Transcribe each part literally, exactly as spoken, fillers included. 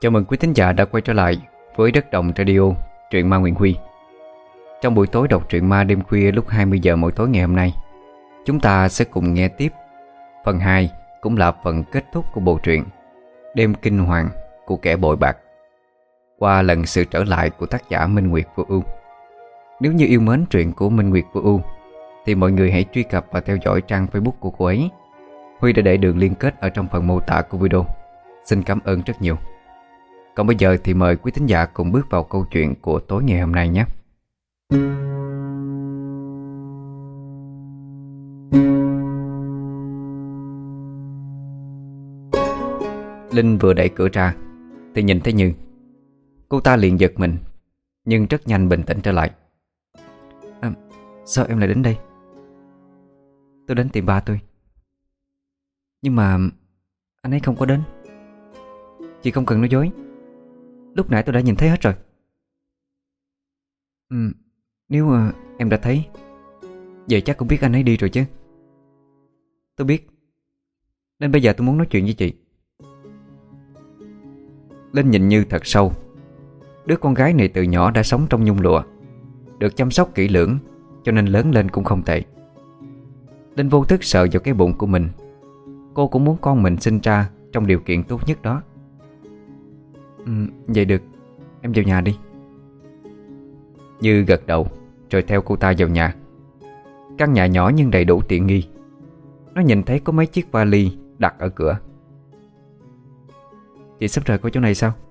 Chào mừng quý thính giả đã quay trở lại với Đất Đồng Radio, truyện ma Nguyễn Huy. Trong buổi tối đọc truyện ma đêm khuya lúc hai mươi giờ mỗi tối ngày hôm nay, chúng ta sẽ cùng nghe tiếp phần hai, cũng là phần kết thúc của bộ truyện Đêm Kinh Hoàng của Kẻ Bội Bạc, qua lần sự trở lại của tác giả Minh Nguyệt Vô Ưu. Nếu như yêu mến truyện của Minh Nguyệt Vô Ưu thì mọi người hãy truy cập và theo dõi trang Facebook của cô ấy. Huy đã để đường liên kết ở trong phần mô tả của video. Xin cảm ơn rất nhiều. Còn bây giờ thì mời quý thính giả cùng bước vào câu chuyện của tối ngày hôm nay nhé. Linh vừa đẩy cửa ra thì nhìn thấy Như. Cô ta liền giật mình, nhưng rất nhanh bình tĩnh trở lại. à, Sao em lại đến đây? Tôi đến tìm ba tôi. Nhưng mà anh ấy không có đến. Chị không cần nói dối, lúc nãy tôi đã nhìn thấy hết rồi. ừ, Nếu uh, em đã thấy, vậy chắc cũng biết anh ấy đi rồi chứ. Tôi biết, nên bây giờ tôi muốn nói chuyện với chị. Linh nhìn Như thật sâu. Đứa con gái này từ nhỏ đã sống trong nhung lụa, được chăm sóc kỹ lưỡng, cho nên lớn lên cũng không tệ. Linh vô thức sợ vào cái bụng của mình. Cô cũng muốn con mình sinh ra trong điều kiện tốt nhất đó. ừ, Vậy được, em vào nhà đi. Như gật đầu rồi theo cô ta vào nhà. Căn nhà nhỏ nhưng đầy đủ tiện nghi. Nó nhìn thấy có mấy chiếc vali đặt ở cửa. Chị sắp rời khỏi chỗ này sao?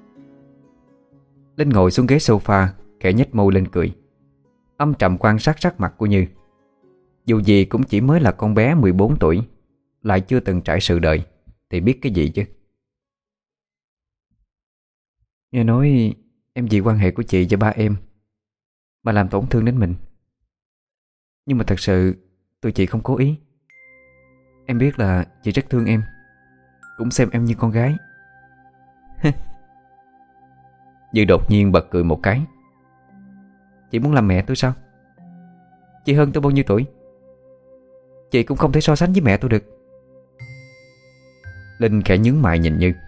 Linh ngồi xuống ghế sofa, khẽ nhếch môi lên cười, âm trầm quan sát sắc mặt của Như. Dù gì cũng chỉ mới là con bé mười bốn tuổi, lại chưa từng trải sự đời, thì biết cái gì chứ. Nghe nói em vì quan hệ của chị và ba em mà làm tổn thương đến mình. Nhưng mà thật sự tụi chị không cố ý. Em biết là chị rất thương em, cũng xem em như con gái. Như đột nhiên bật cười một cái. Chị muốn làm mẹ tôi sao? Chị hơn tôi bao nhiêu tuổi? Chị cũng không thể so sánh với mẹ tôi được. Linh khẽ nhướng mày nhìn Như.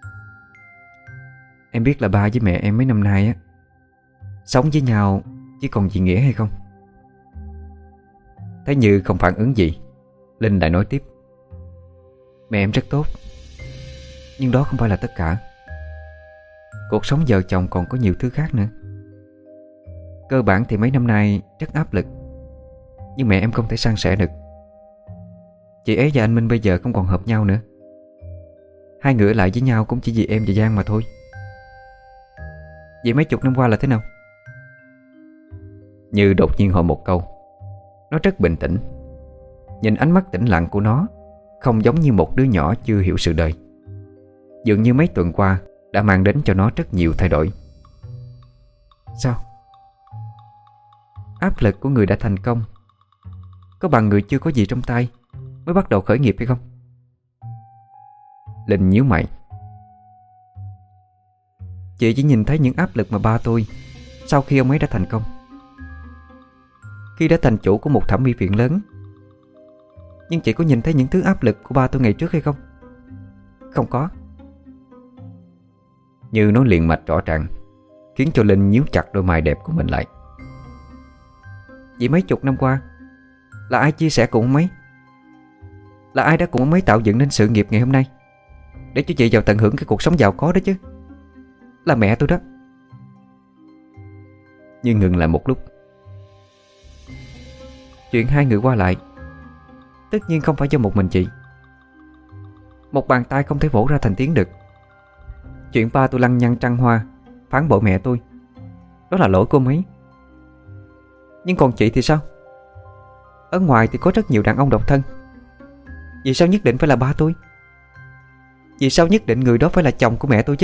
Em biết là ba với mẹ em mấy năm nay á, sống với nhau chứ còn gì nghĩa hay không? Thấy Như không phản ứng gì, Linh lại nói tiếp. Mẹ em rất tốt, nhưng đó không phải là tất cả. Cuộc sống vợ chồng còn có nhiều thứ khác nữa. Cơ bản thì mấy năm nay rất áp lực, nhưng mẹ em không thể san sẻ được. Chị ấy và anh Minh bây giờ không còn hợp nhau nữa. Hai người ở lại với nhau cũng chỉ vì em và Giang mà thôi. Vậy mấy chục năm qua là thế nào? Như đột nhiên hỏi một câu. Nó rất bình tĩnh. Nhìn ánh mắt tĩnh lặng của nó, không giống như một đứa nhỏ chưa hiểu sự đời. Dường như mấy tuần qua đã mang đến cho nó rất nhiều thay đổi. Sao? Áp lực của người đã thành công có bằng người chưa có gì trong tay mới bắt đầu khởi nghiệp hay không? Linh nhíu mày. Chị chỉ nhìn thấy những áp lực mà ba tôi sau khi ông ấy đã thành công, khi đã thành chủ của một thẩm mỹ viện lớn. Nhưng chị có nhìn thấy những thứ áp lực của ba tôi ngày trước hay không? Không có. Như nói liền mạch rõ ràng, khiến cho Linh nhíu chặt đôi mày đẹp của mình lại. Vậy mấy chục năm qua là ai chia sẻ cùng ông ấy? Là ai đã cùng ông ấy tạo dựng nên sự nghiệp ngày hôm nay, để cho chị vào tận hưởng cái cuộc sống giàu có đó chứ? Là mẹ tôi đó. Nhưng ngừng lại một lúc. Chuyện hai người qua lại tất nhiên không phải do một mình chị. Một bàn tay không thể vỗ ra thành tiếng được. Chuyện ba tôi lăng nhăng trăng hoa phản bội mẹ tôi, đó là lỗi của ông ấy. Nhưng còn chị thì sao? Ở ngoài thì có rất nhiều đàn ông độc thân. Vì sao nhất định phải là ba tôi? Vì sao nhất định người đó phải là chồng của mẹ tôi chứ?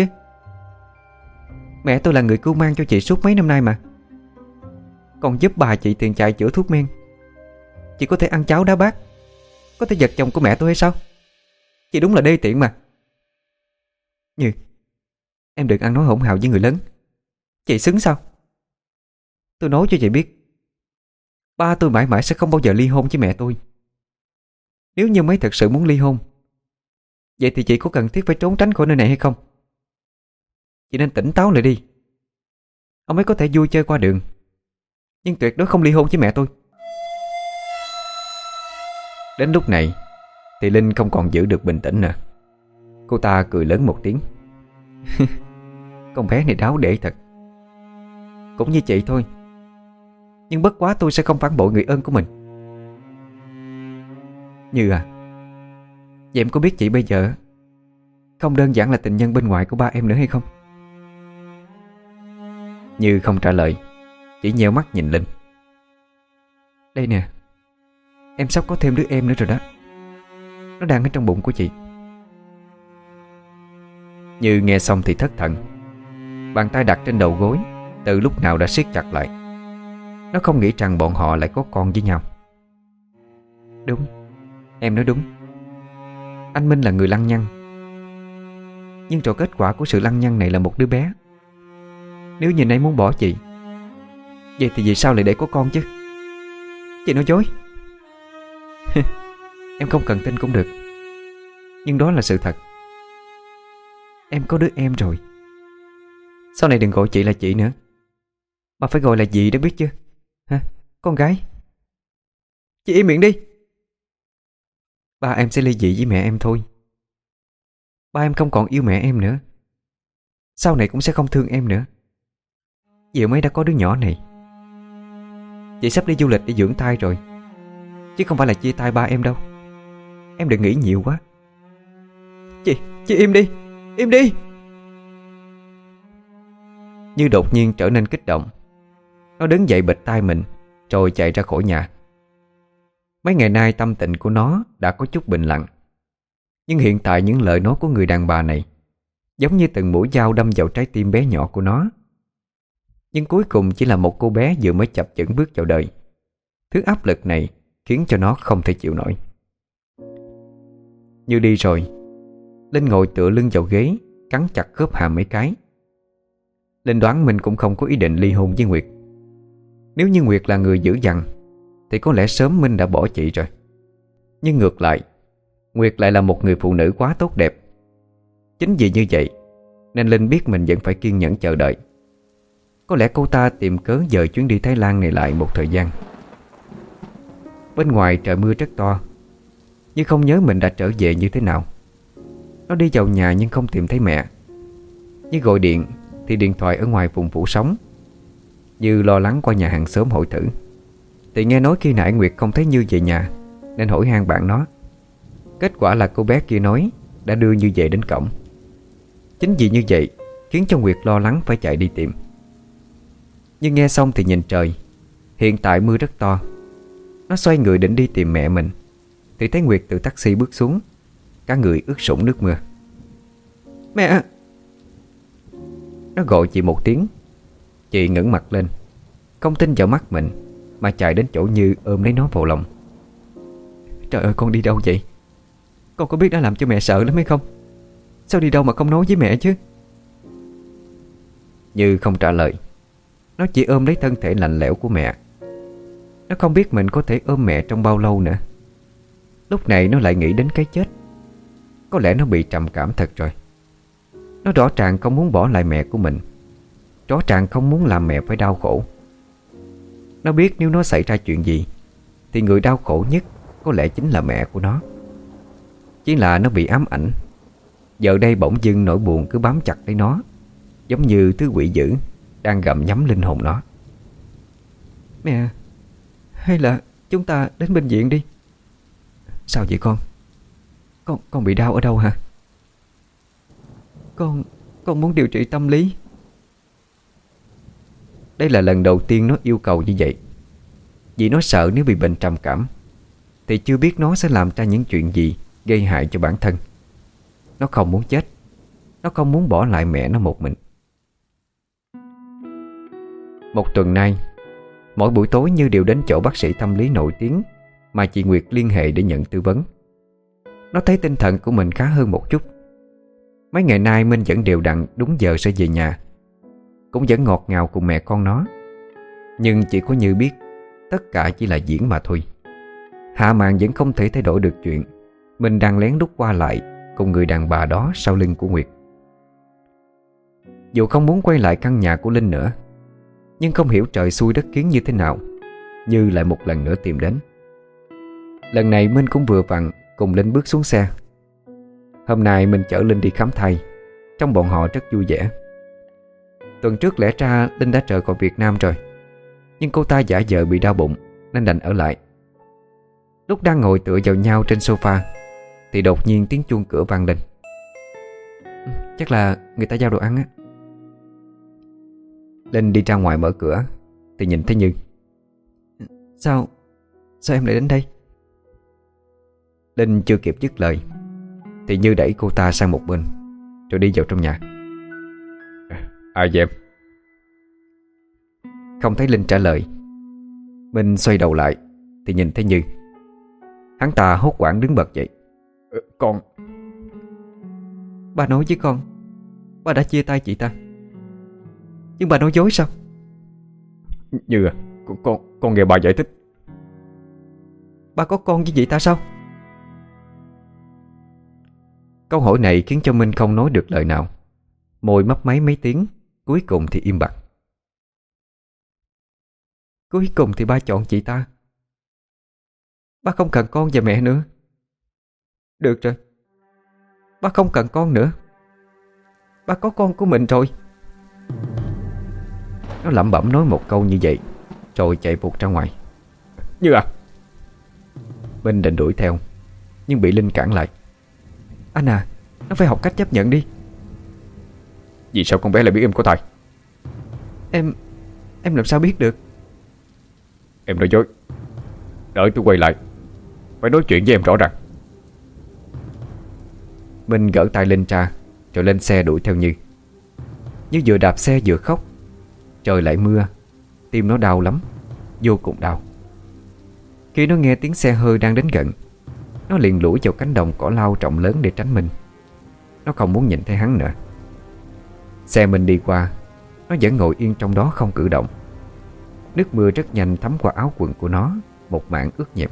Mẹ tôi là người cưu mang cho chị suốt mấy năm nay mà, còn giúp bà chị tiền chạy chữa thuốc men. Chị có thể ăn cháo đá bát, có thể giật chồng của mẹ tôi hay sao? Chị đúng là đê tiện mà. Như, em đừng ăn nói hỗn hào với người lớn. Chị xứng sao? Tôi nói cho chị biết, ba tôi mãi mãi sẽ không bao giờ ly hôn với mẹ tôi. Nếu như mấy thật sự muốn ly hôn, vậy thì chị có cần thiết phải trốn tránh khỏi nơi này hay không? Chị nên tỉnh táo lại đi. Ông ấy có thể vui chơi qua đường, nhưng tuyệt đối không ly hôn với mẹ tôi. Đến lúc này thì Linh không còn giữ được bình tĩnh nữa. Cô ta cười lớn một tiếng. Con bé này đáo để thật. Cũng như chị thôi. Nhưng bất quá tôi sẽ không phản bội người ơn của mình. Như à, vậy em có biết chị bây giờ không đơn giản là tình nhân bên ngoài của ba em nữa hay không? Như không trả lời, chỉ nheo mắt nhìn Linh. Đây nè, em sắp có thêm đứa em nữa rồi đó. Nó đang ở trong bụng của chị. Như nghe xong thì thất thần. Bàn tay đặt trên đầu gối từ lúc nào đã siết chặt lại. Nó không nghĩ rằng bọn họ lại có con với nhau. Đúng, em nói đúng. Anh Minh là người lăng nhăng. Nhưng rồi kết quả của sự lăng nhăng này là một đứa bé. Nếu nhìn ấy muốn bỏ chị, vậy thì vì sao lại để có con chứ? Chị nói dối. Em không cần tin cũng được, nhưng đó là sự thật. Em có đứa em rồi. Sau này đừng gọi chị là chị nữa, mà phải gọi là dì đó biết chưa? Hả? Con gái. Chị im miệng đi. Ba em sẽ ly dị với mẹ em thôi. Ba em không còn yêu mẹ em nữa, sau này cũng sẽ không thương em nữa. Vì ông ấy đã có đứa nhỏ này. Chị sắp đi du lịch để dưỡng thai rồi, chứ không phải là chia tay ba em đâu. Em đừng nghĩ nhiều quá. Chị, chị im đi, im đi. Như đột nhiên trở nên kích động. Nó đứng dậy bịt tai mình rồi chạy ra khỏi nhà. Mấy ngày nay tâm tình của nó đã có chút bình lặng. Nhưng hiện tại những lời nói của người đàn bà này giống như từng mũi dao đâm vào trái tim bé nhỏ của nó. Nhưng cuối cùng chỉ là một cô bé vừa mới chập chững bước vào đời. Thứ áp lực này khiến cho nó không thể chịu nổi. Như đi rồi, Linh ngồi tựa lưng vào ghế, cắn chặt khớp hàm mấy cái. Linh đoán mình cũng không có ý định ly hôn với Nguyệt. Nếu như Nguyệt là người dữ dằn thì có lẽ sớm Minh đã bỏ chị rồi. Nhưng ngược lại, Nguyệt lại là một người phụ nữ quá tốt đẹp. Chính vì như vậy nên Linh biết mình vẫn phải kiên nhẫn chờ đợi. Có lẽ cô ta tìm cớ dời chuyến đi Thái Lan này lại một thời gian. Bên ngoài trời mưa rất to, nhưng không nhớ mình đã trở về như thế nào. Nó đi vào nhà nhưng không tìm thấy mẹ. Nhưng gọi điện thì điện thoại ở ngoài vùng phủ sóng. Như lo lắng qua nhà hàng xóm hỏi thử, thì nghe nói khi nãy Nguyệt không thấy Như về nhà, nên hỏi han bạn nó. Kết quả là cô bé kia nói đã đưa Như về đến cổng. Chính vì như vậy khiến cho Nguyệt lo lắng phải chạy đi tìm. Nhưng nghe xong thì nhìn trời, hiện tại mưa rất to. Nó xoay người định đi tìm mẹ mình thì thấy Nguyệt từ taxi bước xuống, cả người ướt sũng nước mưa. Mẹ! Nó gọi chị một tiếng. Chị ngẩng mặt lên, không tin vào mắt mình, mà chạy đến chỗ Như ôm lấy nó vào lòng. Trời ơi, con đi đâu vậy? Con có biết đã làm cho mẹ sợ lắm hay không? Sao đi đâu mà không nói với mẹ chứ? Như không trả lời. Nó chỉ ôm lấy thân thể lạnh lẽo của mẹ. Nó không biết mình có thể ôm mẹ trong bao lâu nữa. Lúc này nó lại nghĩ đến cái chết. Có lẽ nó bị trầm cảm thật rồi. Nó rõ ràng không muốn bỏ lại mẹ của mình, rõ ràng không muốn làm mẹ phải đau khổ. Nó biết nếu nó xảy ra chuyện gì thì người đau khổ nhất có lẽ chính là mẹ của nó. Chỉ là nó bị ám ảnh. Giờ đây bỗng dưng nỗi buồn cứ bám chặt lấy nó, giống như thứ quỷ dữ đang gặm nhấm linh hồn nó. Mẹ, hay là chúng ta đến bệnh viện đi. Sao vậy con? Con con bị đau ở đâu hả? Con Con muốn điều trị tâm lý. Đây là lần đầu tiên nó yêu cầu như vậy. Vì nó sợ nếu bị bệnh trầm cảm thì chưa biết nó sẽ làm ra những chuyện gì gây hại cho bản thân. Nó không muốn chết. Nó không muốn bỏ lại mẹ nó một mình. Một tuần nay, mỗi buổi tối Như đều đến chỗ bác sĩ tâm lý nổi tiếng mà chị Nguyệt liên hệ để nhận tư vấn. Nó thấy tinh thần của mình khá hơn một chút. Mấy ngày nay Minh vẫn đều đặn đúng giờ sẽ về nhà, cũng vẫn ngọt ngào cùng mẹ con nó. Nhưng chỉ có Như biết tất cả chỉ là diễn mà thôi. Hạ màn vẫn không thể thay đổi được chuyện mình đang lén lút qua lại cùng người đàn bà đó sau lưng của Nguyệt. Dù không muốn quay lại căn nhà của Linh nữa, nhưng không hiểu trời xui đất khiến như thế nào, Như lại một lần nữa tìm đến. Lần này Minh cũng vừa vặn cùng Linh bước xuống xe. Hôm nay Minh chở Linh đi khám thai, trong bọn họ rất vui vẻ. Tuần trước lẽ ra Linh đã trở khỏi Việt Nam rồi, nhưng cô ta giả vờ bị đau bụng nên đành ở lại. Lúc đang ngồi tựa vào nhau trên sofa thì đột nhiên tiếng chuông cửa vang lên. Chắc là người ta giao đồ ăn á. Linh đi ra ngoài mở cửa thì nhìn thấy Như. Sao Sao em lại đến đây? Linh chưa kịp dứt lời thì Như đẩy cô ta sang một bên rồi đi vào trong nhà. Ai vậy em? Không thấy Linh trả lời, Minh xoay đầu lại thì nhìn thấy Như. Hắn ta hốt hoảng đứng bật dậy. ờ, Con Bà nói với con bà đã chia tay chị ta, nhưng bà nói dối sao? Như à, con, con, con nghe bà giải thích. Bà có con với chị ta sao? Câu hỏi này khiến cho Minh không nói được lời nào. Môi mấp máy mấy tiếng, cuối cùng thì im bặt. Cuối cùng thì ba chọn chị ta. Ba không cần con và mẹ nữa. Được rồi, ba không cần con nữa. Ba có con của mình rồi. Nó lẩm bẩm nói một câu như vậy rồi chạy vụt ra ngoài. Như à! Minh định đuổi theo nhưng bị Linh cản lại. Anh à, nó phải học cách chấp nhận đi. Vì sao con bé lại biết em có thai? Em Em làm sao biết được? Em nói dối. Đợi tôi quay lại phải nói chuyện với em rõ ràng. Minh gỡ tay Linh ra rồi lên xe đuổi theo Như. Như vừa đạp xe vừa khóc. Trời lại mưa, tim nó đau lắm, vô cùng đau. Khi nó nghe tiếng xe hơi đang đến gần, nó liền lủi vào cánh đồng cỏ lau rộng lớn để tránh Minh. Nó không muốn nhìn thấy hắn nữa. Xe mình đi qua, nó vẫn ngồi yên trong đó không cử động. Nước mưa rất nhanh thấm qua áo quần của nó, một mảng ướt nhẹp.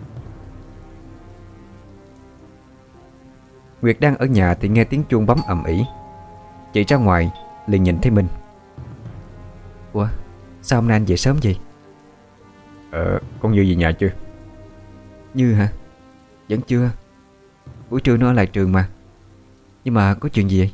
Nguyệt đang ở nhà thì nghe tiếng chuông bấm ầm ĩ. Chị ra ngoài liền nhìn thấy Minh. Ủa, sao hôm nay anh về sớm vậy? Ờ, con Như về nhà chưa? Như hả? Vẫn chưa. Buổi trưa nó ở lại trường mà. Nhưng mà có chuyện gì vậy?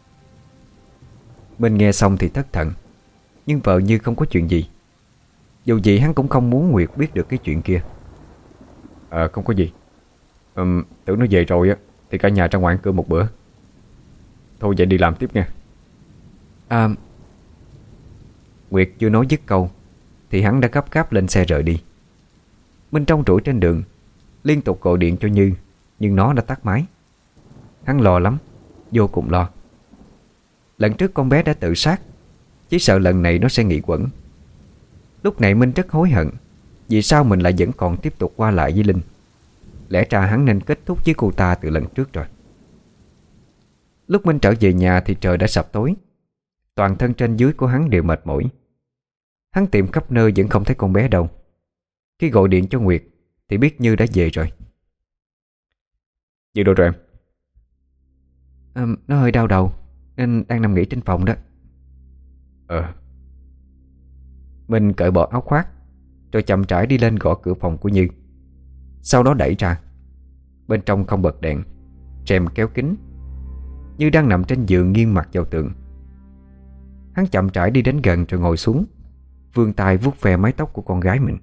Minh nghe xong thì thất thần, nhưng vợ Như không có chuyện gì. Dù gì hắn cũng không muốn Nguyệt biết được cái chuyện kia. Ờ, không có gì. Ừm, tưởng nó về rồi á thì cả nhà ra ngoài ăn cơm một bữa. Thôi vậy đi làm tiếp nha. À, Nguyệt chưa nói dứt câu thì hắn đã gấp gáp lên xe rời đi. Minh trông rủi trên đường, liên tục gọi điện cho Như, nhưng nó đã tắt máy. Hắn lo lắm, vô cùng lo. Lần trước con bé đã tự sát, chỉ sợ lần này nó sẽ nghỉ quẩn. Lúc này Minh rất hối hận, vì sao mình lại vẫn còn tiếp tục qua lại với Linh. Lẽ ra hắn nên kết thúc với cô ta từ lần trước rồi. Lúc Minh trở về nhà thì trời đã sập tối. Toàn thân trên dưới của hắn đều mệt mỏi. Hắn tìm khắp nơi vẫn không thấy con bé đâu. Khi gọi điện cho Nguyệt thì biết Như đã về rồi. Như đâu rồi em? À, nó hơi đau đầu nên đang nằm nghỉ trên phòng đó. Ờ. Mình cởi bỏ áo khoác rồi chậm rãi đi lên gõ cửa phòng của Như. Sau đó đẩy ra. Bên trong không bật đèn, rèm kéo kín. Như đang nằm trên giường nghiêng mặt vào tường. Hắn chậm rãi đi đến gần rồi ngồi xuống, vươn tay vuốt ve mái tóc của con gái mình.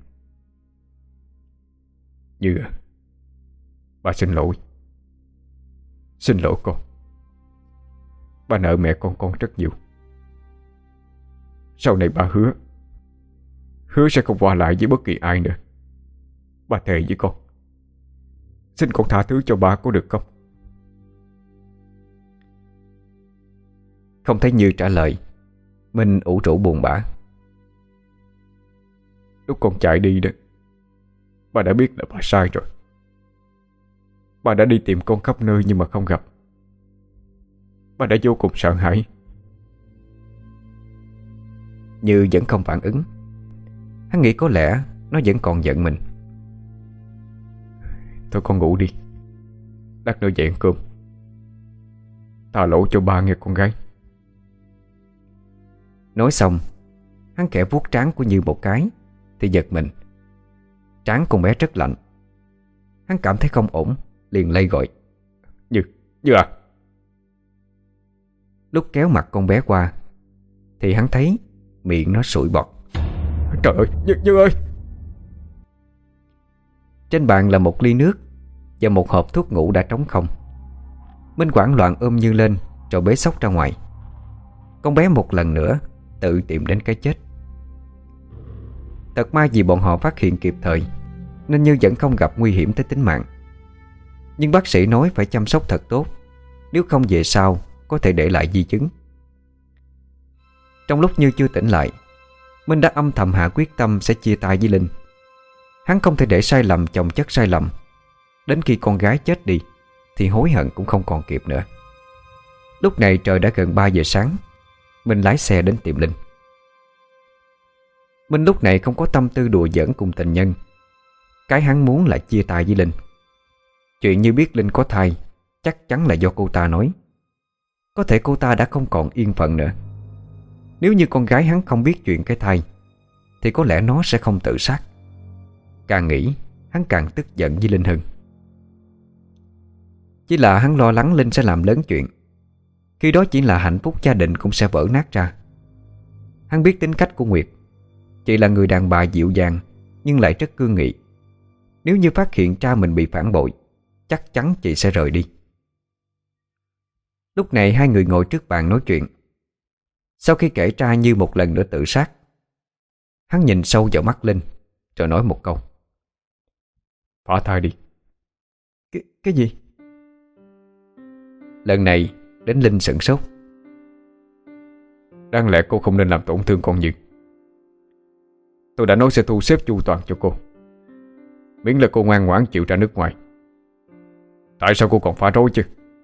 Như à, bà xin lỗi. Xin lỗi con. Bà nợ mẹ con con rất nhiều. Sau này bà hứa Hứa sẽ không qua lại với bất kỳ ai nữa. Bà thề với con. Xin con tha thứ cho bà có được không? Không thấy Như trả lời, Minh ủ rũ buồn bã. Lúc con chạy đi đó, bà đã biết là bà sai rồi. Bà đã đi tìm con khắp nơi nhưng mà không gặp. Bà đã vô cùng sợ hãi. Như vẫn không phản ứng. Hắn nghĩ có lẽ nó vẫn còn giận mình. Thôi con ngủ đi, lát nữa dậy ăn cơm. Tha lỗi cho ba nghe con gái. Nói xong, hắn khẽ vuốt trán của Như một cái thì giật mình. Trán con bé rất lạnh. Hắn cảm thấy không ổn, liền lay gọi: Như, Như à. Lúc kéo mặt con bé qua thì hắn thấy miệng nó sủi bọt. Trời ơi, Như, Như ơi. Trên bàn là một ly nước và một hộp thuốc ngủ đã trống không. Minh hoảng loạn ôm Như lên rồi bế xốc ra ngoài. Con bé một lần nữa tự tìm đến cái chết. Thật may vì bọn họ phát hiện kịp thời nên Như vẫn không gặp nguy hiểm tới tính mạng. Nhưng bác sĩ nói phải chăm sóc thật tốt, nếu không về sau có thể để lại di chứng. Trong lúc Như chưa tỉnh lại, Minh đã âm thầm hạ quyết tâm sẽ chia tay với Linh. Hắn không thể để sai lầm chồng chất sai lầm. Đến khi con gái chết đi thì hối hận cũng không còn kịp nữa. Lúc này trời đã gần ba giờ sáng. Minh lái xe đến tiệm Linh. Minh lúc này không có tâm tư đùa giỡn cùng tình nhân. Cái hắn muốn là chia tay với Linh. Chuyện Như biết Linh có thai chắc chắn là do cô ta nói. Có thể cô ta đã không còn yên phận nữa. Nếu như con gái hắn không biết chuyện cái thai thì có lẽ nó sẽ không tự sát. Càng nghĩ hắn càng tức giận với Linh hơn. Chỉ là hắn lo lắng Linh sẽ làm lớn chuyện. Khi đó chỉ là hạnh phúc gia đình cũng sẽ vỡ nát ra. Hắn biết tính cách của Nguyệt. Chị là người đàn bà dịu dàng nhưng lại rất cương nghị. Nếu như phát hiện cha mình bị phản bội, chắc chắn chị sẽ rời đi. Lúc này hai người ngồi trước bàn nói chuyện. Sau khi kể ra Như một lần nữa tự sát, hắn nhìn sâu vào mắt Linh rồi nói một câu: Phá thai đi. Cái, cái gì? Lần này đến Linh sửng sốt. Đáng lẽ cô không nên làm tổn thương con Như. Tôi đã nói sẽ thu xếp chu toàn cho cô, miễn là cô ngoan ngoãn chịu ra nước ngoài. Tại sao cô còn phá rối chứ?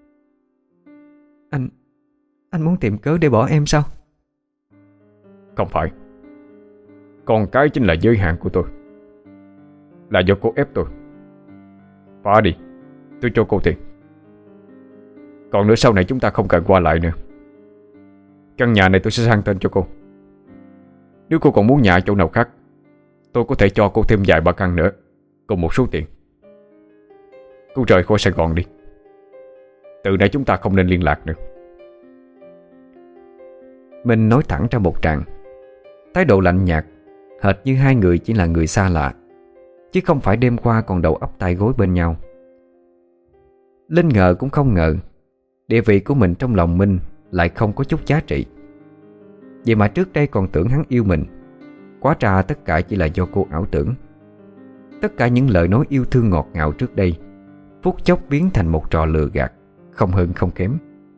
Anh Anh muốn tìm cớ để bỏ em sao? Không phải. Con cái chính là giới hạn của tôi. Là do cô ép tôi. Phá đi, tôi cho cô tiền. Còn nữa sau này chúng ta không cần qua lại nữa. Căn nhà này tôi sẽ sang tên cho cô. Nếu cô còn muốn nhà chỗ nào khác, tôi có thể cho cô thêm vài ba căn nữa, cùng một số tiền. Cô rời khỏi Sài Gòn đi. Từ nay chúng ta không nên liên lạc nữa. Mình nói thẳng ra một tràng. Thái độ lạnh nhạt, hệt như hai người chỉ là người xa lạ, chứ không phải đêm qua còn đầu ấp tay gối bên nhau. Linh ngờ cũng không ngờ địa vị của mình trong lòng Minh lại không có chút giá trị. Vậy mà trước đây còn tưởng hắn yêu mình. Quá ra tất cả chỉ là do cô ảo tưởng. Tất cả những lời nói yêu thương ngọt ngào trước đây phút chốc biến thành một trò lừa gạt, không hơn không kém.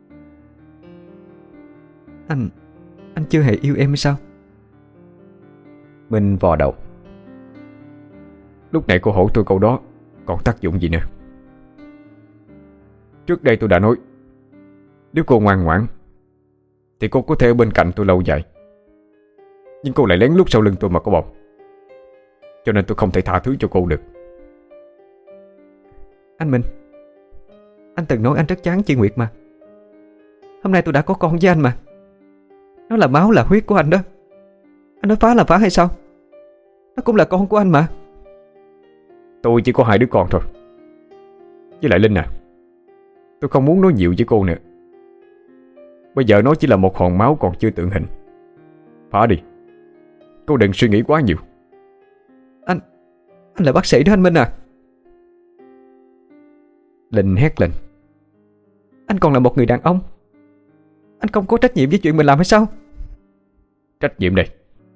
Anh Anh chưa hề yêu em sao? Minh vò đầu. Lúc nãy cô hỏi tôi câu đó còn tác dụng gì nữa? Trước đây tôi đã nói, nếu cô ngoan ngoãn thì cô có thể ở bên cạnh tôi lâu dài. Nhưng cô lại lén lút sau lưng tôi mà có bầu, cho nên tôi không thể tha thứ cho cô được. Anh Minh, anh từng nói anh rất chán chị Nguyệt mà. Hôm nay tôi đã có con với anh mà. Nó là máu là huyết của anh đó. Anh nói phá là phá hay sao? Nó cũng là con của anh mà. Tôi chỉ có hai đứa con thôi. Với lại Linh à, tôi không muốn nói nhiều với cô nữa. Bây giờ nó chỉ là một hòn máu còn chưa tượng hình. Phá đi. Cô đừng suy nghĩ quá nhiều. Anh Anh là bác sĩ đó anh Minh à? Linh hét lên. Anh còn là một người đàn ông. Anh không có trách nhiệm với chuyện mình làm hay sao? Trách nhiệm đây.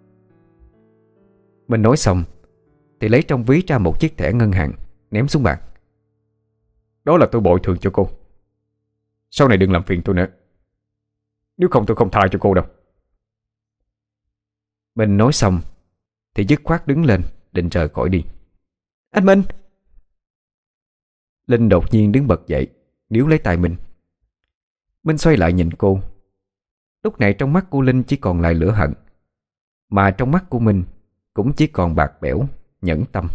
Mình nói xong thì lấy trong ví ra một chiếc thẻ ngân hàng, ném xuống bàn. Đó là tôi bồi thường cho cô. Sau này đừng làm phiền tôi nữa. Nếu không tôi không tha cho cô đâu. Mình nói xong thì dứt khoát đứng lên định rời khỏi đi. Anh Minh! Linh đột nhiên đứng bật dậy, níu lấy tay mình. Minh xoay lại nhìn cô. Lúc này trong mắt của Linh chỉ còn lại lửa hận, mà trong mắt của Minh cũng chỉ còn bạc bẽo, nhẫn tâm.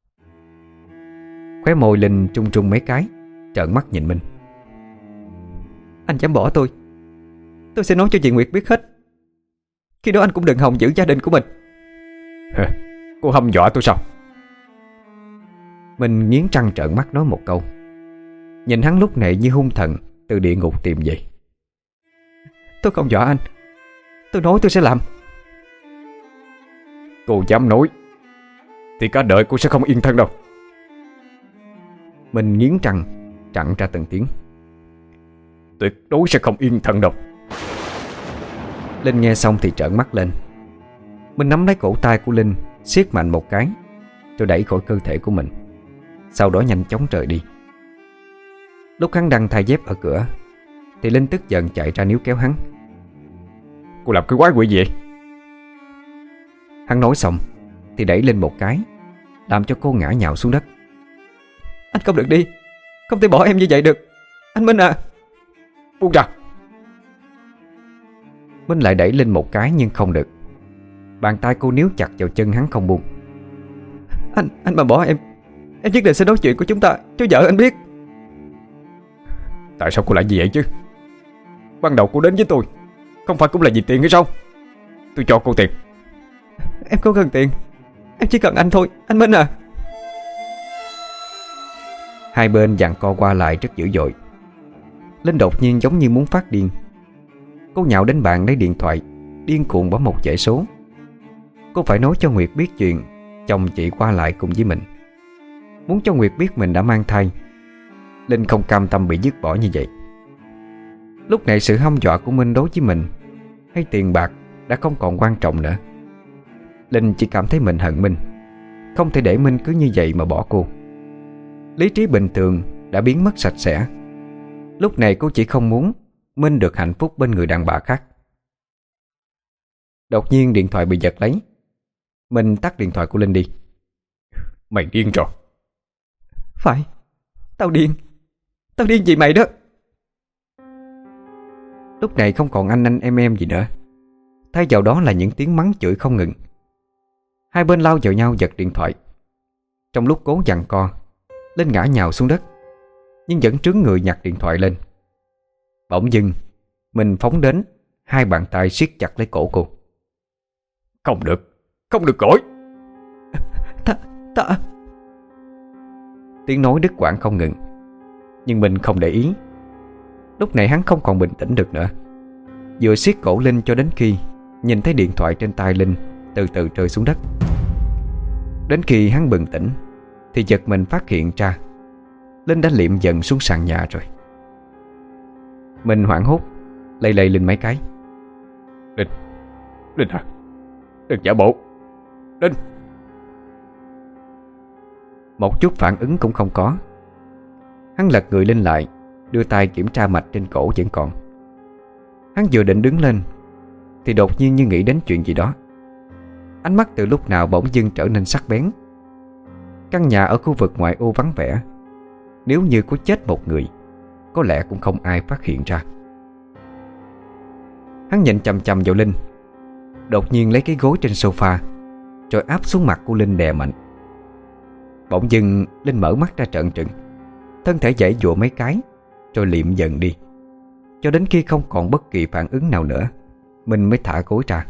Khóe môi Linh trung trung mấy cái, trợn mắt nhìn Minh. Anh dám bỏ tôi, tôi sẽ nói cho chị Nguyệt biết hết. Khi đó anh cũng đừng hòng giữ gia đình của mình. Cô hăm dọa tôi sao? Mình nghiến răng trợn mắt nói một câu. Nhìn hắn lúc này như hung thần từ địa ngục tìm về. Tôi không dọa anh, tôi nói tôi sẽ làm. Cô dám nói thì cả đời cô sẽ không yên thân đâu. Mình nghiến răng trặn ra từng tiếng. Tuyệt đối sẽ không yên thân đâu. Linh nghe xong thì trợn mắt lên. Mình nắm lấy cổ tay của Linh, siết mạnh một cái, rồi đẩy khỏi cơ thể của mình. Sau đó nhanh chóng rời đi. Lúc hắn đang thay dép ở cửa thì Linh tức giận chạy ra níu kéo hắn. Cô làm cái quái quỷ gì vậy? Hắn nói xong thì đẩy Linh một cái, làm cho cô ngã nhào xuống đất. Anh không được đi, không thể bỏ em như vậy được. Anh Minh à! Buông ra! Minh lại đẩy Linh một cái nhưng không được. Bàn tay cô níu chặt vào chân hắn không buông. Anh, anh mà bỏ em, em nhất định sẽ nói chuyện của chúng ta cho vợ anh biết. Tại sao cô lại như vậy chứ? Ban đầu cô đến với tôi không phải cũng là vì tiền hay sao? Tôi cho cô tiền. Em không cần tiền, em chỉ cần anh thôi, anh Minh à! Hai bên giằng co qua lại rất dữ dội. Linh đột nhiên giống như muốn phát điên. Cô nhào đến bàn lấy điện thoại, điên cuồng bấm một dãy số. Cô phải nói cho Nguyệt biết chuyện chồng chị qua lại cùng với mình, muốn cho Nguyệt biết mình đã mang thai. Linh không cam tâm bị dứt bỏ như vậy. Lúc này sự hăm dọa của Minh đối với mình hay tiền bạc đã không còn quan trọng nữa. Linh chỉ cảm thấy mình hận Minh, không thể để Minh cứ như vậy mà bỏ cô. Lý trí bình thường đã biến mất sạch sẽ. Lúc này cô chỉ không muốn Minh được hạnh phúc bên người đàn bà khác. Đột nhiên điện thoại bị giật lấy. Mình tắt điện thoại của Linh đi. Mày điên rồi. Phải, tao điên. Tao điên vì mày đó. Lúc này không còn anh anh em em gì nữa, thay vào đó là những tiếng mắng chửi không ngừng. Hai bên lao vào nhau giật điện thoại. Trong lúc cố giằng co, Linh ngã nhào xuống đất, nhưng vẫn trướng người nhặt điện thoại lên. Bỗng dưng mình phóng đến, hai bàn tay siết chặt lấy cổ cô. Không được, không được gọi. Ta, ta Tiếng nói đứt quãng không ngừng. Nhưng mình không để ý. Lúc này hắn không còn bình tĩnh được nữa. Vừa siết cổ Linh cho đến khi nhìn thấy điện thoại trên tay Linh từ từ rơi xuống đất. Đến khi hắn bừng tỉnh thì giật mình phát hiện ra Linh đã liệm dần xuống sàn nhà rồi. Mình hoảng hốt lay lay Linh mấy cái. Linh, Linh hả? Đừng giả bộ, Linh. Một chút phản ứng cũng không có. Hắn lật người Linh lại, đưa tay kiểm tra mạch trên cổ vẫn còn. Hắn vừa định đứng lên thì đột nhiên như nghĩ đến chuyện gì đó. Ánh mắt từ lúc nào bỗng dưng trở nên sắc bén. Căn nhà ở khu vực ngoại ô vắng vẻ, nếu như có chết một người, có lẽ cũng không ai phát hiện ra. Hắn nhìn chằm chằm vào Linh, đột nhiên lấy cái gối trên sofa rồi áp xuống mặt của Linh đè mạnh. Bỗng dưng Linh mở mắt ra trợn trừng, thân thể giãy giụa mấy cái rồi liệm dần đi, cho đến khi không còn bất kỳ phản ứng nào nữa, mình mới thả gối ra.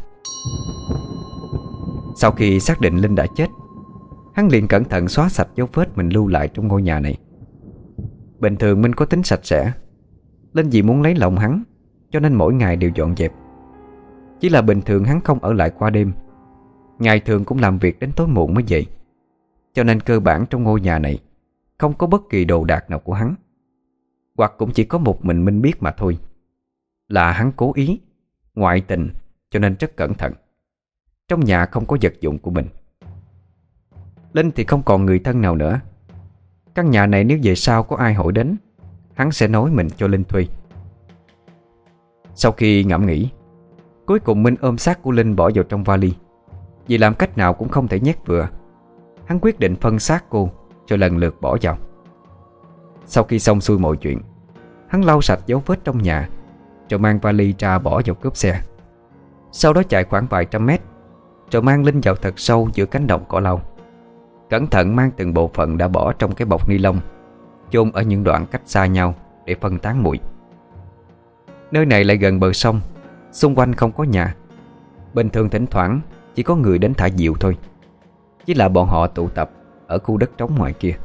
Sau khi xác định Linh đã chết, hắn liền cẩn thận xóa sạch dấu vết mình lưu lại trong ngôi nhà này. Bình thường Minh có tính sạch sẽ, Linh vì muốn lấy lòng hắn cho nên mỗi ngày đều dọn dẹp. Chỉ là bình thường hắn không ở lại qua đêm, ngày thường cũng làm việc đến tối muộn mới về, cho nên cơ bản trong ngôi nhà này không có bất kỳ đồ đạc nào của hắn. Hoặc cũng chỉ có một mình Minh biết mà thôi, là hắn cố ý ngoại tình, cho nên rất cẩn thận. Trong nhà không có vật dụng của mình. Linh thì không còn người thân nào nữa. Căn nhà này nếu về sau có ai hỏi đến, hắn sẽ nói mình cho Linh thuê. Sau khi ngẫm nghĩ, cuối cùng Minh ôm xác của Linh bỏ vào trong vali. Vì làm cách nào cũng không thể nhét vừa, hắn quyết định phân xác cô rồi lần lượt bỏ vào. Sau khi xong xuôi mọi chuyện, hắn lau sạch dấu vết trong nhà rồi mang vali ra bỏ vào cốp xe. Sau đó chạy khoảng vài trăm mét rồi mang Linh vào thật sâu giữa cánh đồng cỏ lau. Cẩn thận mang từng bộ phận đã bỏ trong cái bọc ni lông, chôn ở những đoạn cách xa nhau để phân tán mùi. Nơi này lại gần bờ sông, xung quanh không có nhà. Bình thường thỉnh thoảng chỉ có người đến thả diều thôi, chỉ là bọn họ tụ tập ở khu đất trống ngoài kia.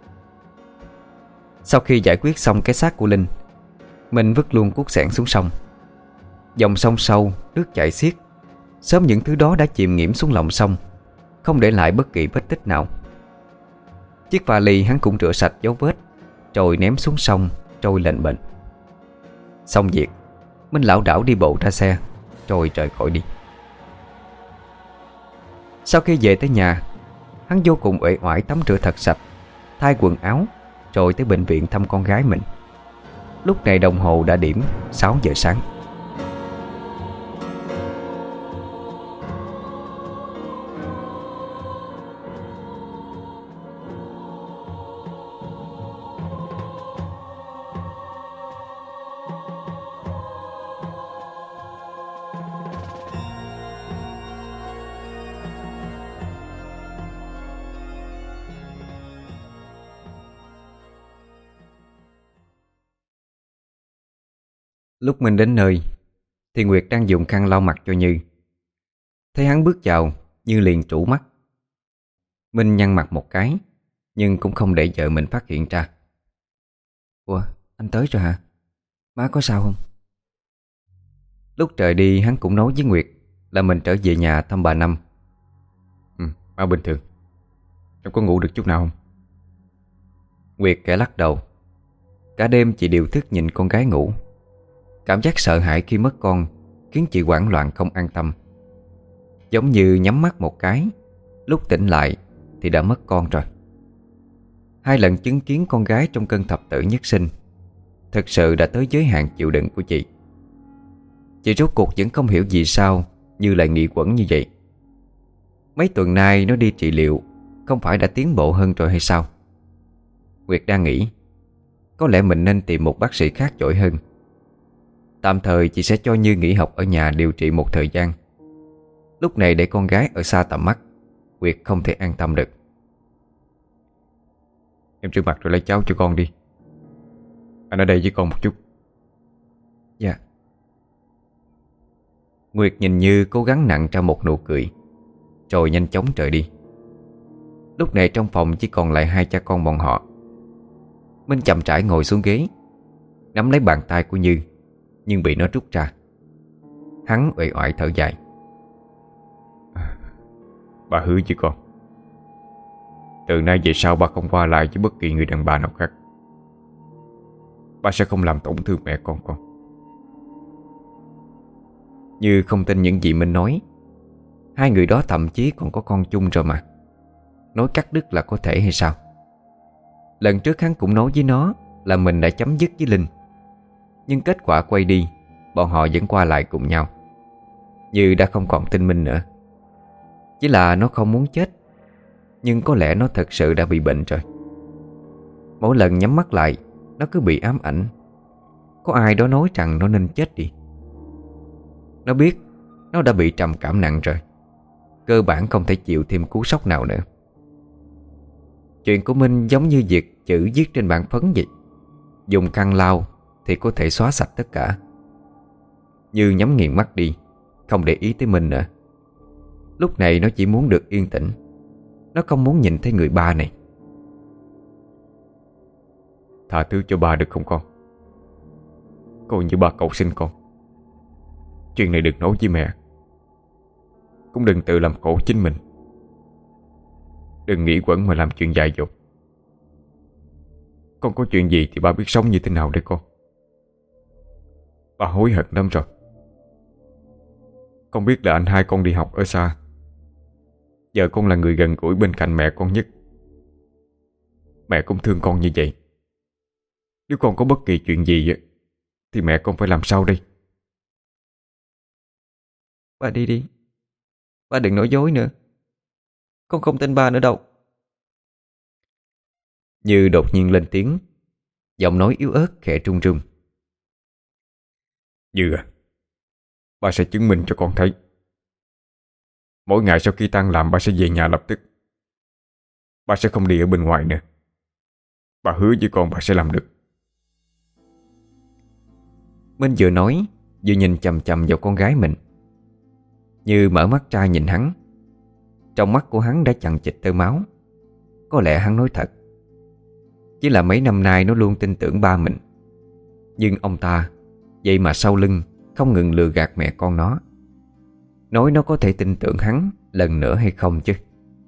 Sau khi giải quyết xong cái xác của Linh, mình vứt luôn cuốc xẻng xuống sông. Dòng sông sâu, nước chảy xiết, sớm những thứ đó đã chìm nghiễm xuống lòng sông, không để lại bất kỳ vết tích nào. Chiếc vali hắn cũng rửa sạch dấu vết, rồi ném xuống sông trôi lềnh bềnh. Xong việc, Minh lảo đảo đi bộ ra xe, rồi rời khỏi đi. Sau khi về tới nhà, hắn vô cùng uể oải tắm rửa thật sạch, thay quần áo, rồi tới bệnh viện thăm con gái mình. Lúc này đồng hồ đã điểm sáu giờ sáng. Lúc mình đến nơi thì Nguyệt đang dùng khăn lau mặt cho Như. Thấy hắn bước vào, Như liền trũ mắt. Minh nhăn mặt một cái, nhưng cũng không để vợ mình phát hiện ra. Ủa, anh tới rồi hả? Má có sao không? Lúc trời đi hắn cũng nói với Nguyệt là mình trở về nhà thăm bà Năm. Ừ, má bình thường. Em có ngủ được chút nào không? Nguyệt kẻ lắc đầu. Cả đêm chị đều thức nhìn con gái ngủ. Cảm giác sợ hãi khi mất con khiến chị hoảng loạn không an tâm. Giống như nhắm mắt một cái, lúc tỉnh lại thì đã mất con rồi. Hai lần chứng kiến con gái trong cơn thập tử nhất sinh thực sự đã tới giới hạn chịu đựng của chị. Chị rốt cuộc vẫn không hiểu vì sao Như lại nghị quẩn như vậy. Mấy tuần nay nó đi trị liệu, không phải đã tiến bộ hơn rồi hay sao? Nguyệt đang nghĩ có lẽ mình nên tìm một bác sĩ khác giỏi hơn. Tạm thời chị sẽ cho Như nghỉ học ở nhà điều trị một thời gian. Lúc này để con gái ở xa tầm mắt, Nguyệt không thể an tâm được. Em rửa mặt rồi lấy cháo cho con đi. Anh ở đây với con một chút. Dạ. Nguyệt nhìn Như cố gắng nặn ra một nụ cười, rồi nhanh chóng rời đi. Lúc này trong phòng chỉ còn lại hai cha con bọn họ. Minh chậm rãi ngồi xuống ghế, nắm lấy bàn tay của Như, nhưng bị nó rút ra. Hắn uể oải thở dài. Bà hứa với con, từ nay về sau ba không qua lại với bất kỳ người đàn bà nào khác. Ba sẽ không làm tổn thương mẹ con con. Như không tin những gì Minh nói. Hai người đó thậm chí còn có con chung rồi mà. Nói cắt đứt là có thể hay sao? Lần trước hắn cũng nói với nó là mình đã chấm dứt với Linh, nhưng kết quả quay đi, bọn họ vẫn qua lại cùng nhau. Như đã không còn tin Minh nữa. Chỉ là nó không muốn chết, nhưng có lẽ nó thật sự đã bị bệnh rồi. Mỗi lần nhắm mắt lại, nó cứ bị ám ảnh. Có ai đó nói rằng nó nên chết đi. Nó biết nó đã bị trầm cảm nặng rồi, cơ bản không thể chịu thêm cú sốc nào nữa. Chuyện của Minh giống như việc chữ viết trên bảng phấn vậy. Dùng khăn lau thì có thể xóa sạch tất cả. Như nhắm nghiền mắt đi, không để ý tới Minh nữa. Lúc này nó chỉ muốn được yên tĩnh. Nó không muốn nhìn thấy người ba này. Tha thứ cho ba được không con? Coi như ba cậu sinh con. Chuyện này đừng nói với mẹ. Cũng đừng tự làm khổ chính mình. Đừng nghĩ quẩn mà làm chuyện dại dột. Con có chuyện gì thì ba biết sống như thế nào đây con. Ba hối hận lắm rồi. Con biết là anh hai con đi học ở xa. Giờ con là người gần gũi bên cạnh mẹ con nhất. Mẹ cũng thương con như vậy. Nếu con có bất kỳ chuyện gì thì mẹ con phải làm sao đây? Ba đi đi. Ba đừng nói dối nữa. Con không tin ba nữa đâu. Như đột nhiên lên tiếng, giọng nói yếu ớt khẽ run run. Như à, ba sẽ chứng minh cho con thấy. Mỗi ngày sau khi tan làm ba sẽ về nhà lập tức. Ba sẽ không đi ở bên ngoài nữa. Ba hứa với con ba sẽ làm được. Minh vừa nói vừa nhìn chằm chằm vào con gái mình. Như mở mắt ra nhìn hắn. Trong mắt của hắn đã chằng chịt tơ máu. Có lẽ hắn nói thật. Chỉ là mấy năm nay nó luôn tin tưởng ba mình. Nhưng ông ta vậy mà sau lưng không ngừng lừa gạt mẹ con nó. Nói nó có thể tin tưởng hắn lần nữa hay không chứ.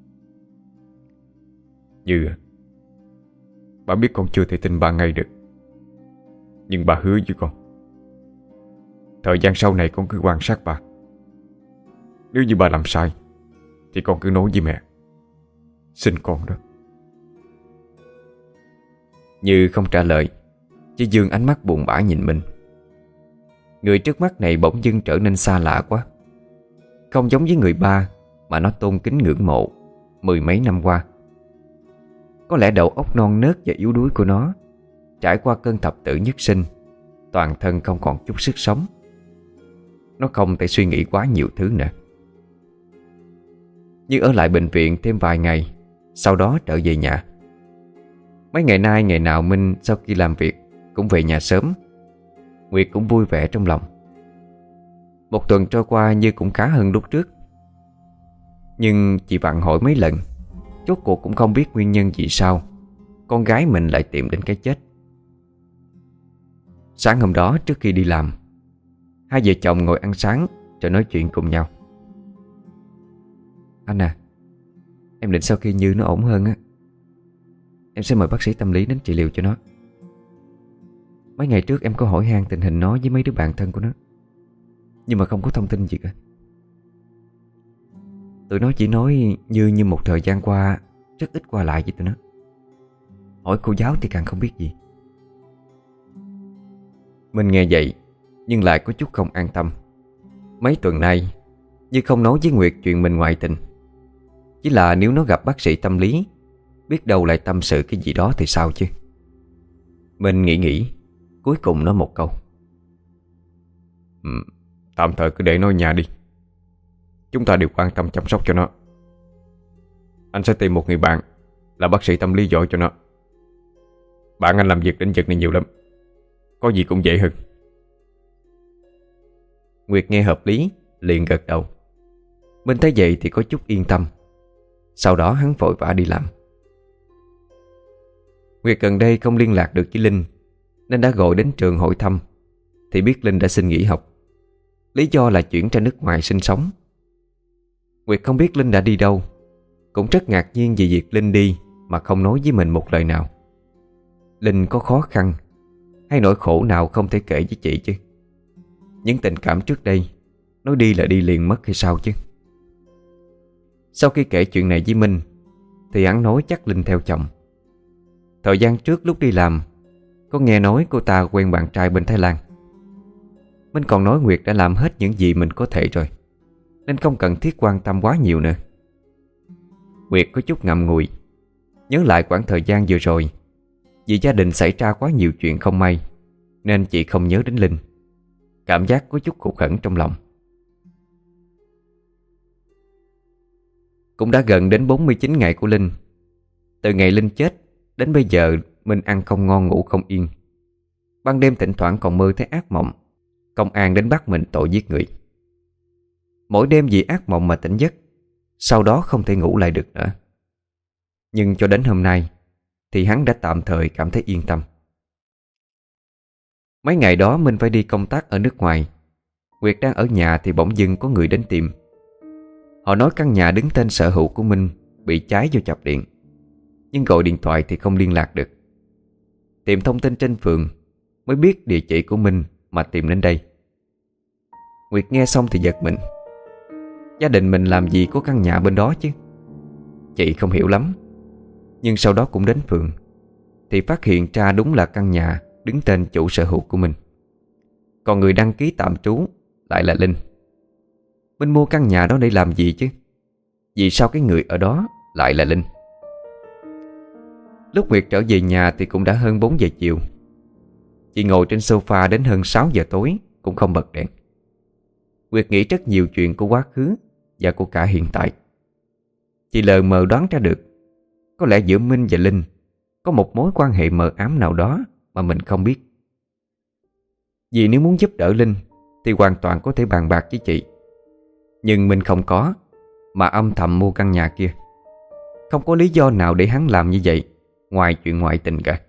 Như bà biết con chưa thể tin ba ngay được. Nhưng bà hứa với con, thời gian sau này con cứ quan sát bà. Nếu như bà làm sai thì con cứ nói với mẹ. Xin con đó. Như không trả lời, chỉ dương ánh mắt buồn bã nhìn mình. Người trước mắt này bỗng dưng trở nên xa lạ quá. Không giống với người ba mà nó tôn kính ngưỡng mộ mười mấy năm qua. Có lẽ đầu óc non nớt và yếu đuối của nó trải qua cơn thập tử nhất sinh, toàn thân không còn chút sức sống. Nó không thể suy nghĩ quá nhiều thứ nữa. Như ở lại bệnh viện thêm vài ngày, sau đó trở về nhà. Mấy ngày nay ngày nào Minh sau khi làm việc cũng về nhà sớm. Nguyệt cũng vui vẻ trong lòng. Một tuần trôi qua Như cũng khá hơn lúc trước. Nhưng chị vặn hỏi mấy lần, rốt cuộc cũng không biết nguyên nhân vì sao con gái mình lại tìm đến cái chết. Sáng hôm đó trước khi đi làm, hai vợ chồng ngồi ăn sáng rồi nói chuyện cùng nhau. Anh à, em định sau khi Như nó ổn hơn á, em sẽ mời bác sĩ tâm lý đến trị liệu cho nó. Mấy ngày trước em có hỏi han tình hình nó với mấy đứa bạn thân của nó, nhưng mà không có thông tin gì cả. Tụi nó chỉ nói Như như một thời gian qua rất ít qua lại với tụi nó. Hỏi cô giáo thì càng không biết gì. Mình nghe vậy nhưng lại có chút không an tâm. Mấy tuần nay Như không nói với Nguyệt chuyện mình ngoại tình. Chỉ là nếu nó gặp bác sĩ tâm lý, biết đâu lại tâm sự cái gì đó thì sao chứ. Mình nghĩ nghĩ, cuối cùng nói một câu: ừ, Tạm thời cứ để nó ở nhà đi. Chúng ta đều quan tâm chăm sóc cho nó. Anh sẽ tìm một người bạn là bác sĩ tâm lý giỏi cho nó. Bạn anh làm việc lĩnh vực này nhiều lắm, có gì cũng dễ hơn. Nguyệt nghe hợp lý liền gật đầu. Mình thấy vậy thì có chút yên tâm. Sau đó hắn vội vã đi làm. Nguyệt gần đây không liên lạc được với Linh, nên đã gọi đến trường hỏi thăm, thì biết Linh đã xin nghỉ học. Lý do là chuyển ra nước ngoài sinh sống. Nguyệt không biết Linh đã đi đâu, cũng rất ngạc nhiên vì việc Linh đi mà không nói với mình một lời nào. Linh có khó khăn hay nỗi khổ nào không thể kể với chị chứ? Những tình cảm trước đây nói đi là đi liền mất hay sao chứ? Sau khi kể chuyện này với Minh thì hắn nói chắc Linh theo chồng. Thời gian trước lúc đi làm có nghe nói cô ta quen bạn trai bên Thái Lan. Minh còn nói Nguyệt đã làm hết những gì mình có thể rồi, nên không cần thiết quan tâm quá nhiều nữa. Nguyệt có chút ngậm ngùi, nhớ lại quãng thời gian vừa rồi. Vì gia đình xảy ra quá nhiều chuyện không may, nên chị không nhớ đến Linh. Cảm giác có chút hụt hẫng trong lòng. Cũng đã gần đến bốn mươi chín ngày của Linh. Từ ngày Linh chết đến bây giờ Minh ăn không ngon ngủ không yên. Ban đêm thỉnh thoảng còn mơ thấy ác mộng công an đến bắt mình tội giết người. Mỗi đêm vì ác mộng mà tỉnh giấc, sau đó không thể ngủ lại được nữa. Nhưng cho đến hôm nay thì hắn đã tạm thời cảm thấy yên tâm. Mấy ngày đó Minh phải đi công tác ở nước ngoài. Nguyệt đang ở nhà thì bỗng dưng có người đến tìm. Họ nói căn nhà đứng tên sở hữu của Minh bị cháy do chập điện, nhưng gọi điện thoại thì không liên lạc được. Tìm thông tin trên phường mới biết địa chỉ của Minh mà tìm đến đây. Nguyệt nghe xong thì giật mình. Gia đình mình làm gì có căn nhà bên đó chứ? Chị không hiểu lắm, nhưng sau đó cũng đến phường thì phát hiện ra đúng là căn nhà đứng tên chủ sở hữu của mình. Còn người đăng ký tạm trú lại là Linh. Minh mua căn nhà đó để làm gì chứ? Vì sao cái người ở đó lại là Linh? Lúc Nguyệt trở về nhà thì cũng đã hơn bốn giờ chiều. Chị ngồi trên sofa đến hơn sáu giờ tối cũng không bật đèn. Nguyệt nghĩ rất nhiều chuyện của quá khứ và của cả hiện tại. Chị lờ mờ đoán ra được có lẽ giữa Minh và Linh có một mối quan hệ mờ ám nào đó mà mình không biết. Vì nếu muốn giúp đỡ Linh thì hoàn toàn có thể bàn bạc với chị. Nhưng Minh không có, mà âm thầm mua căn nhà kia. Không có lý do nào để hắn làm như vậy ngoài chuyện ngoại tình cả.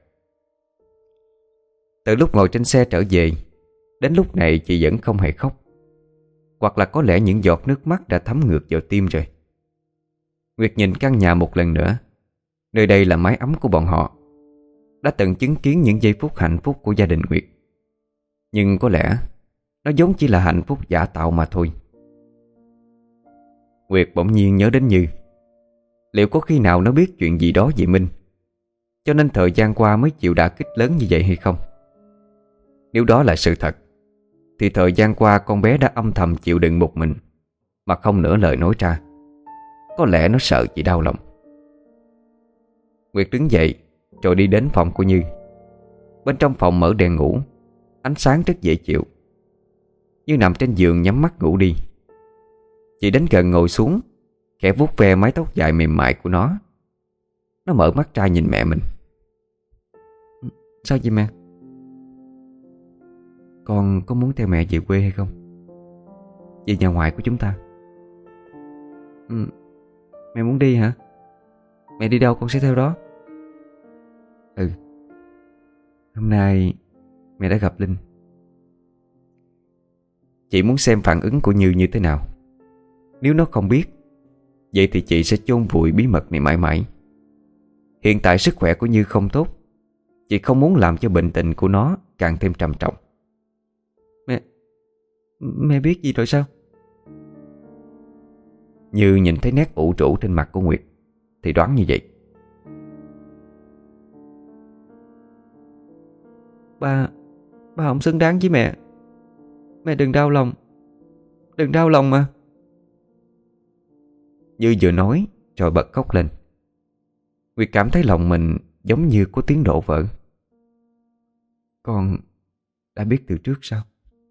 Từ lúc ngồi trên xe trở về, đến lúc này chị vẫn không hề khóc. Hoặc là có lẽ những giọt nước mắt đã thấm ngược vào tim rồi. Nguyệt nhìn căn nhà một lần nữa. Nơi đây là mái ấm của bọn họ, đã từng chứng kiến những giây phút hạnh phúc của gia đình Nguyệt. Nhưng có lẽ nó vốn chỉ là hạnh phúc giả tạo mà thôi. Nguyệt bỗng nhiên nhớ đến Như. Liệu có khi nào nó biết chuyện gì đó về Minh, cho nên thời gian qua mới chịu đả kích lớn như vậy hay không? Nếu đó là sự thật, thì thời gian qua con bé đã âm thầm chịu đựng một mình, mà không nửa lời nói ra. Có lẽ nó sợ chị đau lòng. Nguyệt đứng dậy rồi đi đến phòng của Như. Bên trong phòng mở đèn ngủ, ánh sáng rất dễ chịu. Như nằm trên giường nhắm mắt ngủ đi. Chị đến gần ngồi xuống, khẽ vuốt ve mái tóc dài mềm mại của nó. Nó mở mắt ra nhìn mẹ mình. Sao vậy mẹ? Con có muốn theo mẹ về quê hay không? Về nhà ngoại của chúng ta. Ừ, mẹ muốn đi hả? Mẹ đi đâu con sẽ theo đó. Ừ. Hôm nay mẹ đã gặp Linh. Chị muốn xem phản ứng của Như như thế nào. Nếu nó không biết, vậy thì chị sẽ chôn vùi bí mật này mãi mãi. Hiện tại sức khỏe của Như không tốt. Chị không muốn làm cho bệnh tình của nó càng thêm trầm trọng. Mẹ Mẹ biết gì rồi sao? Như nhìn thấy nét ủ rũ trên mặt của Nguyệt thì đoán như vậy. Ba Ba không xứng đáng với mẹ. Mẹ đừng đau lòng. Đừng đau lòng mà. Như vừa nói rồi bật khóc lên. Nguyệt cảm thấy lòng mình giống như có tiếng đổ vỡ. Con đã biết từ trước sao?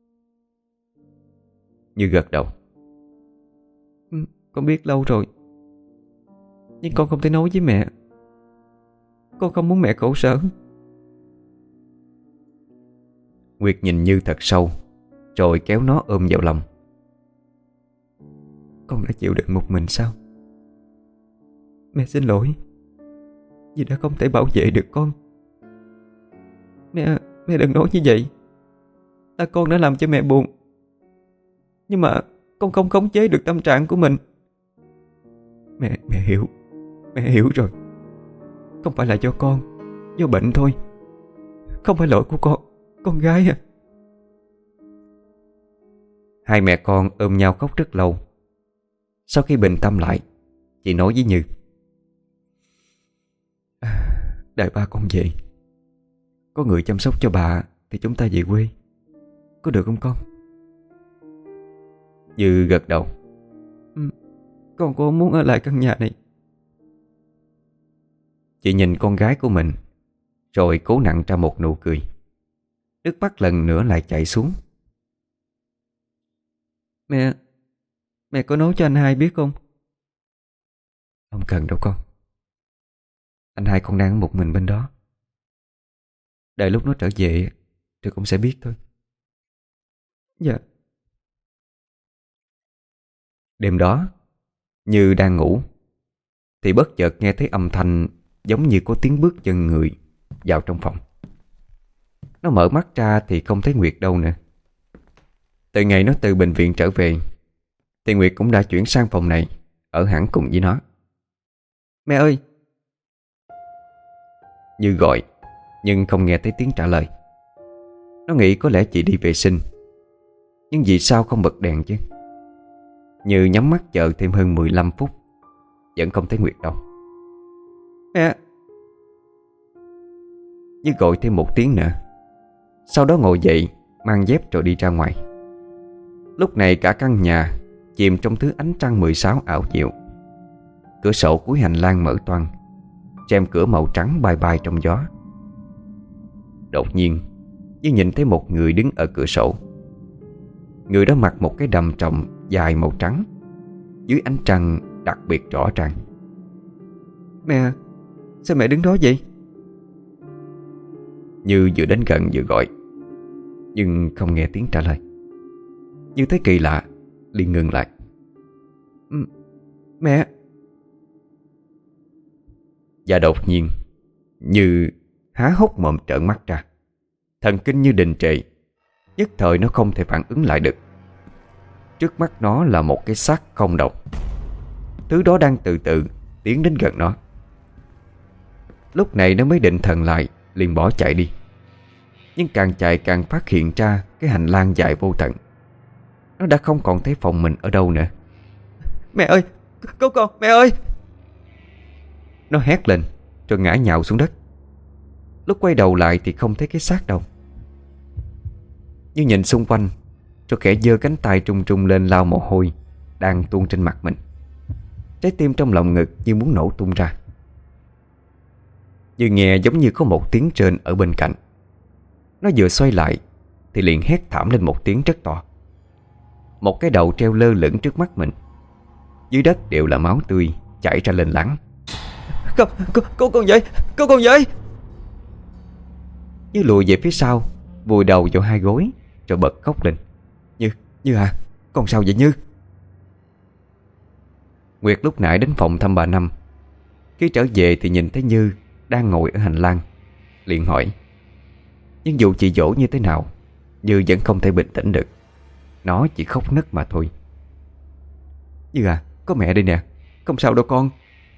Như gật đầu. Ừ, con biết lâu rồi. Nhưng con không thể nói với mẹ. Con không muốn mẹ khổ sở. Nguyệt nhìn Như thật sâu, rồi kéo nó ôm vào lòng. Con đã chịu đựng một mình sao? Mẹ xin lỗi vì đã không thể bảo vệ được con. Mẹ Mẹ đừng nói như vậy. Là con đã làm cho mẹ buồn. Nhưng mà con không khống chế được tâm trạng của mình. Mẹ Mẹ hiểu. Mẹ hiểu rồi. Không phải là do con, do bệnh thôi. Không phải lỗi của con. Con gái à. Hai mẹ con ôm nhau khóc rất lâu. Sau khi bình tâm lại, chị nói với Như. Đợi ba con về, có người chăm sóc cho bà thì chúng ta về quê. Có được không con? Như gật đầu. Ừ, con cũng muốn ở lại căn nhà này. Chị nhìn con gái của mình, rồi cố nặn ra một nụ cười. Nước mắt lần nữa lại chảy xuống. Mẹ Mẹ có nói cho anh hai biết không? Không cần đâu con. Anh hai còn đang một mình bên đó. Đợi lúc nó trở về thì cũng sẽ biết thôi. Dạ. Đêm đó, Như đang ngủ thì bất chợt nghe thấy âm thanh giống như có tiếng bước chân người vào trong phòng. Nó mở mắt ra thì không thấy Nguyệt đâu nữa. Từ ngày nó từ bệnh viện trở về thì Nguyệt cũng đã chuyển sang phòng này, ở hẳn cùng với nó. Mẹ ơi! Như gọi, nhưng không nghe thấy tiếng trả lời. Nó nghĩ có lẽ chị đi vệ sinh. Nhưng vì sao không bật đèn chứ? Như nhắm mắt chờ thêm hơn mười lăm phút, vẫn không thấy Nguyệt đâu. Mẹ! Như gọi thêm một tiếng nữa. Sau đó ngồi dậy, mang dép rồi đi ra ngoài. Lúc này cả căn nhà chìm trong thứ ánh trăng mười sáu ảo diệu. Cửa sổ cuối hành lang mở toang, rèm cửa màu trắng bay bay trong gió. Đột nhiên Như nhìn thấy một người đứng ở cửa sổ. Người đó mặc một cái đầm tròng dài màu trắng, dưới ánh trăng đặc biệt rõ ràng. Mẹ! Sao mẹ đứng đó vậy? Như vừa đến gần vừa gọi, nhưng không nghe tiếng trả lời. Như thấy kỳ lạ, liền ngừng lại. Mẹ. Và đột nhiên, như há hốc mồm trợn mắt ra, thần kinh như đình trệ. Nhất thời nó không thể phản ứng lại được. Trước mắt nó là một cái xác không đầu. Thứ đó đang từ từ tiến đến gần nó. Lúc này nó mới định thần lại, liền bỏ chạy đi. Nhưng càng chạy càng phát hiện ra cái hành lang dài vô tận. Nó đã không còn thấy phòng mình ở đâu nữa. Mẹ ơi, cứu con, mẹ ơi. Nó hét lên rồi ngã nhào xuống đất. Lúc quay đầu lại thì không thấy cái xác đâu. Nhưng nhìn xung quanh, rồi khẽ giơ cánh tay trung trung lên lau mồ hôi đang tuôn trên mặt mình. Trái tim trong lòng ngực như muốn nổ tung ra. Như nghe giống như có một tiếng trên ở bên cạnh. Nó vừa xoay lại thì liền hét thảm lên một tiếng rất to. Một cái đầu treo lơ lửng trước mắt mình. Dưới đất đều là máu tươi chảy ra lên láng. Cô, cô, cô con vậy, cô con vậy. Như lùi về phía sau, vùi đầu vào hai gối rồi bật khóc lên. Như, Như à, con sao vậy Như? Nguyệt lúc nãy đến phòng thăm bà Năm. Khi trở về thì nhìn thấy Như đang ngồi ở hành lang, liền hỏi. Nhưng dù chị dỗ như thế nào, Như vẫn không thể bình tĩnh được. Nó chỉ khóc nấc mà thôi. Như à, có mẹ đây nè, không sao đâu con.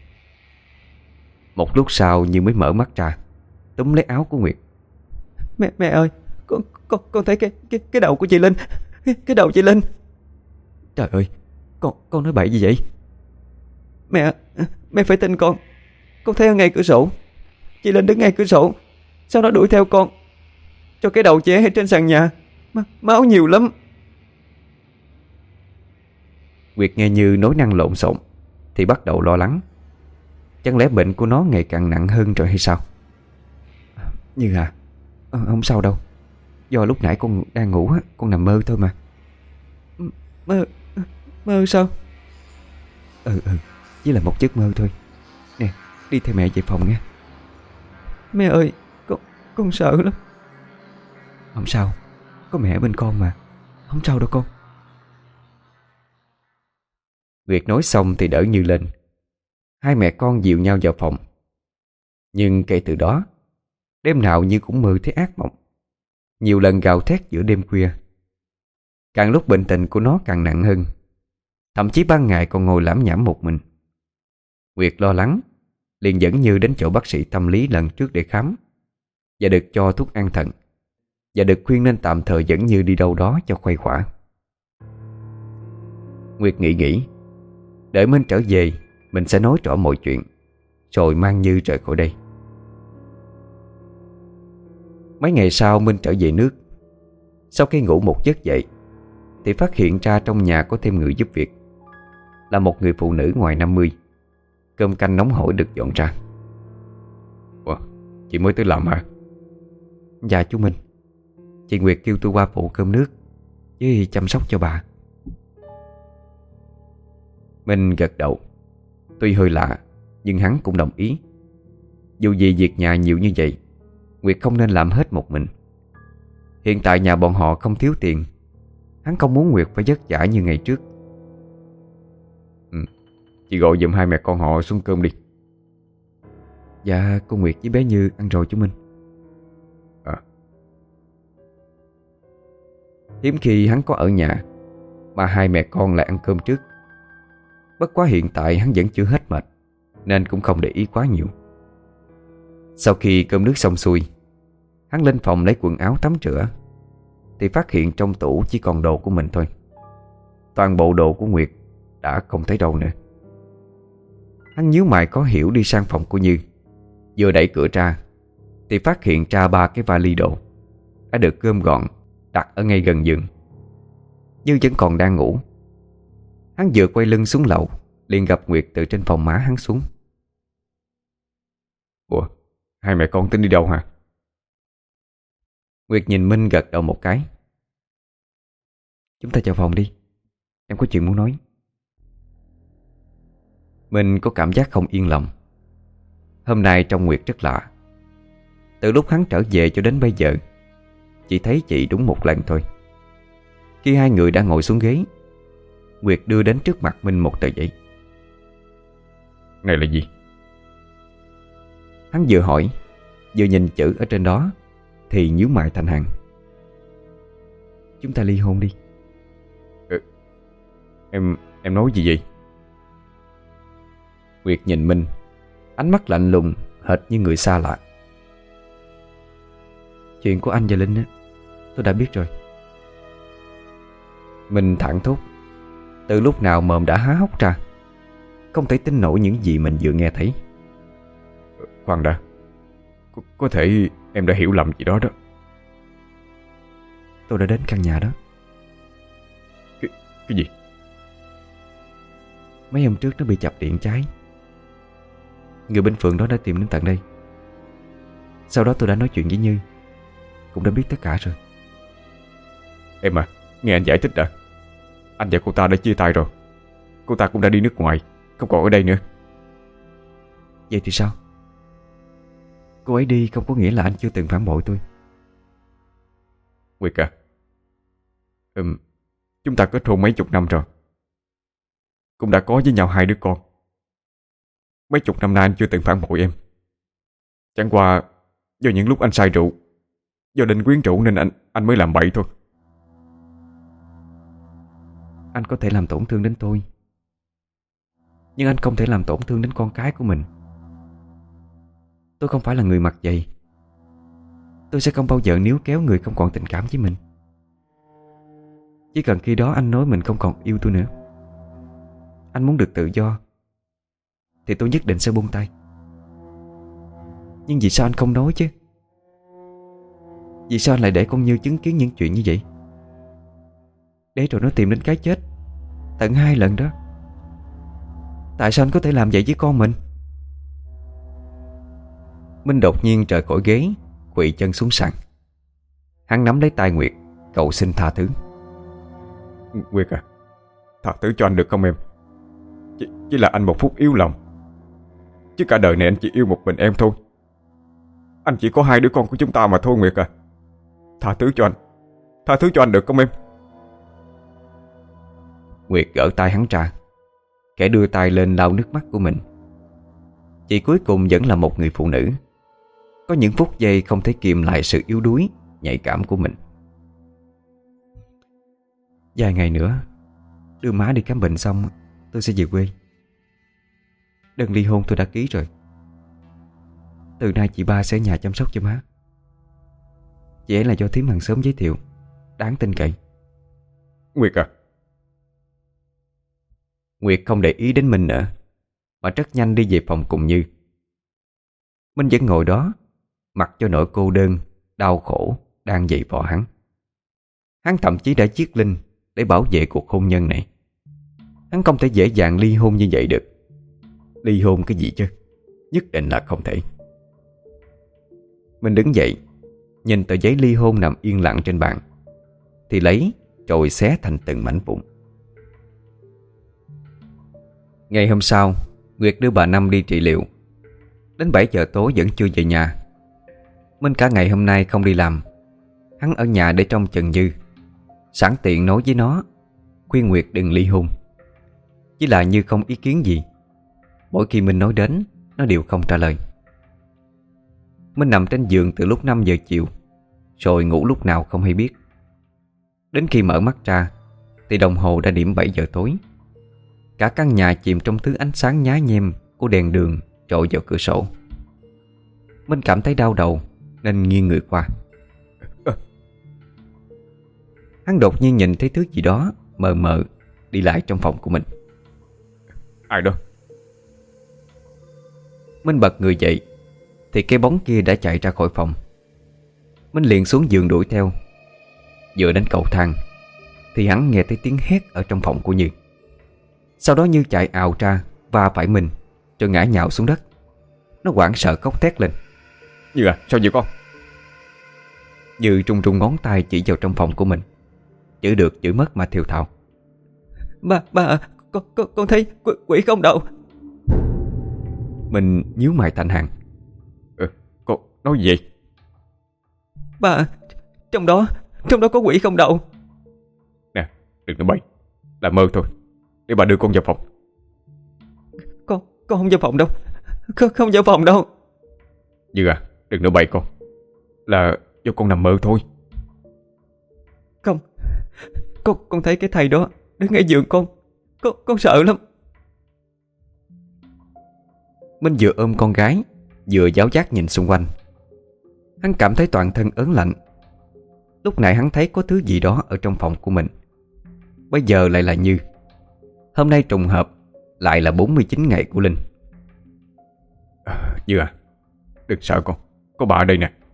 Một lúc sau Như mới mở mắt ra, túm lấy áo của Nguyệt. Mẹ mẹ ơi, con con con thấy cái cái cái đầu của chị Linh, cái, cái đầu chị Linh. Trời ơi, con con nói bậy gì vậy? Mẹ, mẹ phải tin con. Con thấy ở ngay cửa sổ, chị Linh đứng ngay cửa sổ. Sao nó đuổi theo con? Cho cái đầu chị ấy trên sàn nhà, M máu nhiều lắm. Nguyệt nghe Như nói năng lộn xộn thì bắt đầu lo lắng. Chẳng lẽ bệnh của nó ngày càng nặng hơn rồi hay sao? Như à, không sao đâu. Do lúc nãy con đang ngủ á, con nằm mơ thôi mà. Mơ? Mơ sao? Ừ ừ, chỉ là một giấc mơ thôi. Nè, đi theo mẹ về phòng nha. Mẹ ơi, con, con sợ lắm. Không sao, có mẹ bên con mà. Không sao đâu con. Nguyệt nói xong thì đỡ Như lên. Hai mẹ con dìu nhau vào phòng. Nhưng kể từ đó, đêm nào Như cũng mơ thấy ác mộng, nhiều lần gào thét giữa đêm khuya. Càng lúc bệnh tình của nó càng nặng hơn. Thậm chí ban ngày còn ngồi lảm nhảm một mình. Nguyệt lo lắng, liền dẫn Như đến chỗ bác sĩ tâm lý lần trước để khám, và được cho thuốc an thần, và được khuyên nên tạm thời dẫn Như đi đâu đó cho khuây khỏa. Nguyệt nghĩ nghĩ, đợi Minh trở về mình sẽ nói rõ mọi chuyện, rồi mang Như rời khỏi đây. Mấy ngày sau Minh trở về nước. Sau khi ngủ một giấc dậy thì phát hiện ra trong nhà có thêm người giúp việc, là một người phụ nữ ngoài năm mươi. Cơm canh nóng hổi được dọn ra. Ủa, chị mới tới làm hả? Dạ chú Minh, chị Nguyệt kêu tôi qua phụ cơm nước với chăm sóc cho bà. Minh gật đầu. Tuy hơi lạ nhưng hắn cũng đồng ý. Dù gì việc nhà nhiều như vậy, Nguyệt không nên làm hết một mình. Hiện tại nhà bọn họ không thiếu tiền. Hắn không muốn Nguyệt phải vất vả như ngày trước. Ừ, chị gọi giùm hai mẹ con họ xuống cơm đi. Dạ, cô Nguyệt với bé Như ăn rồi chú Minh. À. Hiếm khi hắn có ở nhà mà hai mẹ con lại ăn cơm trước. Bất quá hiện tại hắn vẫn chưa hết mệt, nên cũng không để ý quá nhiều. Sau khi cơm nước xong xuôi, hắn lên phòng lấy quần áo tắm rửa, thì phát hiện trong tủ chỉ còn đồ của mình thôi. Toàn bộ đồ của Nguyệt đã không thấy đâu nữa. Hắn nhíu mày khó hiểu đi sang phòng của Như. Vừa đẩy cửa ra thì phát hiện ra ba cái vali đồ đã được gom gọn đặt ở ngay gần giường. Như vẫn còn đang ngủ. Hắn vừa quay lưng xuống lầu liền gặp Nguyệt từ trên phòng má hắn xuống. Ủa, hai mẹ con tính đi đâu hả? Nguyệt nhìn Minh gật đầu một cái. Chúng ta vào phòng đi, em có chuyện muốn nói. Minh có cảm giác không yên lòng. Hôm nay trông Nguyệt rất lạ. Từ lúc hắn trở về cho đến bây giờ, chỉ thấy chị đúng một lần thôi. Khi hai người đã ngồi xuống ghế Nguyệt đưa đến trước mặt Minh một tờ giấy. Này là gì? Hắn vừa hỏi vừa nhìn chữ ở trên đó thì nhíu mày thành hàng. Chúng ta ly hôn đi. ừ, Em em nói gì vậy? Nguyệt nhìn Minh, ánh mắt lạnh lùng hệt như người xa lạ. Chuyện của anh và Linh á, tôi đã biết rồi. Minh thẳng thốt. Từ lúc nào mồm đã há hốc ra, không thể tin nổi những gì mình vừa nghe thấy. Khoan đã, có, có thể em đã hiểu lầm gì đó đó. Tôi đã đến căn nhà đó. Cái, cái gì? Mấy hôm trước nó bị chập điện cháy. Người bên phường đó đã tìm đến tận đây. Sau đó tôi đã nói chuyện với Như, cũng đã biết tất cả rồi. Em à, nghe anh giải thích đã. Anh và cô ta đã chia tay rồi. Cô ta cũng đã đi nước ngoài, không còn ở đây nữa. Vậy thì sao? Cô ấy đi không có nghĩa là anh chưa từng phản bội tôi. Nguyệt à, Ừm, chúng ta kết hôn mấy chục năm rồi, cũng đã có với nhau hai đứa con. Mấy chục năm nay anh chưa từng phản bội em. Chẳng qua do những lúc anh say rượu, do Linh quyến rũ nên anh anh mới làm bậy thôi. Anh có thể làm tổn thương đến tôi, nhưng anh không thể làm tổn thương đến con cái của mình. Tôi không phải là người mặt dày. Tôi sẽ không bao giờ níu kéo người không còn tình cảm với mình. Chỉ cần khi đó anh nói mình không còn yêu tôi nữa, anh muốn được tự do, thì tôi nhất định sẽ buông tay. Nhưng vì sao anh không nói chứ? Vì sao anh lại để con Như chứng kiến những chuyện như vậy? Để rồi nó tìm đến cái chết tận hai lần đó. Tại sao anh có thể làm vậy với con mình? Minh đột nhiên rời khỏi ghế, quỳ chân xuống sàn. Hắn nắm lấy tay Nguyệt, cầu xin tha thứ. Nguyệt à, tha thứ cho anh được không em? Chỉ, chỉ là anh một phút yếu lòng, chứ cả đời này anh chỉ yêu một mình em thôi. Anh chỉ có hai đứa con của chúng ta mà thôi Nguyệt à. Tha thứ cho anh, tha thứ cho anh được không em? Nguyệt gỡ tay hắn ra, kẻ đưa tay lên lau nước mắt của mình. Chị cuối cùng vẫn là một người phụ nữ, có những phút giây không thể kìm lại sự yếu đuối, nhạy cảm của mình. Vài ngày nữa, đưa má đi khám bệnh xong, tôi sẽ về quê. Đơn ly hôn tôi đã ký rồi. Từ nay chị ba sẽ ở nhà chăm sóc cho má. Chị ấy là do thím hàng xóm giới thiệu, đáng tin cậy. Nguyệt à. Nguyệt không để ý đến Minh nữa, mà rất nhanh đi về phòng cùng Như. Minh vẫn ngồi đó, mặc cho nỗi cô đơn, đau khổ đang dày vò hắn. Hắn thậm chí đã giết Linh để bảo vệ cuộc hôn nhân này. Hắn không thể dễ dàng ly hôn như vậy được. Ly hôn cái gì chứ? Nhất định là không thể. Mình đứng dậy, nhìn tờ giấy ly hôn nằm yên lặng trên bàn, thì lấy rồi xé thành từng mảnh vụn. Ngày hôm sau, Nguyệt đưa bà Năm đi trị liệu. Đến bảy giờ tối vẫn chưa về nhà. Minh cả ngày hôm nay không đi làm. Hắn ở nhà để trông chừng Như, sẵn tiện nói với nó, khuyên Nguyệt đừng ly hôn. Chỉ là Như không ý kiến gì. Mỗi khi Minh nói đến, nó đều không trả lời. Minh nằm trên giường từ lúc năm giờ chiều, rồi ngủ lúc nào không hay biết. Đến khi mở mắt ra thì đồng hồ đã điểm bảy giờ tối. Cả căn nhà chìm trong thứ ánh sáng nhá nhem của đèn đường trội vào cửa sổ. Minh cảm thấy đau đầu nên nghiêng người qua. Hắn đột nhiên nhìn thấy thứ gì đó mờ mờ đi lại trong phòng của mình. Ai đó? Minh bật người dậy thì cái bóng kia đã chạy ra khỏi phòng. Minh liền xuống giường đuổi theo. Vừa đến cầu thang thì hắn nghe thấy tiếng hét ở trong phòng của Như. Sau đó Như chạy ào ra va phải Minh, rồi ngã nhào xuống đất. Nó hoảng sợ khóc thét lên. Như à, sao vậy con? Như trung trung ngón tay chỉ vào trong phòng của mình, chữ được chữ mất mà thều thào. Ba, ba, con, con, con thấy quỷ, quỷ không đâu. Mình nhíu mày thành hàng. Ừ, con nói gì vậy? Ba, trong đó, trong đó có quỷ không đâu. Nè, đừng nói bậy, là mơ thôi. để bà đưa con vào phòng. Con con không vào phòng đâu. Không, không vào phòng đâu. Như à, đừng nói bậy con. Là do con nằm mơ thôi. Không. Con, con thấy cái thầy đó đứng ở giường con. Con, con sợ lắm. Minh vừa ôm con gái, vừa giáo giác nhìn xung quanh. Hắn cảm thấy toàn thân ớn lạnh. Lúc nãy hắn thấy có thứ gì đó ở trong phòng của mình. Bây giờ lại là Như. Hôm nay trùng hợp lại là bốn mươi chín ngày của Linh. à, Như à, đừng sợ con. Có bà ở đây nè.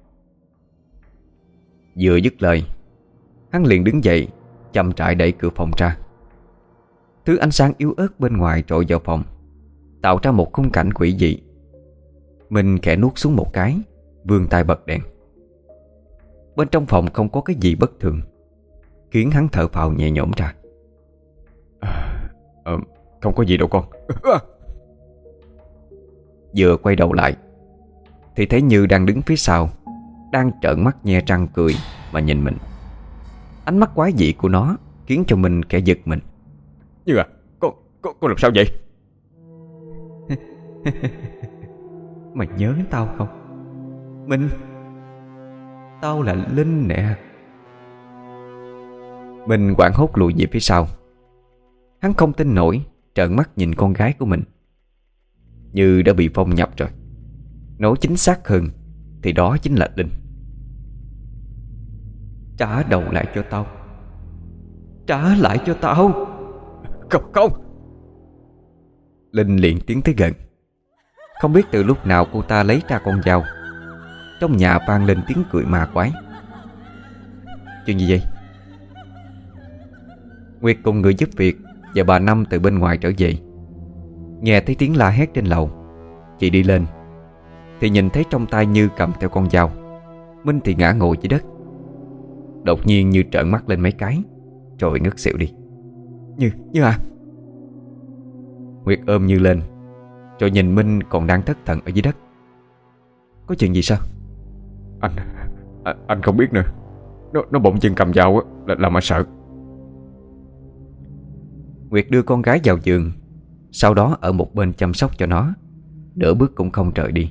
Vừa dứt lời, hắn liền đứng dậy, chậm rãi đẩy cửa phòng ra. Thứ ánh sáng yếu ớt bên ngoài trội vào phòng, tạo ra một khung cảnh quỷ dị. Mình khẽ nuốt xuống một cái, vươn tay bật đèn. Bên trong phòng không có cái gì bất thường, khiến hắn thở phào nhẹ nhõm ra. à, à, Không có gì đâu con. Vừa quay đầu lại thì thấy Như đang đứng phía sau, đang trợn mắt nhe răng cười mà nhìn mình. Ánh mắt quái dị của nó khiến cho mình kẻ giật mình. Như à, con, con, con làm sao vậy? Mày nhớ tao không? Minh, tao là Linh nè. Mình hoảng hốt lùi về phía sau. Hắn không tin nổi, trợn mắt nhìn con gái của mình. Như đã bị phong nhập rồi. Nói chính xác hơn thì đó chính là Linh. Trả đầu lại cho tao. Trả lại cho tao. Không, không. Linh liền tiến tới gần. Không biết từ lúc nào cô ta lấy ra con dao. Trong nhà vang lên tiếng cười ma quái. Chuyện gì vậy? Nguyệt cùng người giúp việc và bà Năm từ bên ngoài trở về. Nghe thấy tiếng la hét trên lầu, chị đi lên thì nhìn thấy trong tay Như cầm theo con dao. Minh thì ngã ngồi dưới đất. Đột nhiên Như trợn mắt lên mấy cái rồi ngất xỉu đi. Như, Như à? Nguyệt ôm Như lên rồi nhìn Minh còn đang thất thần ở dưới đất. Có chuyện gì sao? Anh à, Anh không biết nữa. Nó, nó bỗng dưng cầm dao á, là, làm anh sợ. Nguyệt đưa con gái vào giường, sau đó ở một bên chăm sóc cho nó, nửa bước cũng không rời đi.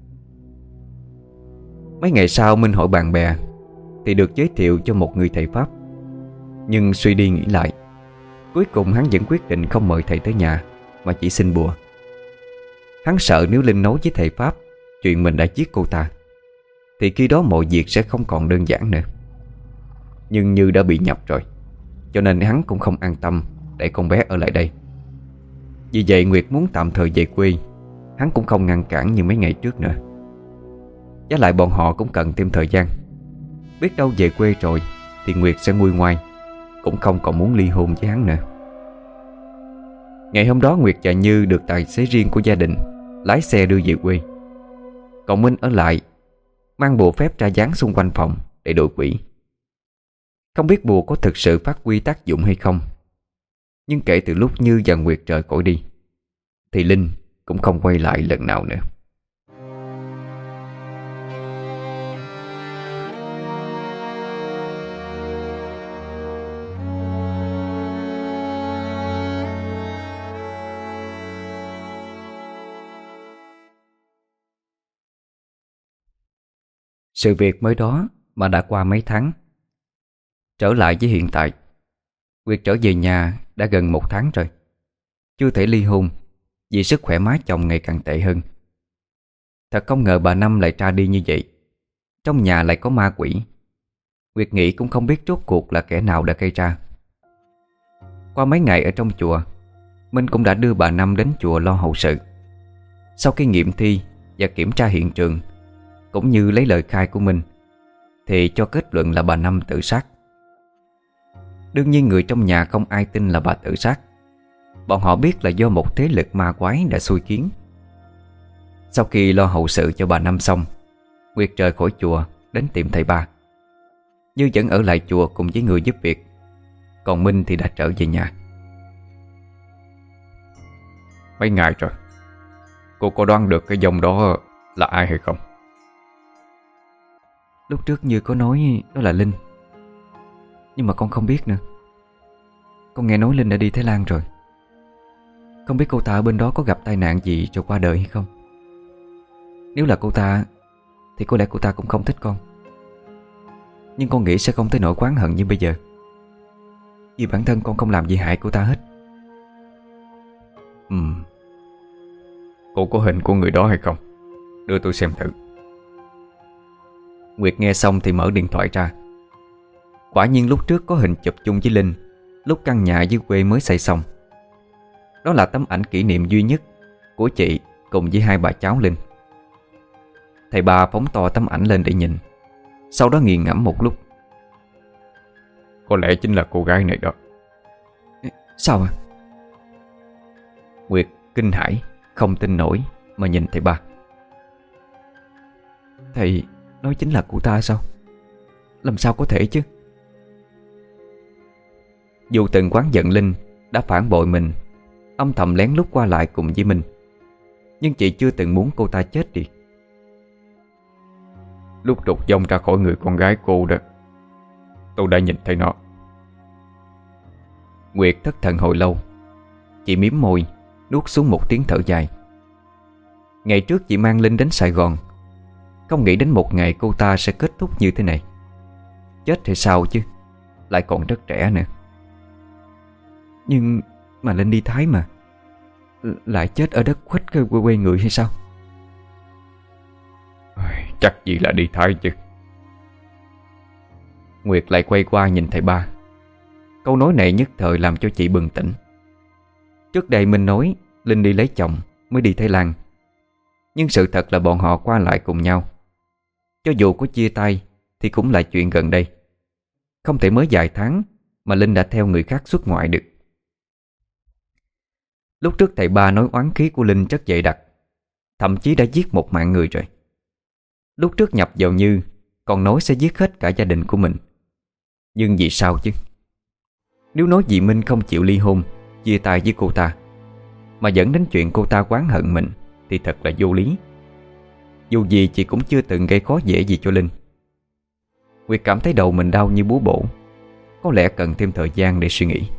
Mấy ngày sau Minh hỏi bạn bè thì được giới thiệu cho một người thầy Pháp. Nhưng suy đi nghĩ lại, cuối cùng hắn vẫn quyết định không mời thầy tới nhà, mà chỉ xin bùa. Hắn sợ nếu Linh nói với thầy Pháp chuyện mình đã giết cô ta, thì khi đó mọi việc sẽ không còn đơn giản nữa. Nhưng Như đã bị nhập rồi, cho nên hắn cũng không an tâm để con bé ở lại đây. Vì vậy Nguyệt muốn tạm thời về quê, hắn cũng không ngăn cản như mấy ngày trước nữa. Với lại bọn họ cũng cần thêm thời gian. Biết đâu về quê rồi thì Nguyệt sẽ nguôi ngoai, cũng không còn muốn ly hôn với hắn nữa. Ngày hôm đó Nguyệt và Như được tài xế riêng của gia đình lái xe đưa về quê. Còn Minh ở lại, mang bùa phép ra dán xung quanh phòng để đội quỷ. Không biết bùa có thực sự phát huy tác dụng hay không, nhưng kể từ lúc Như và Nguyệt rời cõi đi thì Linh cũng không quay lại lần nào nữa. Sự việc mới đó mà đã qua mấy tháng. Trở lại với hiện tại, Nguyệt trở về nhà đã gần một tháng rồi. Chưa thể ly hôn vì sức khỏe má chồng ngày càng tệ hơn. Thật không ngờ bà Năm lại ra đi như vậy. Trong nhà lại có ma quỷ. Nguyệt nghĩ cũng không biết rốt cuộc là kẻ nào đã gây ra. Qua mấy ngày ở trong chùa, Minh cũng đã đưa bà Năm đến chùa lo hậu sự. Sau khi nghiệm thi và kiểm tra hiện trường, cũng như lấy lời khai của Minh, thì cho kết luận là bà Năm tự sát. Đương nhiên người trong nhà không ai tin là bà tự sát. Bọn họ biết là do một thế lực ma quái đã xui khiến. Sau khi lo hậu sự cho bà Năm xong, Nguyệt rời khỏi chùa đến tìm thầy ba. Như vẫn ở lại chùa cùng với người giúp việc, còn Minh thì đã trở về nhà. Mấy ngày rồi, cô có đoán được cái dòng đó là ai hay không? Lúc trước Như có nói đó là Linh, nhưng mà con không biết nữa. Con nghe nói Linh đã đi Thái Lan rồi. Không biết cô ta ở bên đó có gặp tai nạn gì rồi qua đời hay không. Nếu là cô ta thì có lẽ cô ta cũng không thích con. Nhưng con nghĩ sẽ không tới nỗi oán hận như bây giờ, vì bản thân con không làm gì hại cô ta hết. Ừm Cô có hình của người đó hay không? Đưa tôi xem thử. Nguyệt nghe xong thì mở điện thoại ra. Quả nhiên lúc trước có hình chụp chung với Linh lúc căn nhà dưới quê mới xây xong. Đó là tấm ảnh kỷ niệm duy nhất của chị cùng với hai bà cháu Linh. Thầy ba phóng to tấm ảnh lên để nhìn, sau đó nghiền ngẫm một lúc. Có lẽ chính là cô gái này đó. Sao à? Nguyệt kinh hãi không tin nổi mà nhìn thầy ba. Thầy nói chính là cô ta sao? Làm sao có thể chứ? Dù từng oán giận Linh đã phản bội mình, âm thầm lén lút qua lại cùng với mình, nhưng chị chưa từng muốn cô ta chết đi. Lúc trục dông ra khỏi người con gái cô đó, tôi đã nhìn thấy nó. Nguyệt thất thần hồi lâu. Chị mím môi, nuốt xuống một tiếng thở dài. Ngày trước chị mang Linh đến Sài Gòn, không nghĩ đến một ngày cô ta sẽ kết thúc như thế này. Chết thì sao chứ, lại còn rất trẻ nữa. Nhưng mà Linh đi Thái mà, lại chết ở đất khuất quê quê người hay sao? Chắc gì là đi Thái chứ. Nguyệt lại quay qua nhìn thầy ba. Câu nói này nhất thời làm cho chị bừng tỉnh. Trước đây mình nói Linh đi lấy chồng mới đi Thái Lan, nhưng sự thật là bọn họ qua lại cùng nhau. Cho dù có chia tay thì cũng là chuyện gần đây. Không thể mới vài tháng mà Linh đã theo người khác xuất ngoại được. Lúc trước thầy ba nói oán khí của Linh rất dày đặc, thậm chí đã giết một mạng người rồi. Lúc trước nhập vào Như còn nói sẽ giết hết cả gia đình của mình. Nhưng vì sao chứ? Nếu nói dì Minh không chịu ly hôn, chia tay với cô ta, mà dẫn đến chuyện cô ta oán hận mình, thì thật là vô lý. Dù gì chị cũng chưa từng gây khó dễ gì cho Linh. Nguyệt cảm thấy đầu mình đau như búa bổ, có lẽ cần thêm thời gian để suy nghĩ.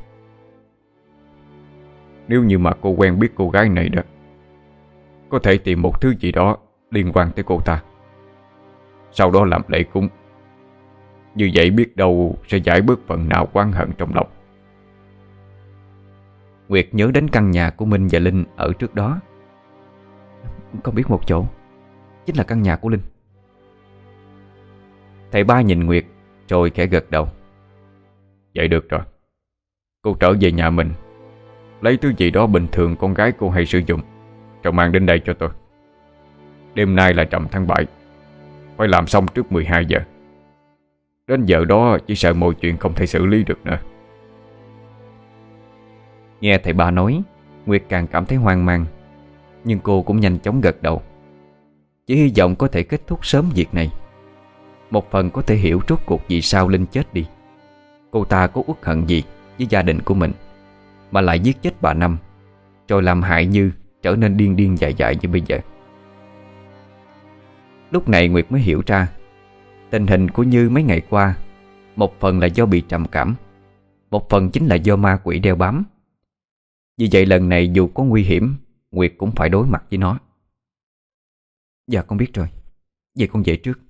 Nếu như mà cô quen biết cô gái này đó, có thể tìm một thứ gì đó liên quan tới cô ta, sau đó làm lễ cúng. Như vậy biết đâu sẽ giải bớt phần nào oán hận trong lòng. Nguyệt nhớ đến căn nhà của Minh và Linh ở trước đó. Con biết một chỗ, chính là căn nhà của Linh. Thầy ba nhìn Nguyệt rồi khẽ gật đầu. Vậy được rồi, cô trở về nhà mình, lấy thứ gì đó bình thường con gái cô hay sử dụng, rồi mang đến đây cho tôi. Đêm nay là rằm tháng bảy, phải làm xong trước mười hai giờ. Đến giờ đó chỉ sợ mọi chuyện không thể xử lý được nữa. Nghe thầy ba nói, Nguyệt càng cảm thấy hoang mang, nhưng cô cũng nhanh chóng gật đầu. Chỉ hy vọng có thể kết thúc sớm việc này. Một phần có thể hiểu rốt cuộc vì sao Linh chết đi. Cô ta có uất hận gì với gia đình của mình mà lại giết chết bà Năm, rồi làm hại Như trở nên điên điên dại dại như bây giờ. Lúc này Nguyệt mới hiểu ra, tình hình của Như mấy ngày qua, một phần là do bị trầm cảm, một phần chính là do ma quỷ đeo bám. Vì vậy lần này dù có nguy hiểm, Nguyệt cũng phải đối mặt với nó. Dạ con biết rồi, vậy con về trước.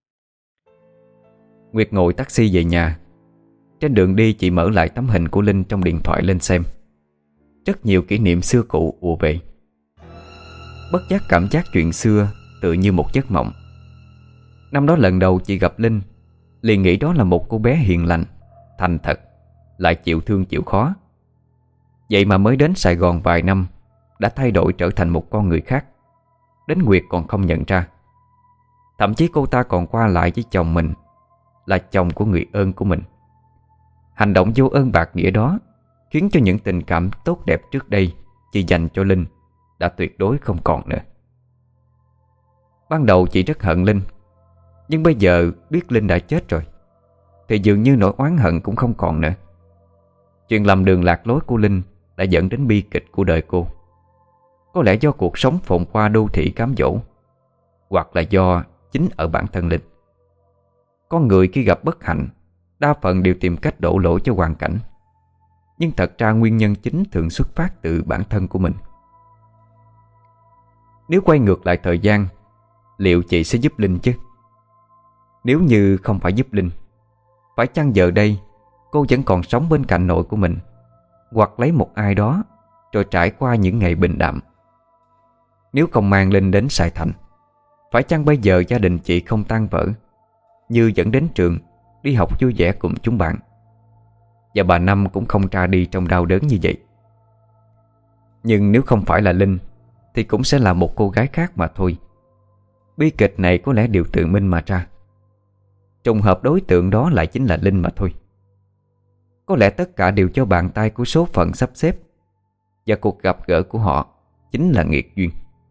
Nguyệt ngồi taxi về nhà. Trên đường đi chị mở lại tấm hình của Linh trong điện thoại lên xem. Rất nhiều kỷ niệm xưa cũ ùa về. Bất giác cảm giác chuyện xưa tự như một giấc mộng. Năm đó lần đầu chị gặp Linh, liền nghĩ đó là một cô bé hiền lành, thành thật, lại chịu thương chịu khó. Vậy mà mới đến Sài Gòn vài năm đã thay đổi trở thành một con người khác. Đến Nguyệt còn không nhận ra. Thậm chí cô ta còn qua lại với chồng mình, là chồng của người ơn của mình. Hành động vô ơn bạc nghĩa đó khiến cho những tình cảm tốt đẹp trước đây chị dành cho Linh đã tuyệt đối không còn nữa. Ban đầu chị rất hận Linh, nhưng bây giờ biết Linh đã chết rồi thì dường như nỗi oán hận cũng không còn nữa. Chuyện lầm đường lạc lối của Linh đã dẫn đến bi kịch của đời cô. Có lẽ do cuộc sống phồn hoa đô thị cám dỗ, hoặc là do chính ở bản thân Linh. Con người khi gặp bất hạnh đa phần đều tìm cách đổ lỗi cho hoàn cảnh. Nhưng thật ra nguyên nhân chính thường xuất phát từ bản thân của mình. Nếu quay ngược lại thời gian, liệu chị sẽ giúp Linh chứ? Nếu như không phải giúp Linh, phải chăng giờ đây cô vẫn còn sống bên cạnh nội của mình, hoặc lấy một ai đó rồi trải qua những ngày bình đạm? Nếu không mang Linh đến Sài Thành, phải chăng bây giờ gia đình chị không tan vỡ, Như vẫn đến trường, đi học vui vẻ cùng chúng bạn, và bà Năm cũng không ra đi trong đau đớn như vậy? Nhưng nếu không phải là Linh thì cũng sẽ là một cô gái khác mà thôi. Bi kịch này có lẽ đều tự minh mà ra. Trùng hợp đối tượng đó lại chính là Linh mà thôi. Có lẽ tất cả đều do bàn tay của số phận sắp xếp, và cuộc gặp gỡ của họ chính là nghiệt duyên.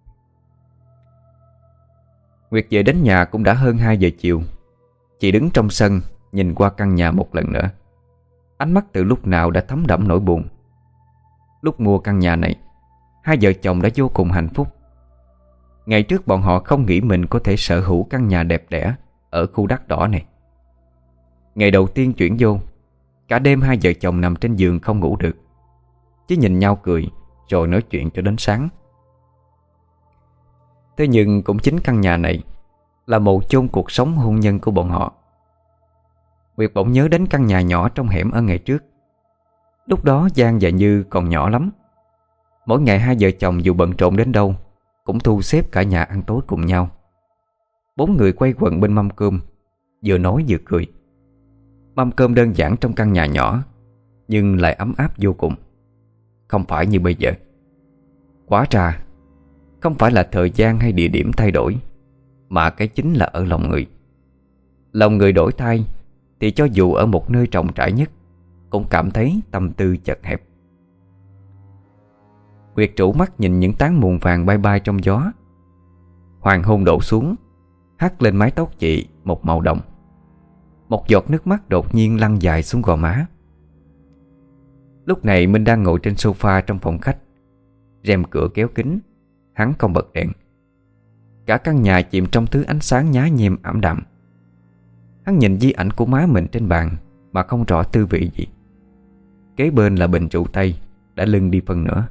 Nguyệt về đến nhà cũng đã hơn hai giờ chiều. Chị đứng trong sân nhìn qua căn nhà một lần nữa. Ánh mắt từ lúc nào đã thấm đẫm nỗi buồn. Lúc mua căn nhà này, hai vợ chồng đã vô cùng hạnh phúc. Ngày trước bọn họ không nghĩ mình có thể sở hữu căn nhà đẹp đẽ ở khu đất đỏ này. Ngày đầu tiên chuyển vô, cả đêm hai vợ chồng nằm trên giường không ngủ được, chỉ nhìn nhau cười rồi nói chuyện cho đến sáng. Thế nhưng cũng chính căn nhà này là mồ chôn cuộc sống hôn nhân của bọn họ. Nguyệt bỗng nhớ đến căn nhà nhỏ trong hẻm ở ngày trước. Lúc đó Giang và Như còn nhỏ lắm. Mỗi ngày hai vợ chồng dù bận rộn đến đâu cũng thu xếp cả nhà ăn tối cùng nhau. Bốn người quay quần bên mâm cơm, vừa nói vừa cười. Mâm cơm đơn giản trong căn nhà nhỏ, nhưng lại ấm áp vô cùng. Không phải như bây giờ. Hóa ra không phải là thời gian hay địa điểm thay đổi, mà cái chính là ở lòng người. Lòng người đổi thay thì cho dù ở một nơi rộng rãi nhất cũng cảm thấy tâm tư chật hẹp. Nguyệt trũ mắt nhìn những tán muôn vàng bay bay trong gió. Hoàng hôn đổ xuống, hắt lên mái tóc chị một màu đồng. Một giọt nước mắt đột nhiên lăn dài xuống gò má. Lúc này Minh đang ngồi trên sofa trong phòng khách. Rèm cửa kéo kín, hắn không bật đèn. Cả căn nhà chìm trong thứ ánh sáng nhá nhem ảm đạm. Hắn nhìn di ảnh của má mình trên bàn mà không rõ tư vị gì. Kế bên là bình rượu tây đã lưng đi phần nữa.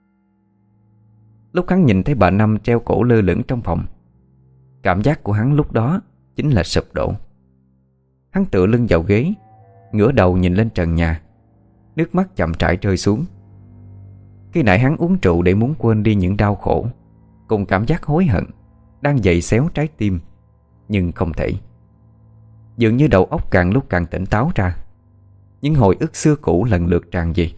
Lúc hắn nhìn thấy bà Năm treo cổ lơ lửng trong phòng, cảm giác của hắn lúc đó chính là sụp đổ. Hắn tựa lưng vào ghế, ngửa đầu nhìn lên trần nhà. Nước mắt chậm rãi rơi xuống. Khi nãy hắn uống rượu để muốn quên đi những đau khổ cùng cảm giác hối hận đang dậy xéo trái tim, nhưng không thể. Dường như đầu óc càng lúc càng tỉnh táo ra. Những hồi ức xưa cũ lần lượt tràn về.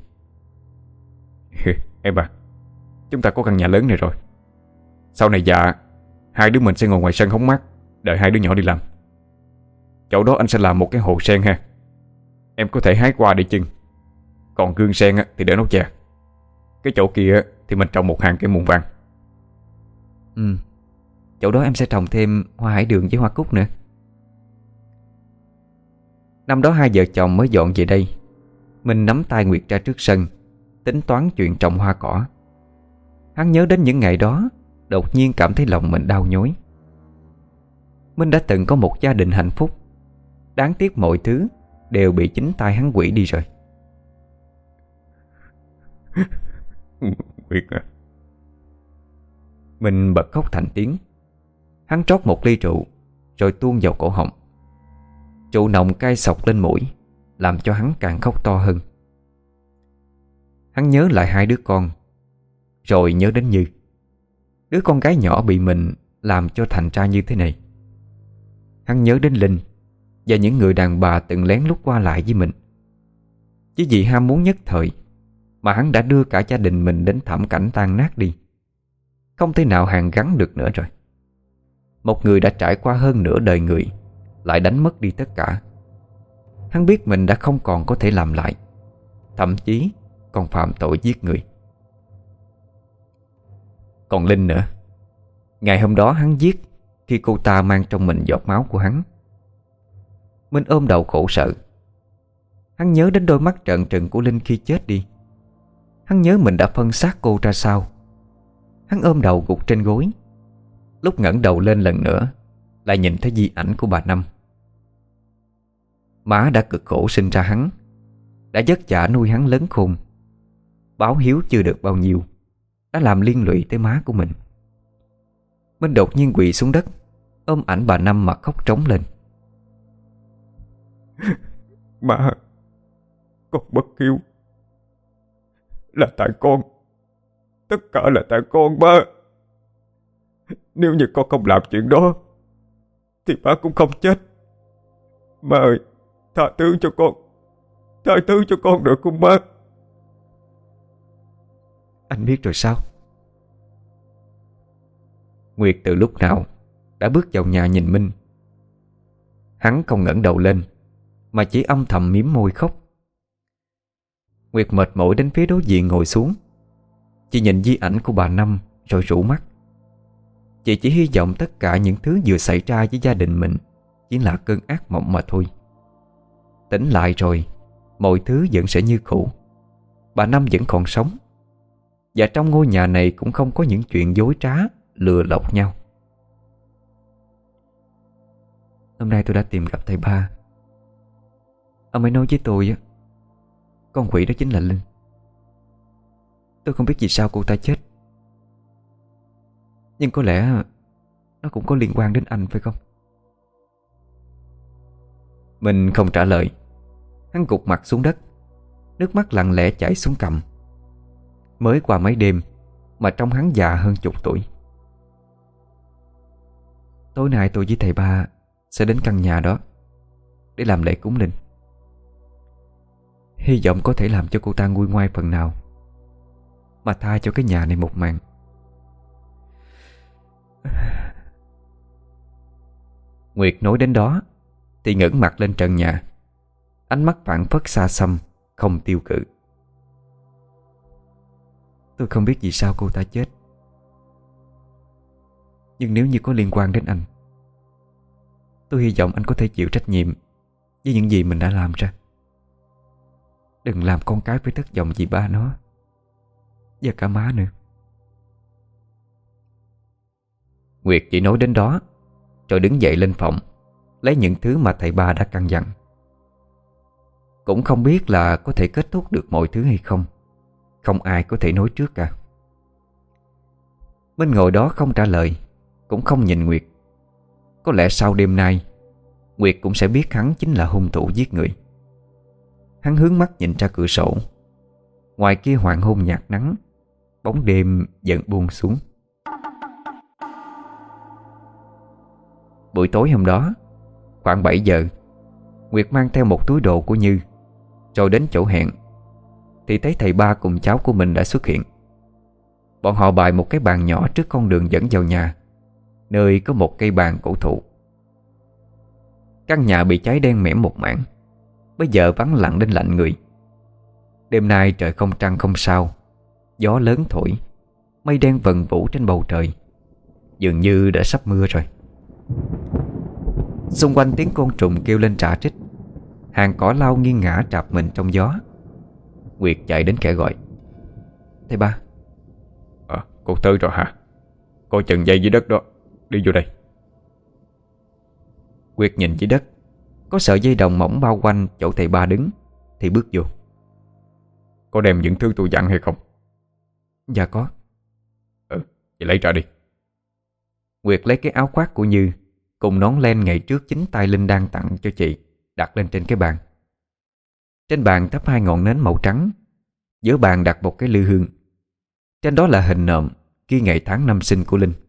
Em à, chúng ta có căn nhà lớn này rồi. Sau này già, hai đứa mình sẽ ngồi ngoài sân hóng mát, đợi hai đứa nhỏ đi làm. Chỗ đó anh sẽ làm một cái hồ sen ha. Em có thể hái qua để chưng. Còn gương sen thì để nấu chè. Cái chỗ kia thì mình trồng một hàng cây muôn vàng. Ừ, chỗ đó em sẽ trồng thêm hoa hải đường với hoa cúc nữa. Năm đó hai vợ chồng mới dọn về đây, mình nắm tay Nguyệt ra trước sân, tính toán chuyện trồng hoa cỏ. Hắn nhớ đến những ngày đó, đột nhiên cảm thấy lòng mình đau nhói. Minh đã từng có một gia đình hạnh phúc. Đáng tiếc mọi thứ đều bị chính tay hắn hủy đi rồi. Nguyệt à. Mình bật khóc thành tiếng. Hắn trót một ly rượu rồi tuôn vào cổ họng. Rượu nồng cay sộc lên mũi, làm cho hắn càng khóc to hơn. Hắn nhớ lại hai đứa con, rồi nhớ đến Như, đứa con gái nhỏ bị mình làm cho thành ra như thế này. Hắn nhớ đến Linh và những người đàn bà từng lén lút qua lại với mình. Chỉ vì ham muốn nhất thời mà hắn đã đưa cả gia đình mình đến thảm cảnh tan nát đi. Không thể nào hàn gắn được nữa rồi. Một người đã trải qua hơn nửa đời người lại đánh mất đi tất cả. Hắn biết mình đã không còn có thể làm lại, thậm chí còn phạm tội giết người. Còn Linh nữa, ngày hôm đó hắn giết khi cô ta mang trong mình giọt máu của hắn. Minh ôm đầu khổ sở. Hắn nhớ đến đôi mắt trợn trừng của Linh khi chết đi. Hắn nhớ mình đã phân xác cô ra sao. Hắn ôm đầu gục trên gối. Lúc ngẩng đầu lên lần nữa, lại nhìn thấy di ảnh của bà Năm. Má đã cực khổ sinh ra hắn. đã vất vả nuôi hắn lớn khôn, báo hiếu chưa được bao nhiêu đã làm liên lụy tới má của mình. Minh đột nhiên quỳ xuống đất, ôm ảnh bà Năm mà khóc trống lên. Má, con bất hiếu. Là tại con. Tất cả là tại con ba. Nếu như con không làm chuyện đó thì ba cũng không chết. Má ơi, tha thứ cho con. Tha thứ cho con được không má? Anh biết rồi sao? Nguyệt từ lúc nào đã bước vào nhà nhìn Minh. Hắn không ngẩng đầu lên mà chỉ âm thầm mím môi khóc. Nguyệt mệt mỏi đến phía đối diện ngồi xuống. Chị nhìn di ảnh của bà Năm rồi rủ mắt. Chị chỉ hy vọng tất cả những thứ vừa xảy ra với gia đình mình chỉ là cơn ác mộng mà thôi. Tỉnh lại rồi, mọi thứ vẫn sẽ như cũ. Bà Năm vẫn còn sống, và trong ngôi nhà này cũng không có những chuyện dối trá, lừa lọc nhau. Hôm nay tôi đã tìm gặp thầy ba. Ông ấy nói với tôi á, con quỷ đó chính là Linh. Tôi không biết vì sao cô ta chết, nhưng có lẽ nó cũng có liên quan đến anh phải không? Mình không trả lời. Hắn gục mặt xuống đất, nước mắt lặng lẽ chảy xuống cằm. Mới qua mấy đêm mà trông hắn già hơn chục tuổi. Tối nay tôi với thầy ba sẽ đến căn nhà đó để làm lễ cúng linh. Hy vọng có thể làm cho cô ta nguôi ngoai phần nào, mà tha cho cái nhà này một mạng. Nguyệt nói đến đó thì ngẩng mặt lên trần nhà, ánh mắt phảng phất xa xăm, không tiêu cự. Tôi không biết vì sao cô ta chết, nhưng nếu như có liên quan đến anh, tôi hy vọng anh có thể chịu trách nhiệm với những gì mình đã làm ra. Đừng làm con cái phải thất vọng vì ba nó và cả má nữa. Nguyệt chỉ nói đến đó rồi đứng dậy lên phòng, lấy những thứ mà thầy ba đã căn dặn. Cũng không biết là có thể kết thúc được mọi thứ hay không. Không ai có thể nói trước cả. Minh ngồi đó không trả lời, cũng không nhìn Nguyệt. Có lẽ sau đêm nay Nguyệt cũng sẽ biết hắn chính là hung thủ giết người. Hắn hướng mắt nhìn ra cửa sổ. Ngoài kia hoàng hôn nhạt nắng, bóng đêm dần buông xuống. Buổi tối hôm đó, khoảng bảy giờ, Nguyệt mang theo một túi đồ của Như, rồi đến chỗ hẹn thì thấy thầy ba cùng cháu của mình đã xuất hiện. Bọn họ bày một cái bàn nhỏ trước con đường dẫn vào nhà, nơi có một cây bàn cổ thụ. Căn nhà bị cháy đen mẻm một mảng, bây giờ vắng lặng đến lạnh người. Đêm nay trời không trăng không sao, gió lớn thổi, mây đen vần vũ trên bầu trời, dường như đã sắp mưa rồi. Xung quanh tiếng côn trùng kêu lên rả rích, hàng cỏ lau nghiêng ngả trạp mình trong gió. Nguyệt chạy đến kẻ gọi: Thầy ba. À, cô tới rồi hả? Coi chừng dây dưới đất đó, đi vô đây. Nguyệt nhìn dưới đất, có sợi dây đồng mỏng bao quanh chỗ thầy ba đứng, thì bước vô. Có đem những thứ tôi dặn hay không? Dạ có. Ừ, vậy lấy ra đi. Nguyệt lấy cái áo khoác của Như cùng nón len ngày trước chính tay Linh đang tặng cho chị, đặt lên trên cái bàn. Trên bàn thắp hai ngọn nến màu trắng, giữa bàn đặt một cái lư hương. Trên đó là hình nộm ghi ngày tháng năm sinh của Linh.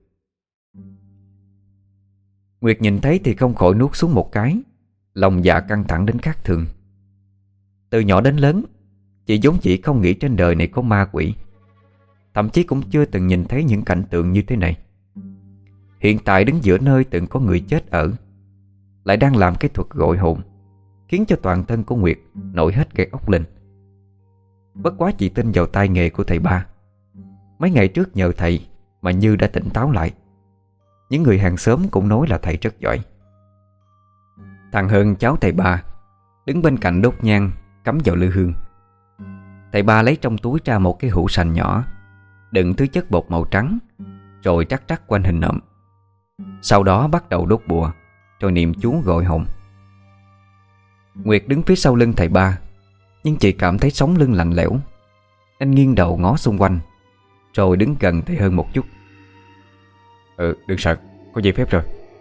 Nguyệt nhìn thấy thì không khỏi nuốt xuống một cái, lòng dạ căng thẳng đến khác thường. Từ nhỏ đến lớn, chị vốn chỉ không nghĩ trên đời này có ma quỷ, thậm chí cũng chưa từng nhìn thấy những cảnh tượng như thế này. Hiện tại đứng giữa nơi từng có người chết ở, lại đang làm cái thuật gọi hồn, khiến cho toàn thân của Nguyệt nổi hết gai ốc lên. Bất quá chị tin vào tay nghề của thầy ba. Mấy ngày trước nhờ thầy mà Như đã tỉnh táo lại. Những người hàng xóm cũng nói là thầy rất giỏi. Thằng Hơn, cháu thầy ba, đứng bên cạnh đốt nhang cắm vào lư hương. Thầy ba lấy trong túi ra một cái hũ sành nhỏ, đựng thứ chất bột màu trắng, rồi trắc trắc quanh hình nộm. Sau đó bắt đầu đốt bùa, rồi niệm chú gọi hồn. Nguyệt đứng phía sau lưng thầy ba, Nhưng chị cảm thấy sống lưng lạnh lẽo. Anh nghiêng đầu ngó xung quanh, rồi đứng gần Thầy Hơn một chút. Ừ, đừng sợ, có giấy phép rồi.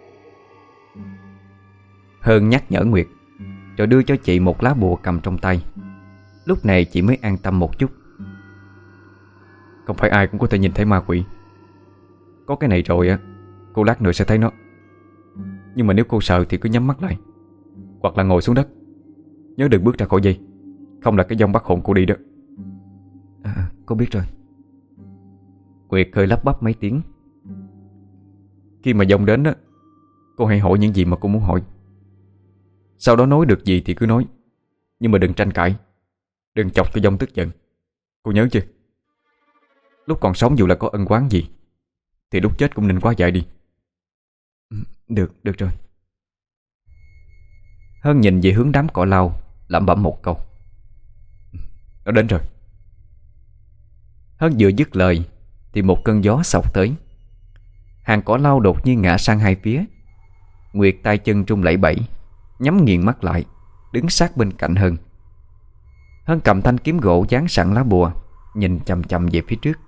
Hơn nhắc nhở Nguyệt, rồi đưa cho chị một lá bùa cầm trong tay. Lúc này chị mới an tâm một chút. Không phải ai cũng có thể nhìn thấy ma quỷ. Có cái này rồi á, cô lát nữa sẽ thấy nó. Nhưng mà nếu cô sợ thì cứ nhắm mắt lại, hoặc là ngồi xuống đất. Nhớ đừng bước ra khỏi dây, không là cái dông bắt hồn cô đi đó. À, cô biết rồi. Nguyệt hơi lắp bắp mấy tiếng. Khi mà dông đến á, cô hãy hỏi những gì mà cô muốn hỏi. Sau đó nói được gì thì cứ nói, nhưng mà đừng tranh cãi, đừng chọc cho dông tức giận. Cô nhớ chưa? Lúc còn sống dù là có ân oán gì thì lúc chết cũng nên quá dại đi. Được, được rồi. Hơn nhìn về hướng đám cỏ lau, lẩm bẩm một câu. Nó đến rồi. Hơn vừa dứt lời thì một cơn gió xộc tới. Hàng cỏ lau đột nhiên ngã sang hai phía. Nguyệt tay chân run lẩy bẩy, nhắm nghiền mắt lại, đứng sát bên cạnh Hơn. Hơn cầm thanh kiếm gỗ dán sẵn lá bùa, nhìn chằm chằm về phía trước.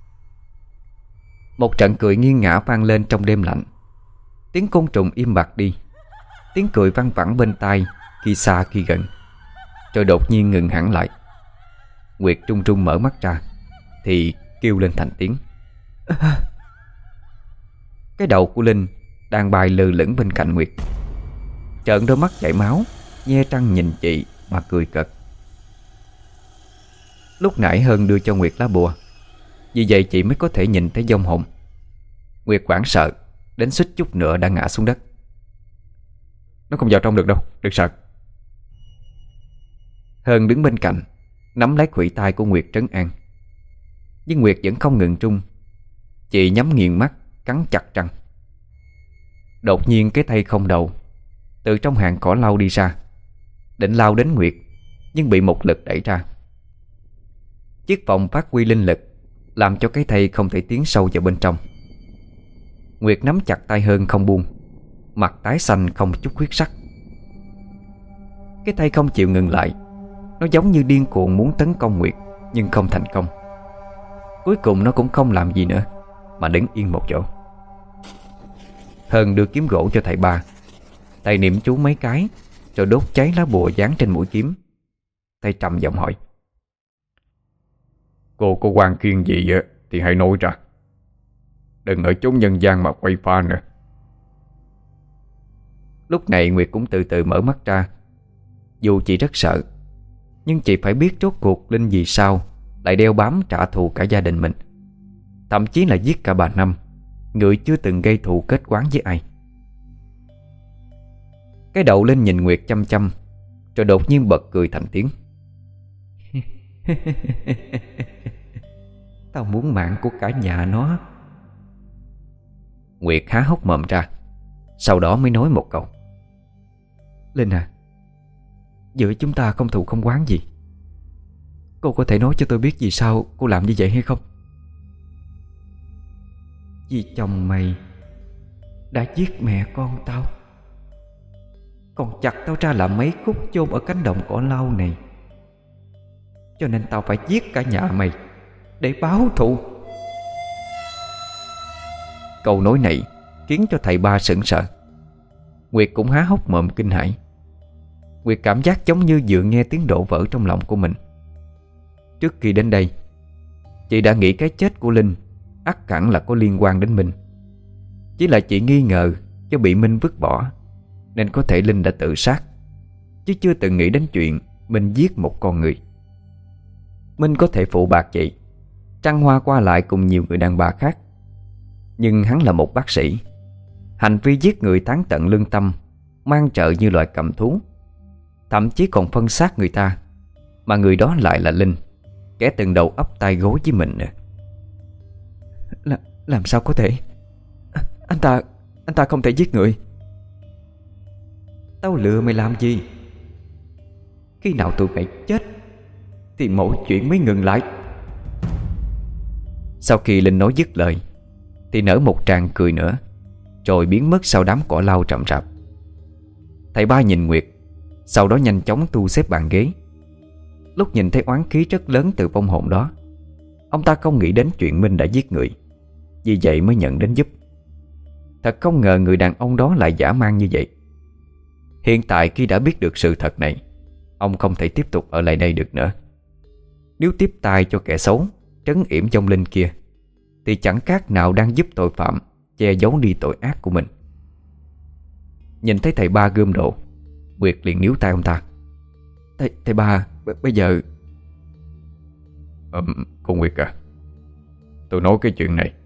Một trận cười nghiêng ngã vang lên trong đêm lạnh. Tiếng côn trùng im bặt đi. Tiếng cười văng vẳng bên tai, khi xa khi gần, rồi đột nhiên ngừng hẳn lại. Nguyệt trung trung mở mắt ra thì kêu lên thành tiếng. Cái đầu của Linh đang bay lơ lửng bên cạnh Nguyệt, trợn đôi mắt chảy máu, nhe răng nhìn chị mà cười cợt. Lúc nãy Hơn đưa cho Nguyệt lá bùa, vì vậy chị mới có thể nhìn thấy vong hồn. Nguyệt hoảng sợ đến suýt chút nữa đã ngã xuống đất. Nó không vào trong được đâu, đừng sợ. Hơn đứng bên cạnh, nắm lấy khuỷu tay của Nguyệt trấn an. Nhưng Nguyệt vẫn không ngừng run. Chị nhắm nghiền mắt, cắn chặt răng. Đột nhiên cái tay không đầu từ trong hàng cỏ lau đi ra, định lao đến Nguyệt, nhưng bị một lực đẩy ra. Chiếc vòng phát huy linh lực làm cho cái thây không thể tiến sâu vào bên trong. Nguyệt nắm chặt tay Hơn không buông, mặt tái xanh không chút huyết sắc. Cái thây không chịu ngừng lại. Nó giống như điên cuồng muốn tấn công Nguyệt, nhưng không thành công. Cuối cùng nó cũng không làm gì nữa, mà đứng yên một chỗ. Hơn đưa kiếm gỗ cho thầy ba. Thầy niệm chú mấy cái, rồi đốt cháy lá bùa dán trên mũi kiếm. Thầy trầm giọng hỏi. Cô có quan khiên gì vậy thì hãy nói ra, đừng ở chốn nhân gian mà quay pha nữa. Lúc này Nguyệt cũng từ từ mở mắt ra. Dù chị rất sợ, nhưng chị phải biết rốt cuộc Linh vì sao lại đeo bám trả thù cả gia đình mình, thậm chí là giết cả bà Năm, người chưa từng gây thù kết oán với ai. Cái đầu Linh nhìn Nguyệt chăm chăm, rồi đột nhiên bật cười thành tiếng. Tao muốn mạng của cả nhà nó. Nguyệt há hốc mồm ra, sau đó mới nói một câu. Linh à, giữa chúng ta không thù không oán gì. Cô có thể nói cho tôi biết vì sao cô làm như vậy hay không? Vì chồng mày đã giết mẹ con tao, còn chặt tao ra làm mấy khúc chôn ở cánh đồng cỏ lau này. Cho nên tao phải giết cả nhà mày để báo thù. Câu nói này khiến cho thầy ba sững sờ. Nguyệt cũng há hốc mồm kinh hãi. Nguyệt cảm giác giống như vừa nghe tiếng đổ vỡ trong lòng của mình. Trước khi đến đây, chị đã nghĩ cái chết của Linh ắt hẳn là có liên quan đến Minh. Chỉ là chị nghi ngờ do bị Minh vứt bỏ, nên có thể Linh đã tự sát, chứ chưa từng nghĩ đến chuyện Minh giết một con người. Minh có thể phụ bạc chị, trăng hoa qua lại cùng nhiều người đàn bà khác, nhưng hắn là một bác sĩ. Hành vi giết người tán tận lương tâm, mang trợ như loại cầm thú, thậm chí còn phân xác người ta, mà người đó lại là Linh, kẻ từng đầu ấp tay gối với mình nè. Là, làm sao có thể? À, anh ta Anh ta không thể giết người. Tao lừa mày làm gì? Khi nào tụi mày chết thì mọi chuyện mới ngừng lại. Sau khi Linh nói dứt lời thì nở một tràng cười nữa, rồi biến mất sau đám cỏ lau rậm rạp. Thầy ba nhìn Nguyệt, sau đó nhanh chóng thu xếp bàn ghế. lúc nhìn thấy oán khí rất lớn từ vong hồn đó, ông ta không nghĩ đến chuyện Minh đã giết người, vì vậy mới nhận đến giúp. Thật không ngờ người đàn ông đó lại dã man như vậy. Hiện tại khi đã biết được sự thật này, ông không thể tiếp tục ở lại đây được nữa. Nếu tiếp tay cho kẻ xấu trấn yểm vong linh kia, thì chẳng khác nào đang giúp tội phạm che giấu đi tội ác của mình. Nhìn thấy thầy ba gươm độ, Nguyệt liền níu tay ông ta. Thầy, thầy ba, b- bây giờ... um, Cô Nguyệt à, tôi nói cái chuyện này.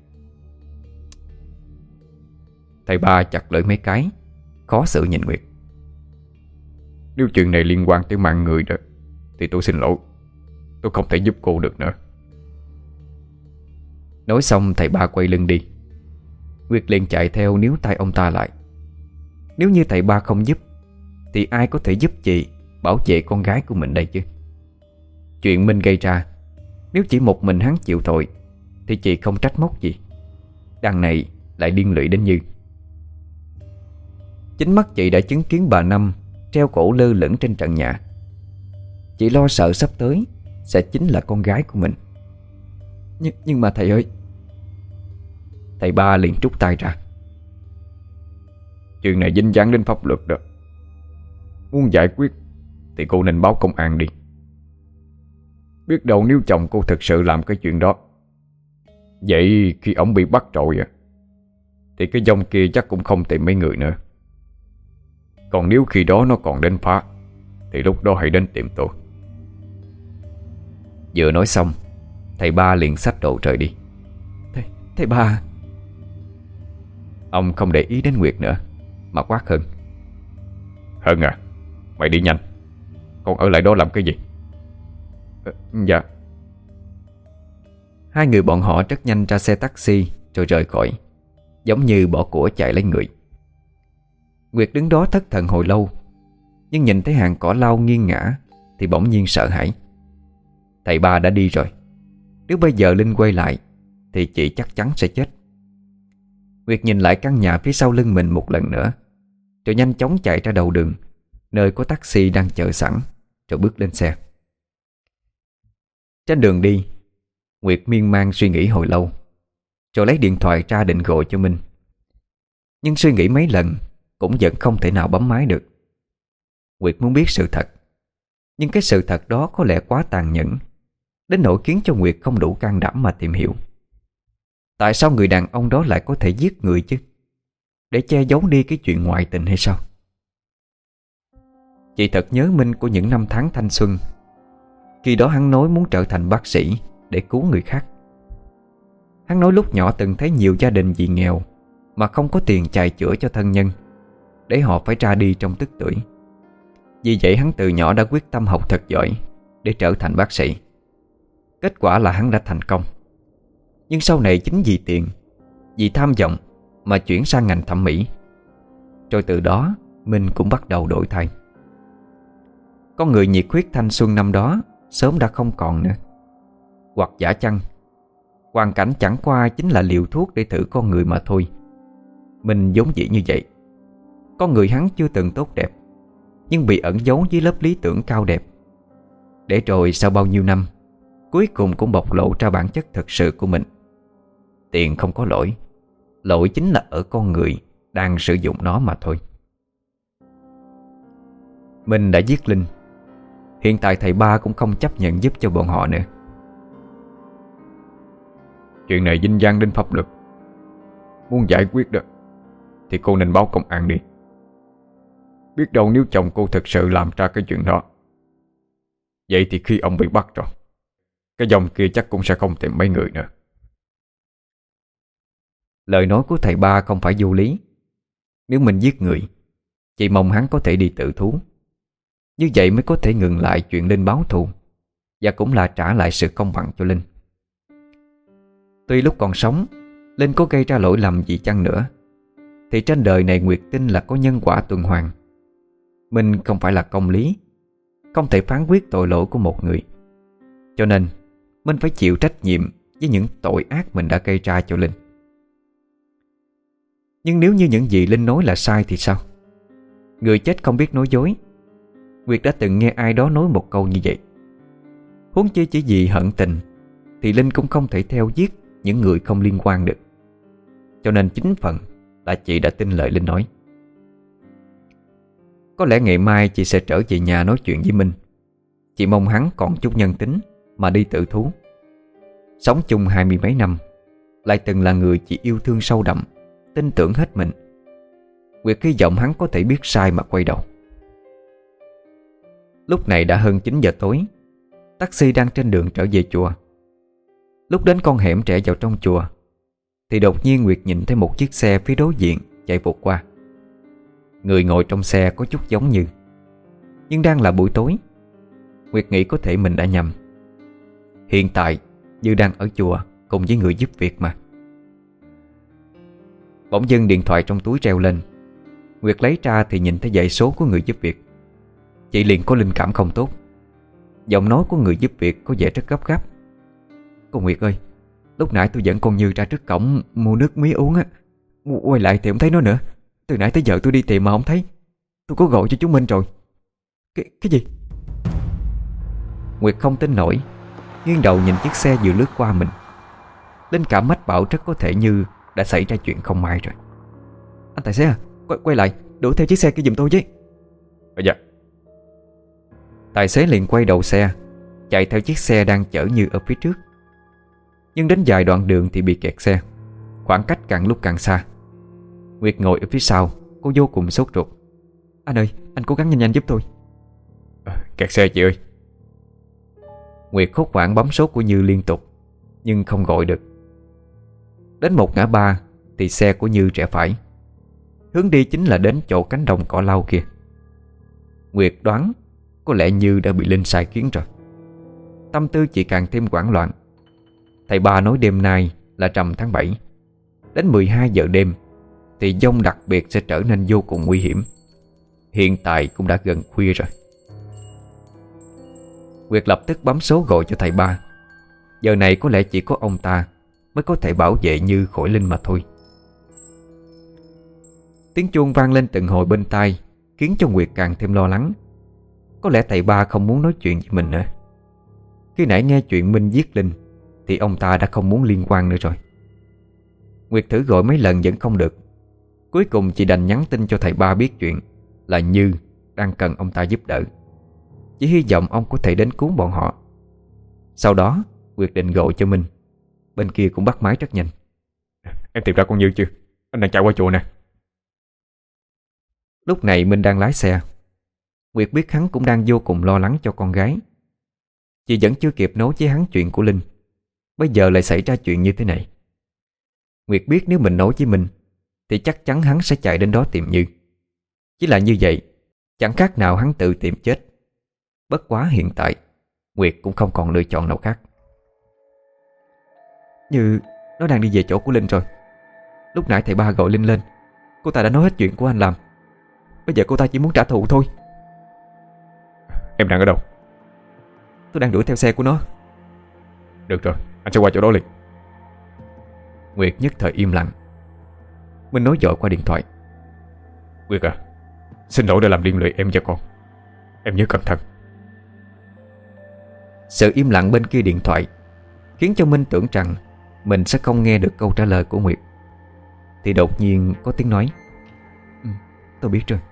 Thầy ba chặt lưỡi mấy cái, khó xử nhìn Nguyệt. Nếu chuyện này liên quan tới mạng người đó, thì tôi xin lỗi, tôi không thể giúp cô được nữa. Nói xong thầy ba quay lưng đi. Nguyệt liền chạy theo níu tay ông ta lại. Nếu như thầy ba không giúp, thì ai có thể giúp chị bảo vệ con gái của mình đây chứ? Chuyện Minh gây ra, nếu chỉ một mình hắn chịu tội, thì chị không trách móc gì. Đằng này lại liên lụy đến Như. Chính mắt chị đã chứng kiến bà Năm treo cổ lơ lửng trên trần nhà. Chị lo sợ sắp tới sẽ chính là con gái của mình. Nhưng, nhưng mà thầy ơi... Thầy ba liền trút tay ra. Chuyện này dính dáng đến pháp luật đó. Muốn giải quyết thì cô nên báo công an đi. Biết đâu nếu chồng cô thực sự làm cái chuyện đó, vậy khi ổng bị bắt rồi à, thì cái dòng kia chắc cũng không tìm mấy người nữa. Còn nếu khi đó nó còn đến phá, thì lúc đó hãy đến tìm tôi. Vừa nói xong, thầy ba liền xách đồ rời đi. Thầy, thầy ba... Ông không để ý đến Nguyệt nữa, mà quát Hân. Hân à, mày đi nhanh, còn ở lại đó làm cái gì? ờ, Dạ. Hai người bọn họ rất nhanh ra xe taxi rồi rời khỏi, giống như bỏ của chạy lấy người. Nguyệt đứng đó thất thần hồi lâu, nhưng nhìn thấy hàng cỏ lau nghiêng ngã thì bỗng nhiên sợ hãi. Thầy ba đã đi rồi, nếu bây giờ Linh quay lại thì chị chắc chắn sẽ chết. Nguyệt nhìn lại căn nhà phía sau lưng mình một lần nữa, rồi nhanh chóng chạy ra đầu đường, nơi có taxi đang chờ sẵn, rồi bước lên xe. Trên đường đi, Nguyệt miên man suy nghĩ hồi lâu, rồi lấy điện thoại ra định gọi cho Minh. Nhưng suy nghĩ mấy lần cũng vẫn không thể nào bấm máy được. Nguyệt muốn biết sự thật, nhưng cái sự thật đó có lẽ quá tàn nhẫn, đến nỗi khiến cho Nguyệt không đủ can đảm mà tìm hiểu. Tại sao người đàn ông đó lại có thể giết người chứ? Để che giấu đi cái chuyện ngoại tình hay sao? Chị thật nhớ Minh của những năm tháng thanh xuân. Khi đó hắn nói muốn trở thành bác sĩ để cứu người khác. Hắn nói lúc nhỏ từng thấy nhiều gia đình vì nghèo mà không có tiền chài chữa cho thân nhân, để họ phải ra đi trong tức tuổi. Vì vậy hắn từ nhỏ đã quyết tâm học thật giỏi để trở thành bác sĩ. Kết quả là hắn đã thành công. Nhưng sau này chính vì tiền, vì tham vọng mà chuyển sang ngành thẩm mỹ. Rồi từ đó Minh cũng bắt đầu đổi thay. Con người nhiệt huyết thanh xuân năm đó sớm đã không còn nữa. Hoặc giả chăng hoàn cảnh chẳng qua chính là liều thuốc để thử con người mà thôi. Minh vốn dĩ như vậy. Con người hắn chưa từng tốt đẹp, nhưng bị ẩn giấu dưới lớp lý tưởng cao đẹp. Để rồi sau bao nhiêu năm, cuối cùng cũng bộc lộ ra bản chất thật sự của mình. Tiền không có lỗi, lỗi chính là ở con người đang sử dụng nó mà thôi. Minh đã giết Linh. Hiện tại thầy ba cũng không chấp nhận giúp cho bọn họ nữa. Chuyện này dính dáng đến pháp luật. Muốn giải quyết đó thì cô nên báo công an đi. Biết đâu nếu chồng cô thực sự làm ra cái chuyện đó, vậy thì khi ông bị bắt rồi, cái dòng kia chắc cũng sẽ không tìm mấy người nữa. Lời nói của thầy ba không phải vô lý. Nếu mình giết người, chị mong hắn có thể đi tự thú. Như vậy mới có thể ngừng lại chuyện Linh báo thù, và cũng là trả lại sự công bằng cho Linh. Tuy lúc còn sống Linh có gây ra lỗi lầm gì chăng nữa, thì trên đời này Nguyệt tin là có nhân quả tuần hoàn. Mình không phải là công lý, không thể phán quyết tội lỗi của một người. Cho nên mình phải chịu trách nhiệm với những tội ác mình đã gây ra cho Linh. Nhưng nếu như những gì Linh nói là sai thì sao? Người chết không biết nói dối. Nguyệt đã từng nghe ai đó nói một câu như vậy. Huống chi chỉ vì hận tình thì Linh cũng không thể theo giết những người không liên quan được. Cho nên chính phần là chị đã tin lời Linh nói. Có lẽ ngày mai chị sẽ trở về nhà nói chuyện với Minh. Chị mong hắn còn chút nhân tính mà đi tự thú. Sống chung hai mươi mấy năm, lại từng là người chị yêu thương sâu đậm, tin tưởng hết mình. Nguyệt hy vọng hắn có thể biết sai mà quay đầu. Lúc này đã hơn chín giờ tối. Taxi đang trên đường trở về chùa. Lúc đến con hẻm rẽ vào trong chùa thì đột nhiên Nguyệt nhìn thấy một chiếc xe phía đối diện chạy vụt qua. Người ngồi trong xe có chút giống Như, nhưng đang là buổi tối. Nguyệt nghĩ có thể mình đã nhầm. Hiện tại Như đang ở chùa cùng với người giúp việc mà. Bỗng dưng điện thoại trong túi reo lên. Nguyệt lấy ra thì nhìn thấy dãy số của người giúp việc. Chị liền có linh cảm không tốt. Giọng nói của người giúp việc có vẻ rất gấp gáp. Cô Nguyệt ơi, lúc nãy tôi dẫn con Như ra trước cổng mua nước mía uống á. Quay lại thì không thấy nó nữa. Từ nãy tới giờ tôi đi tìm mà không thấy. Tôi có gọi cho chú Minh rồi. Cái, cái gì? Nguyệt không tin nổi, nghiêng đầu nhìn chiếc xe vừa lướt qua mình. Linh cảm mách bảo rất có thể Như đã xảy ra chuyện không may rồi. Anh tài xế à, quay, quay lại đuổi theo chiếc xe kia giùm tôi chứ. À, dạ. Tài xế liền quay đầu xe, chạy theo chiếc xe đang chở Như ở phía trước. Nhưng đến vài đoạn đường thì bị kẹt xe. Khoảng cách càng lúc càng xa. Nguyệt ngồi ở phía sau, cô vô cùng sốt ruột. Anh ơi, anh cố gắng nhanh nhanh giúp tôi. À, kẹt xe chị ơi. Nguyệt hốt hoảng bấm số của Như liên tục, nhưng không gọi được. Đến một ngã ba thì xe của Như rẽ phải. Hướng đi chính là đến chỗ cánh đồng cỏ lau kia. Nguyệt đoán có lẽ Như đã bị Linh sai khiến rồi. Tâm tư chị càng thêm hoảng loạn. Thầy ba nói đêm nay là rằm tháng bảy. Đến mười hai giờ đêm thì giông đặc biệt sẽ trở nên vô cùng nguy hiểm. Hiện tại cũng đã gần khuya rồi. Nguyệt lập tức bấm số gọi cho thầy ba. Giờ này có lẽ chỉ có ông ta mới có thể bảo vệ Như khỏi Linh mà thôi. Tiếng chuông vang lên từng hồi bên tai, khiến cho Nguyệt càng thêm lo lắng. Có lẽ thầy ba không muốn nói chuyện với mình nữa. Khi nãy nghe chuyện Minh giết Linh thì ông ta đã không muốn liên quan nữa rồi. Nguyệt thử gọi mấy lần vẫn không được. Cuối cùng chị đành nhắn tin cho thầy ba biết chuyện là Như đang cần ông ta giúp đỡ. Chỉ hy vọng ông có thể đến cứu bọn họ. Sau đó Nguyệt định gọi cho Minh. Bên kia cũng bắt máy rất nhanh. Em tìm ra con Như chưa? Anh đang chạy qua chùa nè. Lúc này Minh đang lái xe. Nguyệt biết hắn cũng đang vô cùng lo lắng cho con gái. Chị vẫn chưa kịp nói với hắn chuyện của Linh, bây giờ lại xảy ra chuyện như thế này. Nguyệt biết nếu mình nói với Minh thì chắc chắn hắn sẽ chạy đến đó tìm Như. Chỉ là như vậy chẳng khác nào hắn tự tìm chết. Bất quá hiện tại Nguyệt cũng không còn lựa chọn nào khác. Như nó đang đi về chỗ của Linh rồi. Lúc nãy thầy ba gọi Linh lên, cô ta đã nói hết chuyện của anh làm. Bây giờ cô ta chỉ muốn trả thù thôi. Em đang ở đâu? Tôi đang đuổi theo xe của nó. Được rồi, anh sẽ qua chỗ đó liền. Nguyệt nhất thời im lặng. Minh nói dội qua điện thoại. Nguyệt à, xin lỗi đã làm liên lụy em và con. Em nhớ cẩn thận. Sự im lặng bên kia điện thoại khiến cho Minh tưởng rằng mình sẽ không nghe được câu trả lời của Nguyệt. Thì đột nhiên có tiếng nói. Ừ, tôi biết rồi.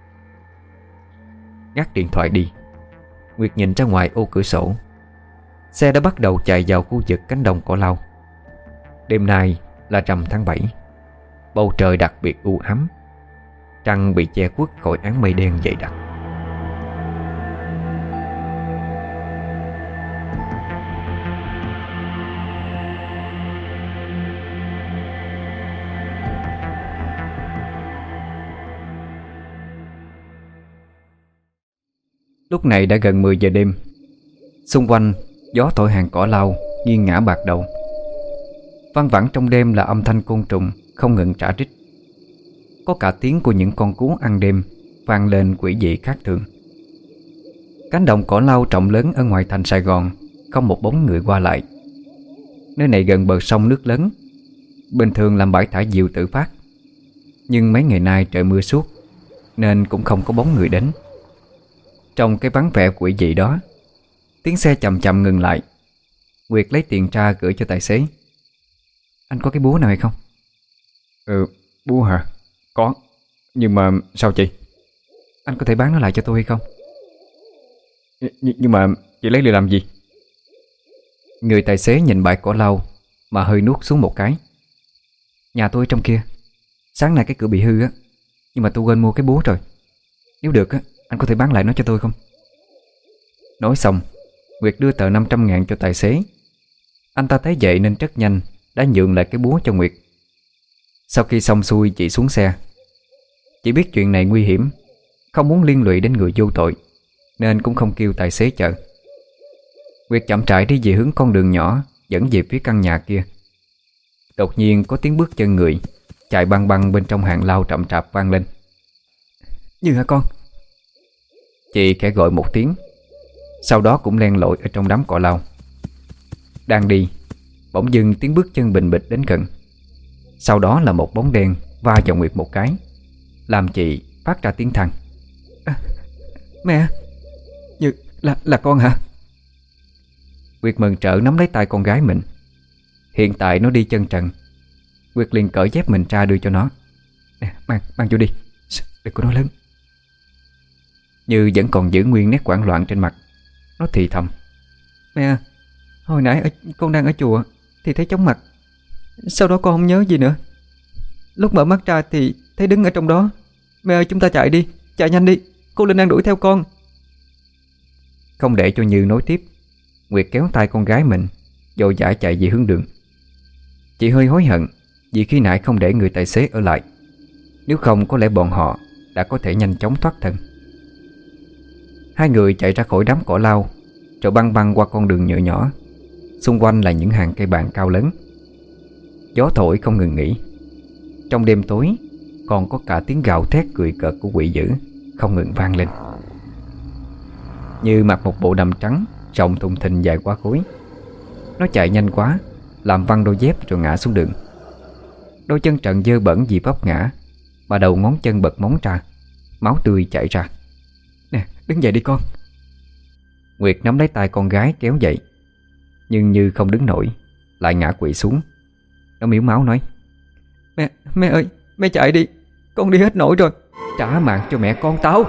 Ngắt điện thoại đi, Nguyệt nhìn ra ngoài ô cửa sổ. Xe đã bắt đầu chạy vào khu vực cánh đồng cỏ lau. Đêm nay là rằm tháng bảy. Bầu trời đặc biệt u ám. Trăng bị che khuất khỏi áng mây đen dày đặc. Lúc này đã gần mười giờ đêm. Xung quanh gió thổi hàng cỏ lau nghiêng ngả bạc đầu. Văng vẳng trong đêm là âm thanh côn trùng không ngừng rả rích. Có cả tiếng của những con cú ăn đêm vang lên quỷ dị khác thường. Cánh đồng cỏ lau rộng lớn ở ngoài thành Sài Gòn không một bóng người qua lại. Nơi này gần bờ sông nước lớn, bình thường làm bãi thả diều tự phát. Nhưng mấy ngày nay trời mưa suốt nên cũng không có bóng người đến. Trong cái vắng vẻ quỷ dị đó, Tiếng xe chậm chậm ngừng lại. Nguyệt lấy tiền ra gửi cho tài xế. Anh có cái búa nào hay không? Ừ, búa hả? Có. Nhưng mà sao chị? Anh có thể bán nó lại cho tôi hay không? Nh nhưng mà chị lấy để làm gì? Người tài xế nhìn bãi cỏ lau mà hơi nuốt xuống một cái. Nhà tôi trong kia. Sáng nay cái cửa bị hư á, nhưng mà tôi quên mua cái búa rồi. Nếu được á, anh có thể bán lại nó cho tôi không? Nói xong, Nguyệt đưa tờ năm trăm ngàn cho tài xế. Anh ta thấy vậy nên rất nhanh đã nhượng lại cái búa cho Nguyệt. Sau khi xong xuôi, chị xuống xe. Chị biết chuyện này nguy hiểm, không muốn liên lụy đến người vô tội, nên cũng không kêu tài xế chở. Nguyệt chậm rãi đi về hướng con đường nhỏ dẫn về phía căn nhà kia. Đột nhiên có tiếng bước chân người chạy băng băng bên trong hàng lau rậm rạp vang lên. Như hả con? Chị khẽ gọi một tiếng, sau đó cũng len lỏi ở trong đám cỏ lau. Đang đi, bỗng dưng tiếng bước chân bình bịch đến gần. Sau đó là một bóng đen va vào Nguyệt một cái, làm chị phát ra tiếng than. À, mẹ, Như là, là con hả? Nguyệt mừng rỡ nắm lấy tay con gái mình. Hiện tại nó đi chân trần. Nguyệt liền cởi dép mình ra đưa cho nó. Nè, mang, mang vô đi, đừng có nói lớn. Như vẫn còn giữ nguyên nét hoảng loạn trên mặt. Nó thì thầm. Mẹ, hồi nãy ở, con đang ở chùa thì thấy chóng mặt. Sau đó con không nhớ gì nữa. Lúc mở mắt ra thì thấy đứng ở trong đó. Mẹ ơi, chúng ta chạy đi, chạy nhanh đi, cô Linh đang đuổi theo con. Không để cho Như nói tiếp, Nguyệt kéo tay con gái mình vội vã chạy về hướng đường. Chị hơi hối hận vì khi nãy không để người tài xế ở lại. Nếu không có lẽ bọn họ đã có thể nhanh chóng thoát thân. Hai người chạy ra khỏi đám cỏ lau, rồi băng băng qua con đường nhựa nhỏ. Xung quanh là những hàng cây bàng cao lớn. Gió thổi không ngừng nghỉ. Trong đêm tối còn có cả tiếng gào thét cười cợt của quỷ dữ không ngừng vang lên. Như mặc một bộ đầm trắng rộng thùng thình dài quá khối. Nó chạy nhanh quá, làm văng đôi dép rồi ngã xuống đường. Đôi chân trần dơ bẩn vì vấp ngã, mà đầu ngón chân bật móng ra, máu tươi chảy ra. Nè, đứng dậy đi con. Nguyệt nắm lấy tay con gái kéo dậy, nhưng Như không đứng nổi, lại ngã quỵ xuống. Nó miếu máu nói. Mẹ, mẹ ơi, mẹ chạy đi, con đi hết nổi rồi. Trả mạng cho mẹ con tao.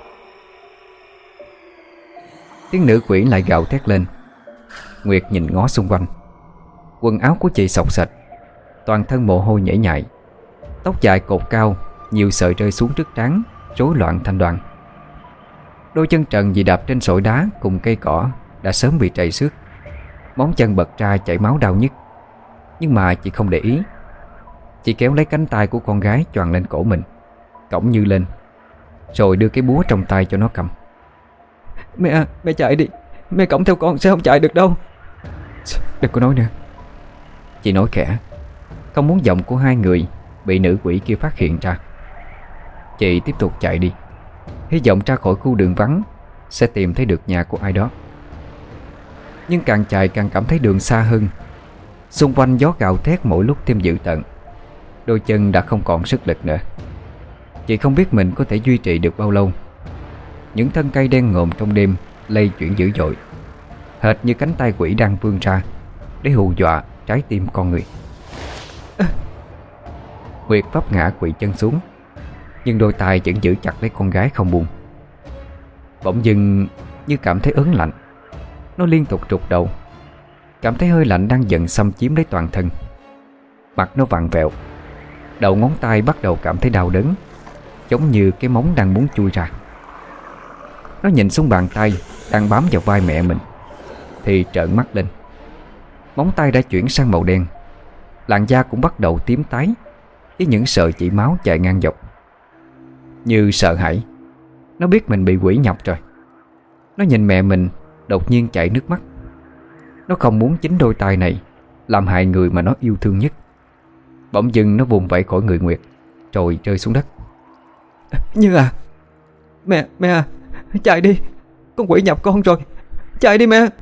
Tiếng nữ quỷ lại gào thét lên. Nguyệt nhìn ngó xung quanh. Quần áo của chị xộc xệch, toàn thân mồ hôi nhễ nhại. Tóc dài cột cao, nhiều sợi rơi xuống trước trán, rối loạn thành đoàn. Đôi chân trần vì đạp trên sỏi đá cùng cây cỏ đã sớm bị trầy xước. Móng chân bật ra chảy máu đau nhức. Nhưng mà chị không để ý. Chị kéo lấy cánh tay của con gái choàng lên cổ mình, cõng Như lên, rồi đưa cái búa trong tay cho nó cầm. Mẹ à, mẹ chạy đi, mẹ cõng theo con sẽ không chạy được đâu. Đừng có nói nữa. Chị nói khẽ, không muốn giọng của hai người bị nữ quỷ kia phát hiện ra. Chị tiếp tục chạy đi, hy vọng ra khỏi khu đường vắng sẽ tìm thấy được nhà của ai đó. Nhưng càng chạy càng cảm thấy đường xa hơn. Xung quanh gió gào thét mỗi lúc thêm dữ tợn. Đôi chân đã không còn sức lực nữa. Chị không biết mình có thể duy trì được bao lâu. Những thân cây đen ngòm trong đêm lay chuyển dữ dội, hệt như cánh tay quỷ đang vươn ra để hù dọa trái tim con người. À. Nguyệt vấp ngã quỵ chân xuống, nhưng đôi tay vẫn giữ chặt lấy con gái không buông. Bỗng dưng như cảm thấy ớn lạnh. Nó liên tục trục đầu, cảm thấy hơi lạnh đang dần xâm chiếm lấy toàn thân. Mặt nó vặn vẹo, đầu ngón tay bắt đầu cảm thấy đau đớn, giống như cái móng đang muốn chui ra. Nó nhìn xuống bàn tay đang bám vào vai mẹ mình thì trợn mắt lên. Móng tay đã chuyển sang màu đen, làn da cũng bắt đầu tím tái với những sợi chỉ máu chạy ngang dọc. Như sợ hãi, nó biết mình bị quỷ nhập rồi. Nó nhìn mẹ mình, đột nhiên chảy nước mắt. Nó không muốn chính đôi tay này làm hại người mà nó yêu thương nhất. Bỗng dưng nó vùng vẫy khỏi người Nguyệt, rồi rơi xuống đất. Như à, mẹ, mẹ à, chạy đi, con quỷ nhập con rồi, chạy đi mẹ.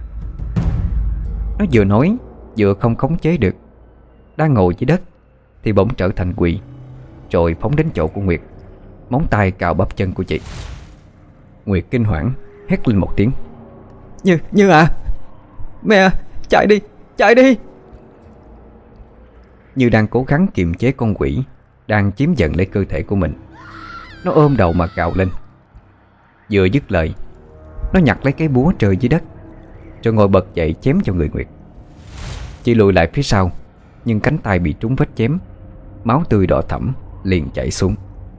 Nó vừa nói vừa không khống chế được. Đang ngồi dưới đất thì bỗng trở thành quỷ, rồi phóng đến chỗ của Nguyệt, móng tay cào bắp chân của chị. Nguyệt kinh hoảng hét lên một tiếng. Như, Như à, mẹ à, chạy đi, chạy đi. Như đang cố gắng kiềm chế con quỷ đang chiếm dần lấy cơ thể của mình. Nó ôm đầu mà gào lên. Vừa dứt lời, nó nhặt lấy cái búa rơi dưới đất, rồi ngồi bật dậy chém cho người Nguyệt. Chị lùi lại phía sau, nhưng cánh tay bị trúng vết chém, máu tươi đỏ thẫm liền chảy xuống.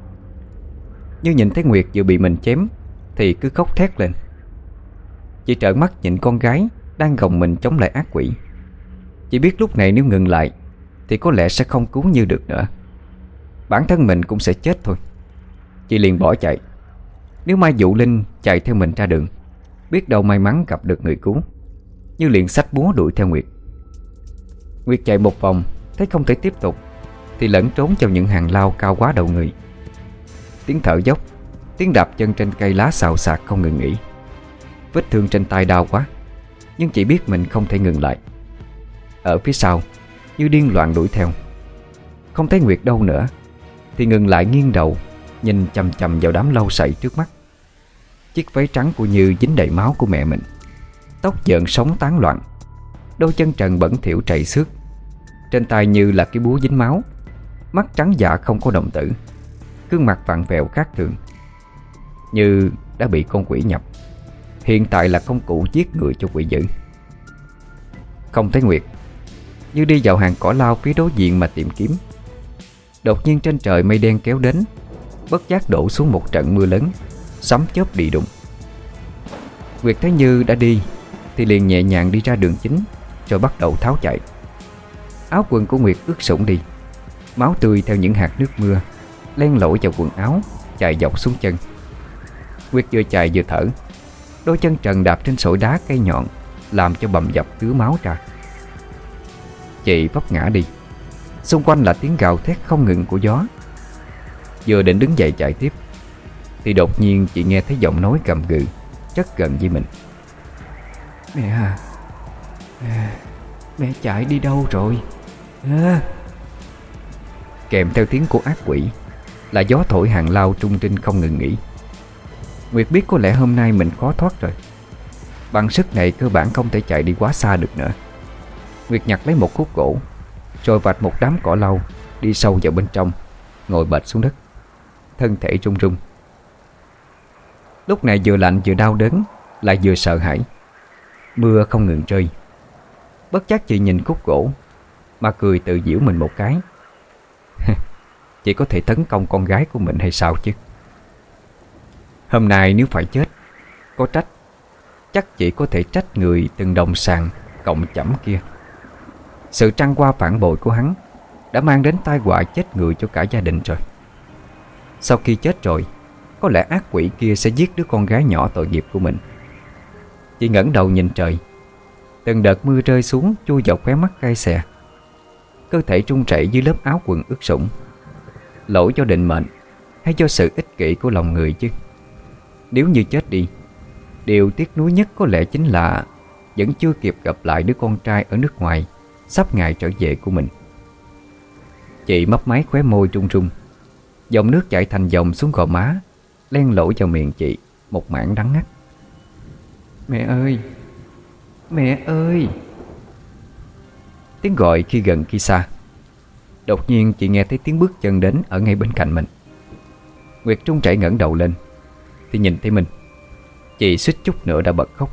Như nhìn thấy Nguyệt vừa bị mình chém thì cứ khóc thét lên. Chị trợn mắt nhìn con gái đang gồng mình chống lại ác quỷ. Chị biết lúc này nếu ngừng lại thì có lẽ sẽ không cứu Như được nữa. Bản thân mình cũng sẽ chết thôi. Chị liền bỏ chạy. Nếu Mai Dụ Linh chạy theo mình ra đường, biết đâu may mắn gặp được người cứu. Như liền xách búa đuổi theo Nguyệt. Nguyệt chạy một vòng, thấy không thể tiếp tục thì lẫn trốn trong những hàng lao cao quá đầu người. Tiếng thở dốc, tiếng đạp chân trên cây lá xào xạc không ngừng nghỉ. Vết thương trên tay đau quá, nhưng chị biết mình không thể ngừng lại. Ở phía sau, Như điên loạn đuổi theo. Không thấy Nguyệt đâu nữa thì ngừng lại nghiêng đầu, nhìn chằm chằm vào đám lau sậy trước mắt. Chiếc váy trắng của Như dính đầy máu của mẹ mình, tóc dợn sống tán loạn, đôi chân trần bẩn thỉu trầy xước. Trên tay Như là cái búa dính máu, mắt trắng dạ không có đồng tử, gương mặt vặn vẹo khác thường. Như đã bị con quỷ nhập, hiện tại là công cụ giết người cho quỷ dữ. Không thấy Nguyệt, Như đi vào hàng cỏ lau phía đối diện mà tìm kiếm. Đột nhiên trên trời mây đen kéo đến, bất giác đổ xuống một trận mưa lớn, sấm chớp đi đùng. Nguyệt thấy Như đã đi thì liền nhẹ nhàng đi ra đường chính, rồi bắt đầu tháo chạy. Áo quần của Nguyệt ướt sũng đi, máu tươi theo những hạt nước mưa len lỏi vào quần áo, chạy dọc xuống chân. Nguyệt vừa chạy vừa thở, đôi chân trần đạp trên sỏi đá cây nhọn làm cho bầm dập tứa máu ra. Chị vấp ngã đi, xung quanh là tiếng gào thét không ngừng của gió. Vừa định đứng dậy chạy tiếp thì đột nhiên chị nghe thấy giọng nói gầm gừ rất gần với mình. Mẹ à, mẹ, mẹ chạy đi đâu rồi à? Kèm theo tiếng của ác quỷ là gió thổi hàng lao trung trinh không ngừng nghỉ. Nguyệt biết có lẽ hôm nay mình khó thoát rồi. Bằng sức này cơ bản không thể chạy đi quá xa được nữa. Nguyệt nhặt lấy một khúc gỗ, rồi vạch một đám cỏ lau đi sâu vào bên trong, ngồi bệt xuống đất, thân thể run run. Lúc này vừa lạnh vừa đau đớn, lại vừa sợ hãi. Mưa không ngừng rơi. Bất giác chị nhìn khúc gỗ mà cười tự giễu mình một cái. Chị có thể tấn công con gái của mình hay sao chứ? Hôm nay nếu phải chết, có trách, chắc chị có thể trách người từng đồng sàng cộng chẩm kia. Sự trăng qua phản bội của hắn đã mang đến tai họa chết người cho cả gia đình rồi. Sau khi chết rồi, có lẽ ác quỷ kia sẽ giết đứa con gái nhỏ tội nghiệp của mình. Chị ngẩng đầu nhìn trời. Từng đợt mưa rơi xuống chui vào khóe mắt cay xè. Cơ thể run rẩy dưới lớp áo quần ướt sũng. Lỗi do định mệnh hay do sự ích kỷ của lòng người chứ? Nếu như chết đi, điều tiếc nuối nhất có lẽ chính là vẫn chưa kịp gặp lại đứa con trai ở nước ngoài sắp ngày trở về của mình. Chị mấp máy khóe môi run run. Dòng nước chảy thành dòng xuống gò má, len lỏi vào miệng chị một mảng đắng ngắt. Mẹ ơi, mẹ ơi. Tiếng gọi khi gần khi xa. Đột nhiên chị nghe thấy tiếng bước chân đến ở ngay bên cạnh mình. Nguyệt trung chảy ngẩng đầu lên thì nhìn thấy mình. Chị suýt chút nữa đã bật khóc.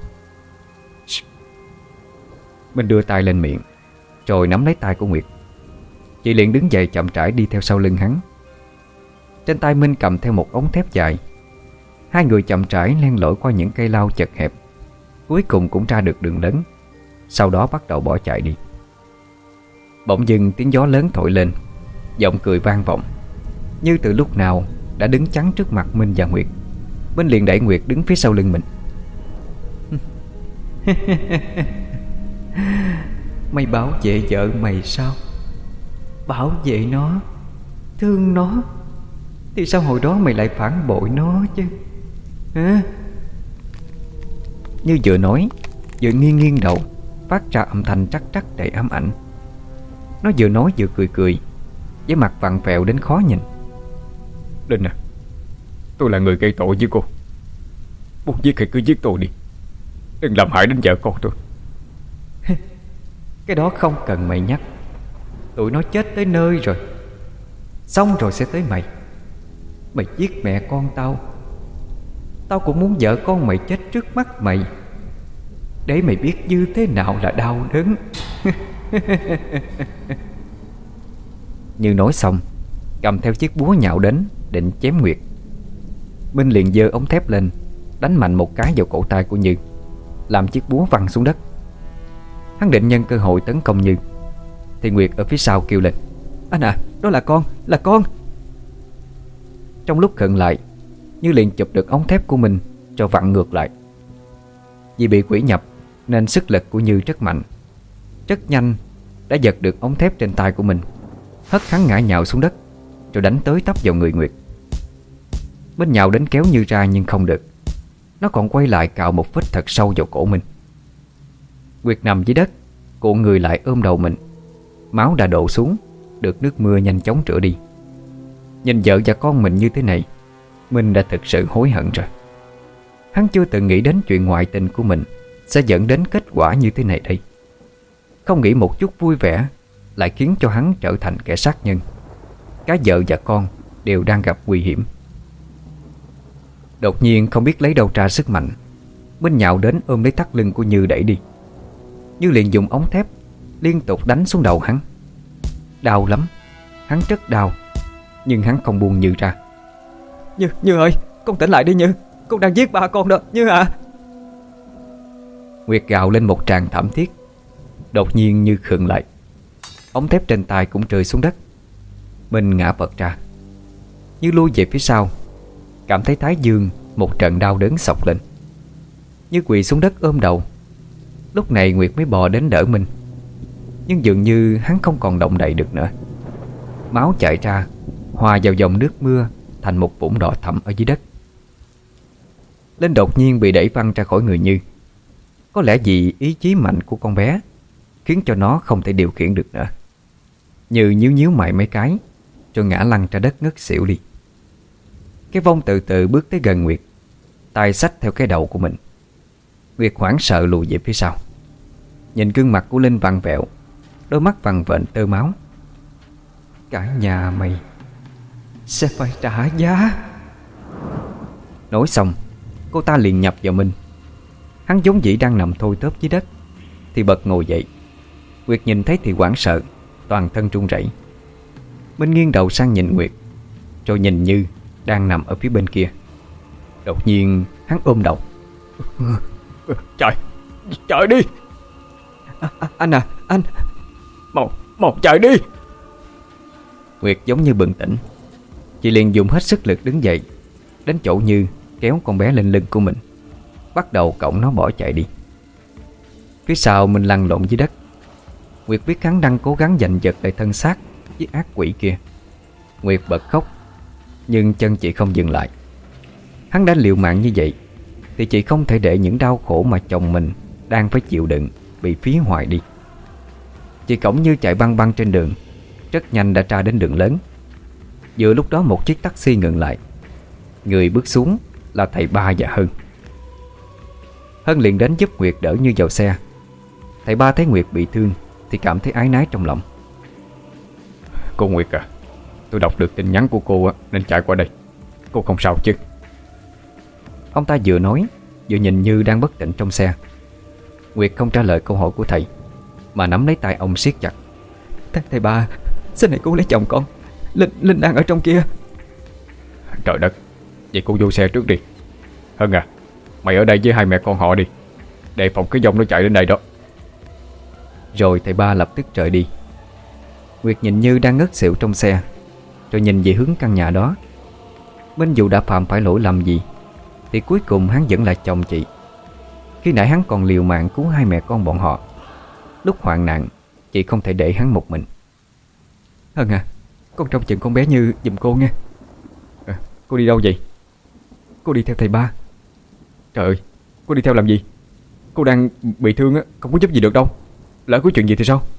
Mình đưa tay lên miệng, rồi nắm lấy tay của Nguyệt. Chị liền đứng dậy chậm rãi đi theo sau lưng hắn. Trên tay Minh cầm theo một ống thép dài. Hai người chậm rãi len lỏi qua những cây lau chật hẹp, cuối cùng cũng ra được đường lớn. Sau đó bắt đầu bỏ chạy đi. Bỗng dưng tiếng gió lớn thổi lên, giọng cười vang vọng. Như từ lúc nào đã đứng chắn trước mặt Minh và Nguyệt. Minh liền đẩy Nguyệt đứng phía sau lưng mình. Mày bảo vệ vợ mày sao? Bảo vệ nó, thương nó, thì sao hồi đó mày lại phản bội nó chứ hả? Như vừa nói vừa nghiêng nghiêng đầu, phát ra âm thanh trắc trắc đầy ám ảnh. Nó vừa nói vừa cười cười, với mặt vặn vẹo đến khó nhìn. Linh à, tôi là người gây tội với cô. Muốn giết thì cứ giết tôi đi. Đừng làm hại đến vợ con tôi. Cái đó không cần mày nhắc. Tụi nó chết tới nơi rồi, xong rồi sẽ tới mày. Mày giết mẹ con tao, tao cũng muốn vợ con mày chết trước mắt mày, để mày biết như thế nào là đau đớn. Như nói xong, cầm theo chiếc búa nhạo đến định chém Nguyệt. Minh liền giơ ống thép lên, đánh mạnh một cái vào cổ tay của Như, làm chiếc búa văng xuống đất. Hắn định nhân cơ hội tấn công Như, thì Nguyệt ở phía sau kêu lên: Anh à, đó là con, là con. Trong lúc khựng lại, Như liền chụp được ống thép của mình cho vặn ngược lại. Vì bị quỷ nhập nên sức lực của Như rất mạnh, rất nhanh đã giật được ống thép trên tay của mình, hất hắn ngã nhào xuống đất, rồi đánh tới tấp vào người Nguyệt. Minh nhào đến kéo Như ra nhưng không được. Nó còn quay lại cạo một vết thật sâu vào cổ mình. Nguyệt nằm dưới đất, cuộn người lại ôm đầu mình. Máu đã đổ xuống, được nước mưa nhanh chóng rửa đi. Nhìn vợ và con mình như thế này, Minh đã thực sự hối hận rồi. Hắn chưa từng nghĩ đến chuyện ngoại tình của mình sẽ dẫn đến kết quả như thế này đây. Không nghĩ một chút vui vẻ lại khiến cho hắn trở thành kẻ sát nhân. Cả vợ và con đều đang gặp nguy hiểm. Đột nhiên không biết lấy đâu ra sức mạnh, Minh nhào đến ôm lấy thắt lưng của Như đẩy đi. Như liền dùng ống thép liên tục đánh xuống đầu hắn. Đau lắm, hắn rất đau, nhưng hắn không buông Như ra. Như, Như ơi, con tỉnh lại đi Như, con đang giết ba con đó, Như à. Nguyệt gào lên một tràng thảm thiết. Đột nhiên Như khựng lại, ống thép trên tay cũng rơi xuống đất. Minh ngã vật ra. Như lui về phía sau, cảm thấy thái dương một trận đau đớn xộc lên. Như quỳ xuống đất ôm đầu. Lúc này Nguyệt mới bò đến đỡ Minh, nhưng dường như hắn không còn động đậy được nữa. Máu chảy ra, hòa vào dòng nước mưa thành một vũng đỏ thẫm ở dưới đất. Linh đột nhiên bị đẩy văng ra khỏi người Như. Có lẽ vì ý chí mạnh của con bé khiến cho nó không thể điều khiển được nữa. Như nhíu nhíu mày mấy cái, rồi ngã lăn ra đất ngất xỉu đi. Cái vong từ từ bước tới gần Nguyệt, tay xách theo cái đầu của mình. Nguyệt hoảng sợ lùi về phía sau, nhìn gương mặt của Linh vặn vẹo, đôi mắt vằn vện tơ máu. Cả nhà mày sẽ phải trả giá. Nói xong, cô ta liền nhập vào Minh. Hắn vốn dĩ đang nằm thôi tớp dưới đất thì bật ngồi dậy. Nguyệt nhìn thấy thì hoảng sợ, toàn thân run rẩy. Minh nghiêng đầu sang nhìn Nguyệt, rồi nhìn Như đang nằm ở phía bên kia. Đột nhiên hắn ôm đầu. Chạy, chạy đi. À, à, anh à, anh. Mau, mau chạy đi. Nguyệt giống như bừng tỉnh. Chị liền dùng hết sức lực đứng dậy, đến chỗ Như, kéo con bé lên lưng của mình, bắt đầu cõng nó bỏ chạy đi. Phía sau mình lăn lộn dưới đất. Nguyệt biết hắn đang cố gắng giành giật lại thân xác với ác quỷ kia. Nguyệt bật khóc, nhưng chân chị không dừng lại. Hắn đã liều mạng như vậy thì chị không thể để những đau khổ mà chồng mình đang phải chịu đựng bị phí hoài đi. Chị cõng Như chạy băng băng trên đường, rất nhanh đã ra đến đường lớn. Vừa lúc đó một chiếc taxi ngừng lại. Người bước xuống là thầy Ba và Hân. Hân liền đến giúp Nguyệt đỡ Như vào xe. Thầy Ba thấy Nguyệt bị thương thì cảm thấy áy náy trong lòng. Cô Nguyệt à, tôi đọc được tin nhắn của cô nên chạy qua đây. Cô không sao chứ? Ông ta vừa nói vừa nhìn Như đang bất tỉnh trong xe. Nguyệt không trả lời câu hỏi của thầy, mà nắm lấy tay ông siết chặt. Th Thầy Ba, xin hãy cứu lấy chồng con. Linh, Linh đang ở trong kia. Trời đất, vậy cô vô xe trước đi. Hân à, mày ở đây với hai mẹ con họ đi, đề phòng cái dòng nó chạy đến đây đó. Rồi thầy Ba lập tức rời đi. Nguyệt nhìn Như đang ngất xỉu trong xe, rồi nhìn về hướng căn nhà đó. Minh dù đã phạm phải lỗi lầm gì thì cuối cùng hắn vẫn là chồng chị. Khi nãy hắn còn liều mạng cứu hai mẹ con bọn họ. Lúc hoạn nạn, chị không thể để hắn một mình. Hân à, con trông chừng con bé Như giùm cô nghe. À, cô đi đâu vậy? Cô đi theo thầy Ba. Trời ơi, cô đi theo làm gì? Cô đang bị thương á, không có giúp gì được đâu. Lỡ có chuyện gì thì sao?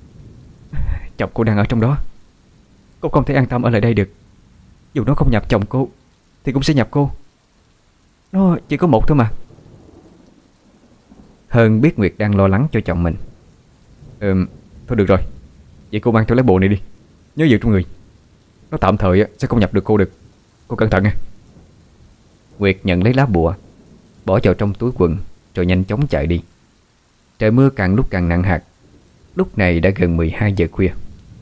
Chồng cô đang ở trong đó, cô không thể an tâm ở lại đây được. Dù nó không nhập chồng cô thì cũng sẽ nhập cô. Nó chỉ có một thôi mà. hơn biết Nguyệt đang lo lắng cho chồng mình. Ừ, thôi được rồi, vậy cô mang theo lá bùa này đi, nhớ giữ trong người. Nó tạm thời sẽ không nhập được cô được. Cô cẩn thận nha. Nguyệt nhận lấy lá bùa, bỏ vào trong túi quần, rồi nhanh chóng chạy đi. Trời mưa càng lúc càng nặng hạt. Lúc này đã gần mười hai giờ khuya.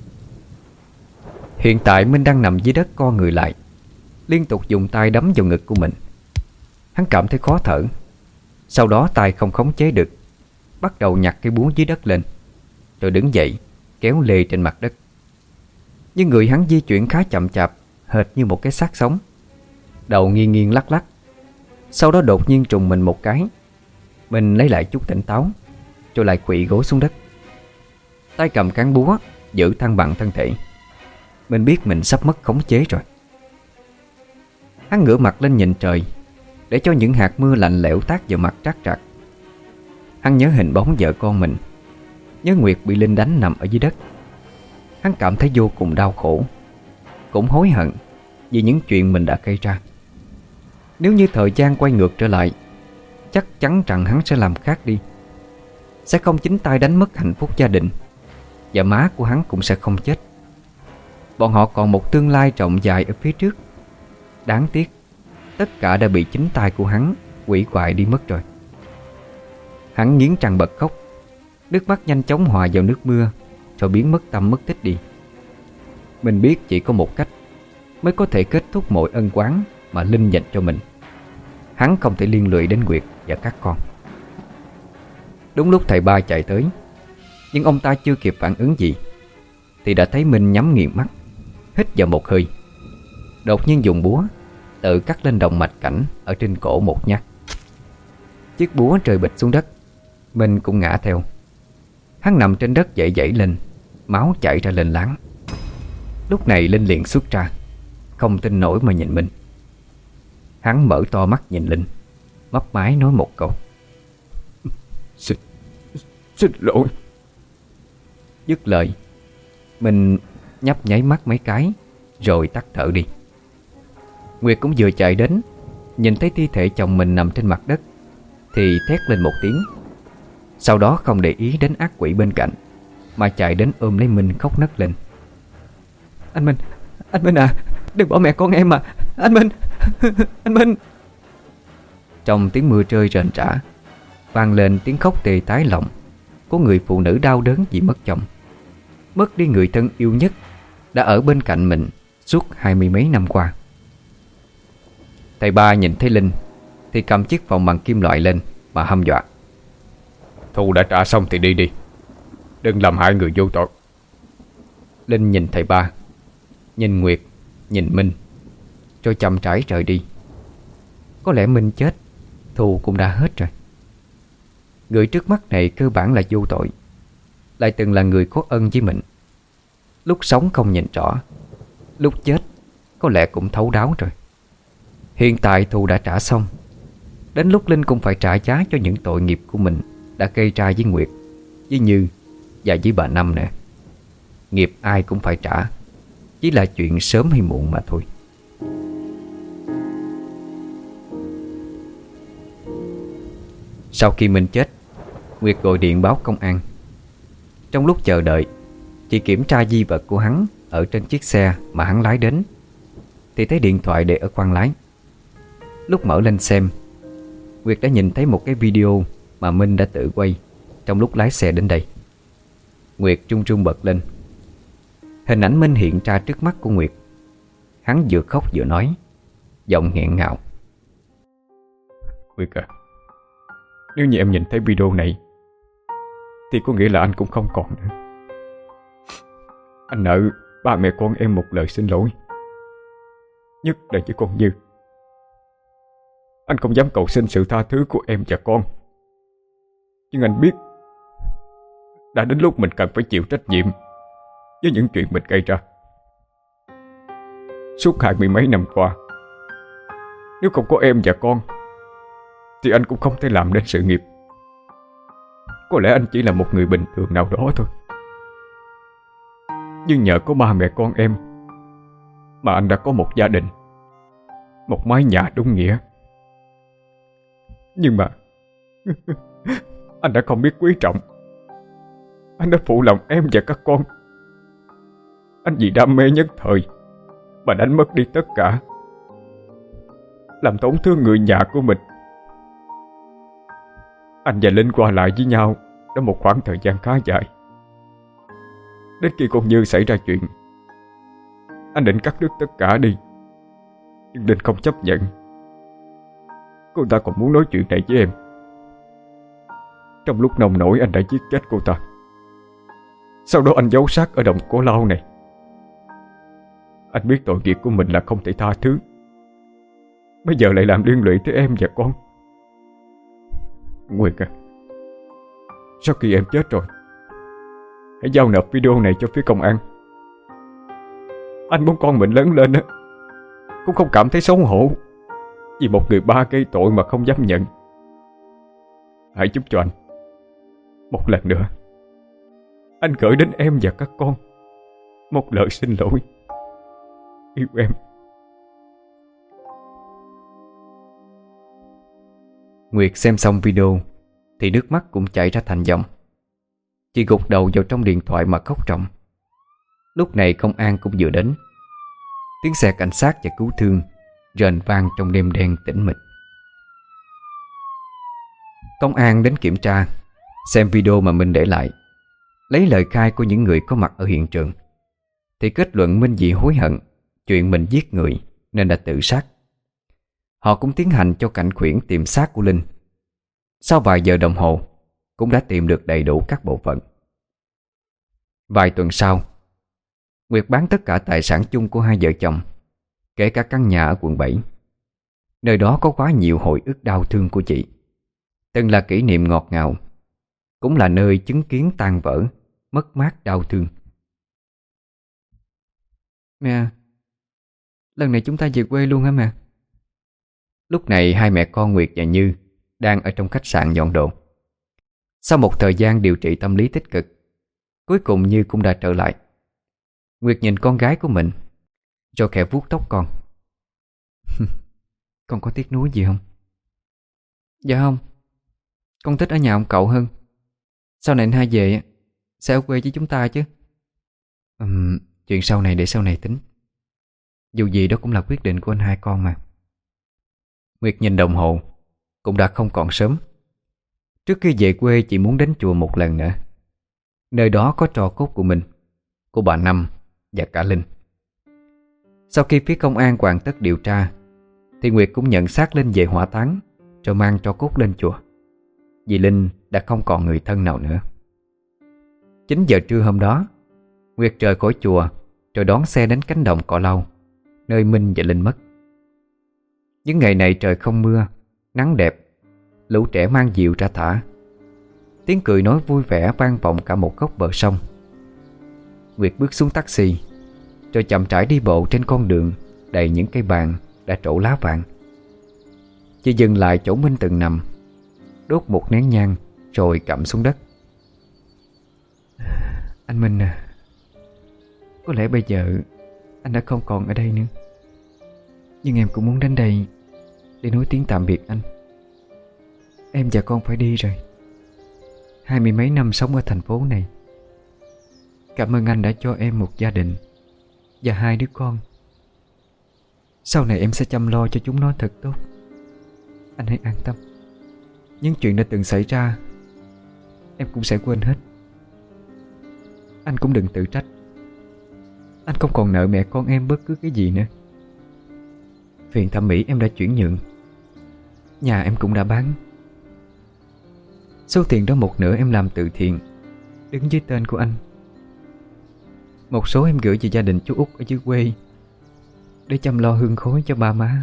Hiện tại Minh đang nằm dưới đất co người lại, liên tục dùng tay đấm vào ngực của mình. Hắn cảm thấy khó thở. Sau đó tay không khống chế được, bắt đầu nhặt cái búa dưới đất lên, rồi đứng dậy kéo lê trên mặt đất. Nhưng người hắn di chuyển khá chậm chạp, hệt như một cái xác sống. Đầu nghiêng nghiêng lắc lắc. Sau đó đột nhiên trùng mình một cái. Mình lấy lại chút tỉnh táo, rồi lại quỵ gối xuống đất, tay cầm cán búa giữ thăng bằng thân thể. Mình biết mình sắp mất khống chế rồi. Hắn ngửa mặt lên nhìn trời, để cho những hạt mưa lạnh lẽo tát vào mặt trát trạc. Hắn nhớ hình bóng vợ con mình, nhớ Nguyệt bị Linh đánh nằm ở dưới đất. Hắn cảm thấy vô cùng đau khổ, cũng hối hận vì những chuyện mình đã gây ra. Nếu như thời gian quay ngược trở lại, chắc chắn rằng hắn sẽ làm khác đi. Sẽ không chính tay đánh mất hạnh phúc gia đình, và má của hắn cũng sẽ không chết. Bọn họ còn một tương lai rộng dài ở phía trước. Đáng tiếc, tất cả đã bị chính tay của hắn hủy hoại đi mất rồi. Hắn nghiến răng bật khóc, nước mắt nhanh chóng hòa vào nước mưa, rồi biến mất tâm mất tích đi. Mình biết chỉ có một cách mới có thể kết thúc mọi ân oán mà Linh dành cho mình. Hắn không thể liên lụy đến Nguyệt và các con. Đúng lúc thầy ba chạy tới, nhưng ông ta chưa kịp phản ứng gì thì đã thấy Minh nhắm nghiền mắt, hít vào một hơi, đột nhiên dùng búa tự cắt lên động mạch cảnh ở trên cổ một nhát. Chiếc búa rơi bịch xuống đất, Minh cũng ngã theo. Hắn nằm trên đất dậy dậy lên, máu chảy ra lên láng. Lúc này Linh liền xuất ra, không tin nổi mà nhìn Minh. Hắn mở to mắt nhìn Linh, mấp máy nói một câu: Xin, xin lỗi. Dứt lời, Minh nhấp nháy mắt mấy cái rồi tắt thở đi. Nguyệt cũng vừa chạy đến, nhìn thấy thi thể chồng mình nằm trên mặt đất thì thét lên một tiếng. Sau đó không để ý đến ác quỷ bên cạnh, mà chạy đến ôm lấy Minh khóc nấc lên: Anh Minh, anh Minh à, đừng bỏ mẹ con em mà, anh Minh, anh Minh. Trong tiếng mưa rơi rền rã, vang lên tiếng khóc tê tái lòng của người phụ nữ đau đớn vì mất chồng, mất đi người thân yêu nhất đã ở bên cạnh mình suốt hai mươi mấy năm qua. Thầy ba nhìn thấy Linh thì cầm chiếc vòng bằng kim loại lên mà hăm dọa: Thù đã trả xong thì đi đi, đừng làm hại người vô tội. Linh nhìn thầy ba, nhìn Nguyệt, nhìn Minh, rồi chậm rãi rời đi. Có lẽ Minh chết, thù cũng đã hết rồi. Người trước mắt này cơ bản là vô tội, lại từng là người có ân với mình. Lúc sống không nhìn rõ, lúc chết có lẽ cũng thấu đáo rồi. Hiện tại thù đã trả xong, đến lúc Linh cũng phải trả giá cho những tội nghiệp của mình đã gây ra với Nguyệt, với Như và với bà Năm nữa. Nghiệp ai cũng phải trả, chỉ là chuyện sớm hay muộn mà thôi. Sau khi Minh chết, Nguyệt gọi điện báo công an. Trong lúc chờ đợi, chị kiểm tra di vật của hắn ở trên chiếc xe mà hắn lái đến, thì thấy điện thoại để ở khoang lái. Lúc mở lên xem, Nguyệt đã nhìn thấy một cái video mà Minh đã tự quay trong lúc lái xe đến đây. Nguyệt trung trung bật lên. Hình ảnh Minh hiện ra trước mắt của Nguyệt. Hắn vừa khóc vừa nói, giọng nghẹn ngào: Nguyệt à, nếu như em nhìn thấy video này thì có nghĩa là anh cũng không còn nữa. Anh nợ ba mẹ con em một lời xin lỗi, nhất là với con Như. Anh không dám cầu xin sự tha thứ của em và con, nhưng anh biết đã đến lúc mình cần phải chịu trách nhiệm với những chuyện mình gây ra. Suốt hai mươi mấy năm qua, nếu không có em và con thì anh cũng không thể làm nên sự nghiệp. Có lẽ anh chỉ là một người bình thường nào đó thôi, nhưng nhờ có ba mẹ con em mà anh đã có một gia đình, một mái nhà đúng nghĩa. Nhưng mà Anh đã không biết quý trọng. Anh đã phụ lòng em và các con. Anh vì đam mê nhất thời mà đánh mất đi tất cả, làm tổn thương người nhà của mình. Anh và Linh qua lại với nhau đã một khoảng thời gian khá dài. Đến khi con Như xảy ra chuyện, anh định cắt đứt tất cả đi, nhưng Linh không chấp nhận. Cô ta còn muốn nói chuyện này với em. Trong lúc nông nổi anh đã giết chết cô ta. Sau đó anh giấu xác ở đồng cổ lao này. Anh biết tội nghiệp của mình là không thể tha thứ, bây giờ lại làm liên lụy tới em và con. Nguyệt à, sau khi em chết rồi, hãy giao nộp video này cho phía công an. Anh muốn con mình lớn lên á cũng không cảm thấy xấu hổ vì một người ba gây tội mà không dám nhận. Hãy giúp cho anh một lần nữa. Anh gửi đến em và các con một lời xin lỗi. Yêu em. Nguyệt xem xong video thì nước mắt cũng chảy ra thành dòng. Chị gục đầu vào trong điện thoại mà khóc ròng. Lúc này công an cũng vừa đến. Tiếng xe cảnh sát và cứu thương rền vang trong đêm đen tĩnh mịch. Công an đến kiểm tra, xem video mà Minh để lại, lấy lời khai của những người có mặt ở hiện trường, thì kết luận Minh vì hối hận chuyện mình giết người nên đã tự sát. Họ cũng tiến hành cho cảnh khuyển tìm xác của Linh. Sau vài giờ đồng hồ cũng đã tìm được đầy đủ các bộ phận. Vài tuần sau, Nguyệt bán tất cả tài sản chung của hai vợ chồng, kể cả căn nhà ở quận bảy. Nơi đó có quá nhiều hồi ức đau thương của chị, từng là kỷ niệm ngọt ngào, cũng là nơi chứng kiến tan vỡ, mất mát đau thương. Mẹ, lần này chúng ta về quê luôn hả mẹ? Lúc này hai mẹ con Nguyệt và Như đang ở trong khách sạn dọn đồ. Sau một thời gian điều trị tâm lý tích cực, cuối cùng Như cũng đã trở lại. Nguyệt nhìn con gái của mình rồi khẽ vuốt tóc con. Con có tiếc nuối gì không? Dạ không, con thích ở nhà ông cậu hơn. Sau này anh hai về sẽ ở quê với chúng ta chứ. uhm, Chuyện sau này để sau này tính. Dù gì đó cũng là quyết định của anh hai con mà. Nguyệt nhìn đồng hồ, cũng đã không còn sớm. Trước khi về quê chị muốn đến chùa một lần nữa. Nơi đó có tro cốt của mình, của bà Năm và cả Linh. Sau khi phía công an hoàn tất điều tra, thì Nguyệt cũng nhận xác Linh về hỏa táng, rồi mang tro cốt lên chùa. Vì Linh đã không còn người thân nào nữa. Chín giờ trưa hôm đó, Nguyệt rời khỏi chùa rồi đón xe đến cánh đồng cỏ lau, nơi Minh và Linh mất. Những ngày này trời không mưa, nắng đẹp, lũ trẻ mang diều ra thả. Tiếng cười nói vui vẻ vang vọng cả một góc bờ sông. Nguyệt bước xuống taxi, rồi chậm rãi đi bộ trên con đường đầy những cây bàn đã trổ lá vàng. Chị dừng lại chỗ Minh từng nằm, đốt một nén nhang rồi cắm xuống đất. Anh Minh à, có lẽ bây giờ anh đã không còn ở đây nữa, nhưng em cũng muốn đến đây để nói tiếng tạm biệt anh. Em và con phải đi rồi. Hai mươi mấy năm sống ở thành phố này. Cảm ơn anh đã cho em một gia đình và hai đứa con. Sau này em sẽ chăm lo cho chúng nó thật tốt. Anh hãy an tâm. Những chuyện đã từng xảy ra em cũng sẽ quên hết. Anh cũng đừng tự trách. Anh không còn nợ mẹ con em bất cứ cái gì nữa. Viện thẩm mỹ em đã chuyển nhượng, nhà em cũng đã bán. Số tiền đó một nửa em làm từ thiện, đứng dưới tên của anh. Một số em gửi về gia đình chú Út ở dưới quê để chăm lo hương khói cho ba má.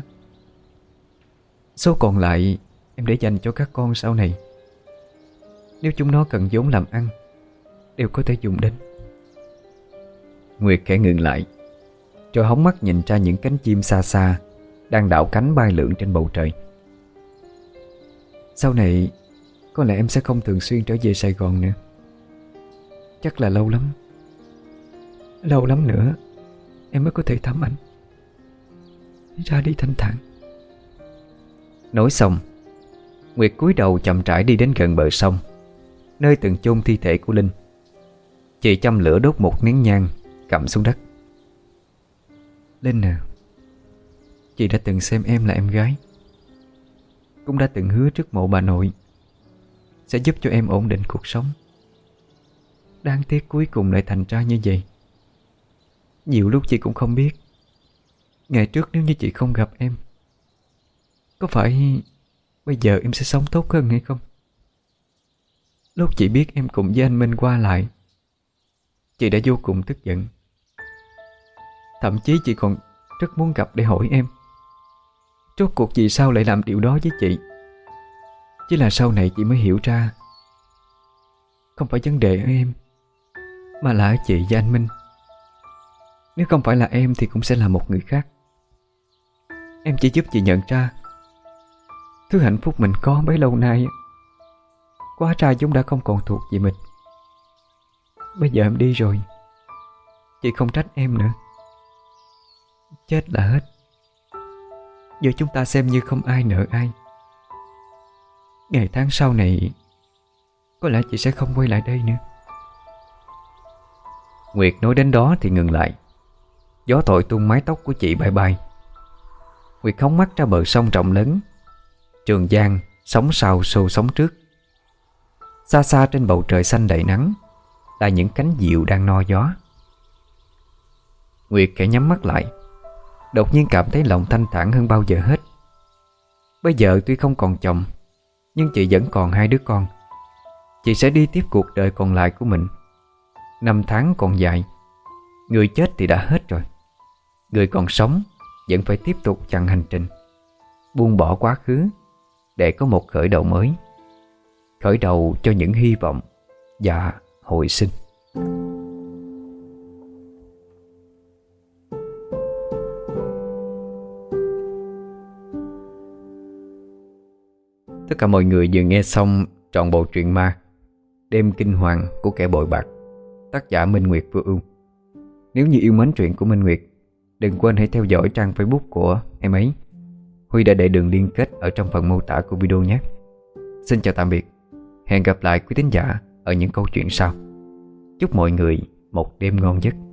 Số còn lại em để dành cho các con sau này. Nếu chúng nó cần vốn làm ăn, đều có thể dùng đến. Nguyệt khẽ ngừng lại, rồi hóng mắt nhìn ra những cánh chim xa xa đang đảo cánh bay lượn trên bầu trời. Sau này có lẽ em sẽ không thường xuyên trở về Sài Gòn nữa. Chắc là lâu lắm, lâu lắm nữa em mới có thể thăm anh. Ra đi thanh thản. Nói xong, Nguyệt cúi đầu chậm rãi đi đến gần bờ sông, nơi từng chôn thi thể của Linh, chị châm lửa đốt một nén nhang, cầm xuống đất. Linh à, chị đã từng xem em là em gái, cũng đã từng hứa trước mộ bà nội sẽ giúp cho em ổn định cuộc sống. Đáng tiếc cuối cùng lại thành ra như vậy. Nhiều lúc chị cũng không biết ngày trước nếu như chị không gặp em, có phải bây giờ em sẽ sống tốt hơn hay không? Lúc chị biết em cùng với anh Minh qua lại, chị đã vô cùng tức giận. Thậm chí chị còn rất muốn gặp để hỏi em rốt cuộc vì sao lại làm điều đó với chị. Chỉ là sau này chị mới hiểu ra, không phải vấn đề ở em, mà là ở chị và anh Minh. Nếu không phải là em thì cũng sẽ là một người khác. Em chỉ giúp chị nhận ra thứ hạnh phúc mình có bấy lâu nay quá ra chúng đã không còn thuộc về mình. Bây giờ em đi rồi, chị không trách em nữa. Chết là hết, giờ chúng ta xem như không ai nợ ai. Ngày tháng sau này có lẽ chị sẽ không quay lại đây nữa. Nguyệt nói đến đó thì ngừng lại. Gió thổi tung mái tóc của chị bay bay. Nguyệt phóng mắt ra bờ sông rộng lớn. Trường Giang sóng sau xô sóng trước. Xa xa trên bầu trời xanh đầy nắng là những cánh diều đang no gió. Nguyệt khẽ nhắm mắt lại, đột nhiên cảm thấy lòng thanh thản hơn bao giờ hết. Bây giờ tuy không còn chồng, nhưng chị vẫn còn hai đứa con. Chị sẽ đi tiếp cuộc đời còn lại của mình. Năm tháng còn dài, người chết thì đã hết rồi. Người còn sống vẫn phải tiếp tục chặng hành trình, buông bỏ quá khứ để có một khởi đầu mới. Khởi đầu cho những hy vọng và hồi sinh. Tất cả mọi người vừa nghe xong trọn bộ truyện ma Đêm Kinh Hoàng của Kẻ Bội Bạc, tác giả Minh Nguyệt Vô Ưu. Nếu như yêu mến truyện của Minh Nguyệt, đừng quên hãy theo dõi trang Facebook của em ấy. Huy đã để đường liên kết ở trong phần mô tả của video nhé. Xin chào tạm biệt. Hẹn gặp lại quý thính giả ở những câu chuyện sau. Chúc mọi người một đêm ngon giấc.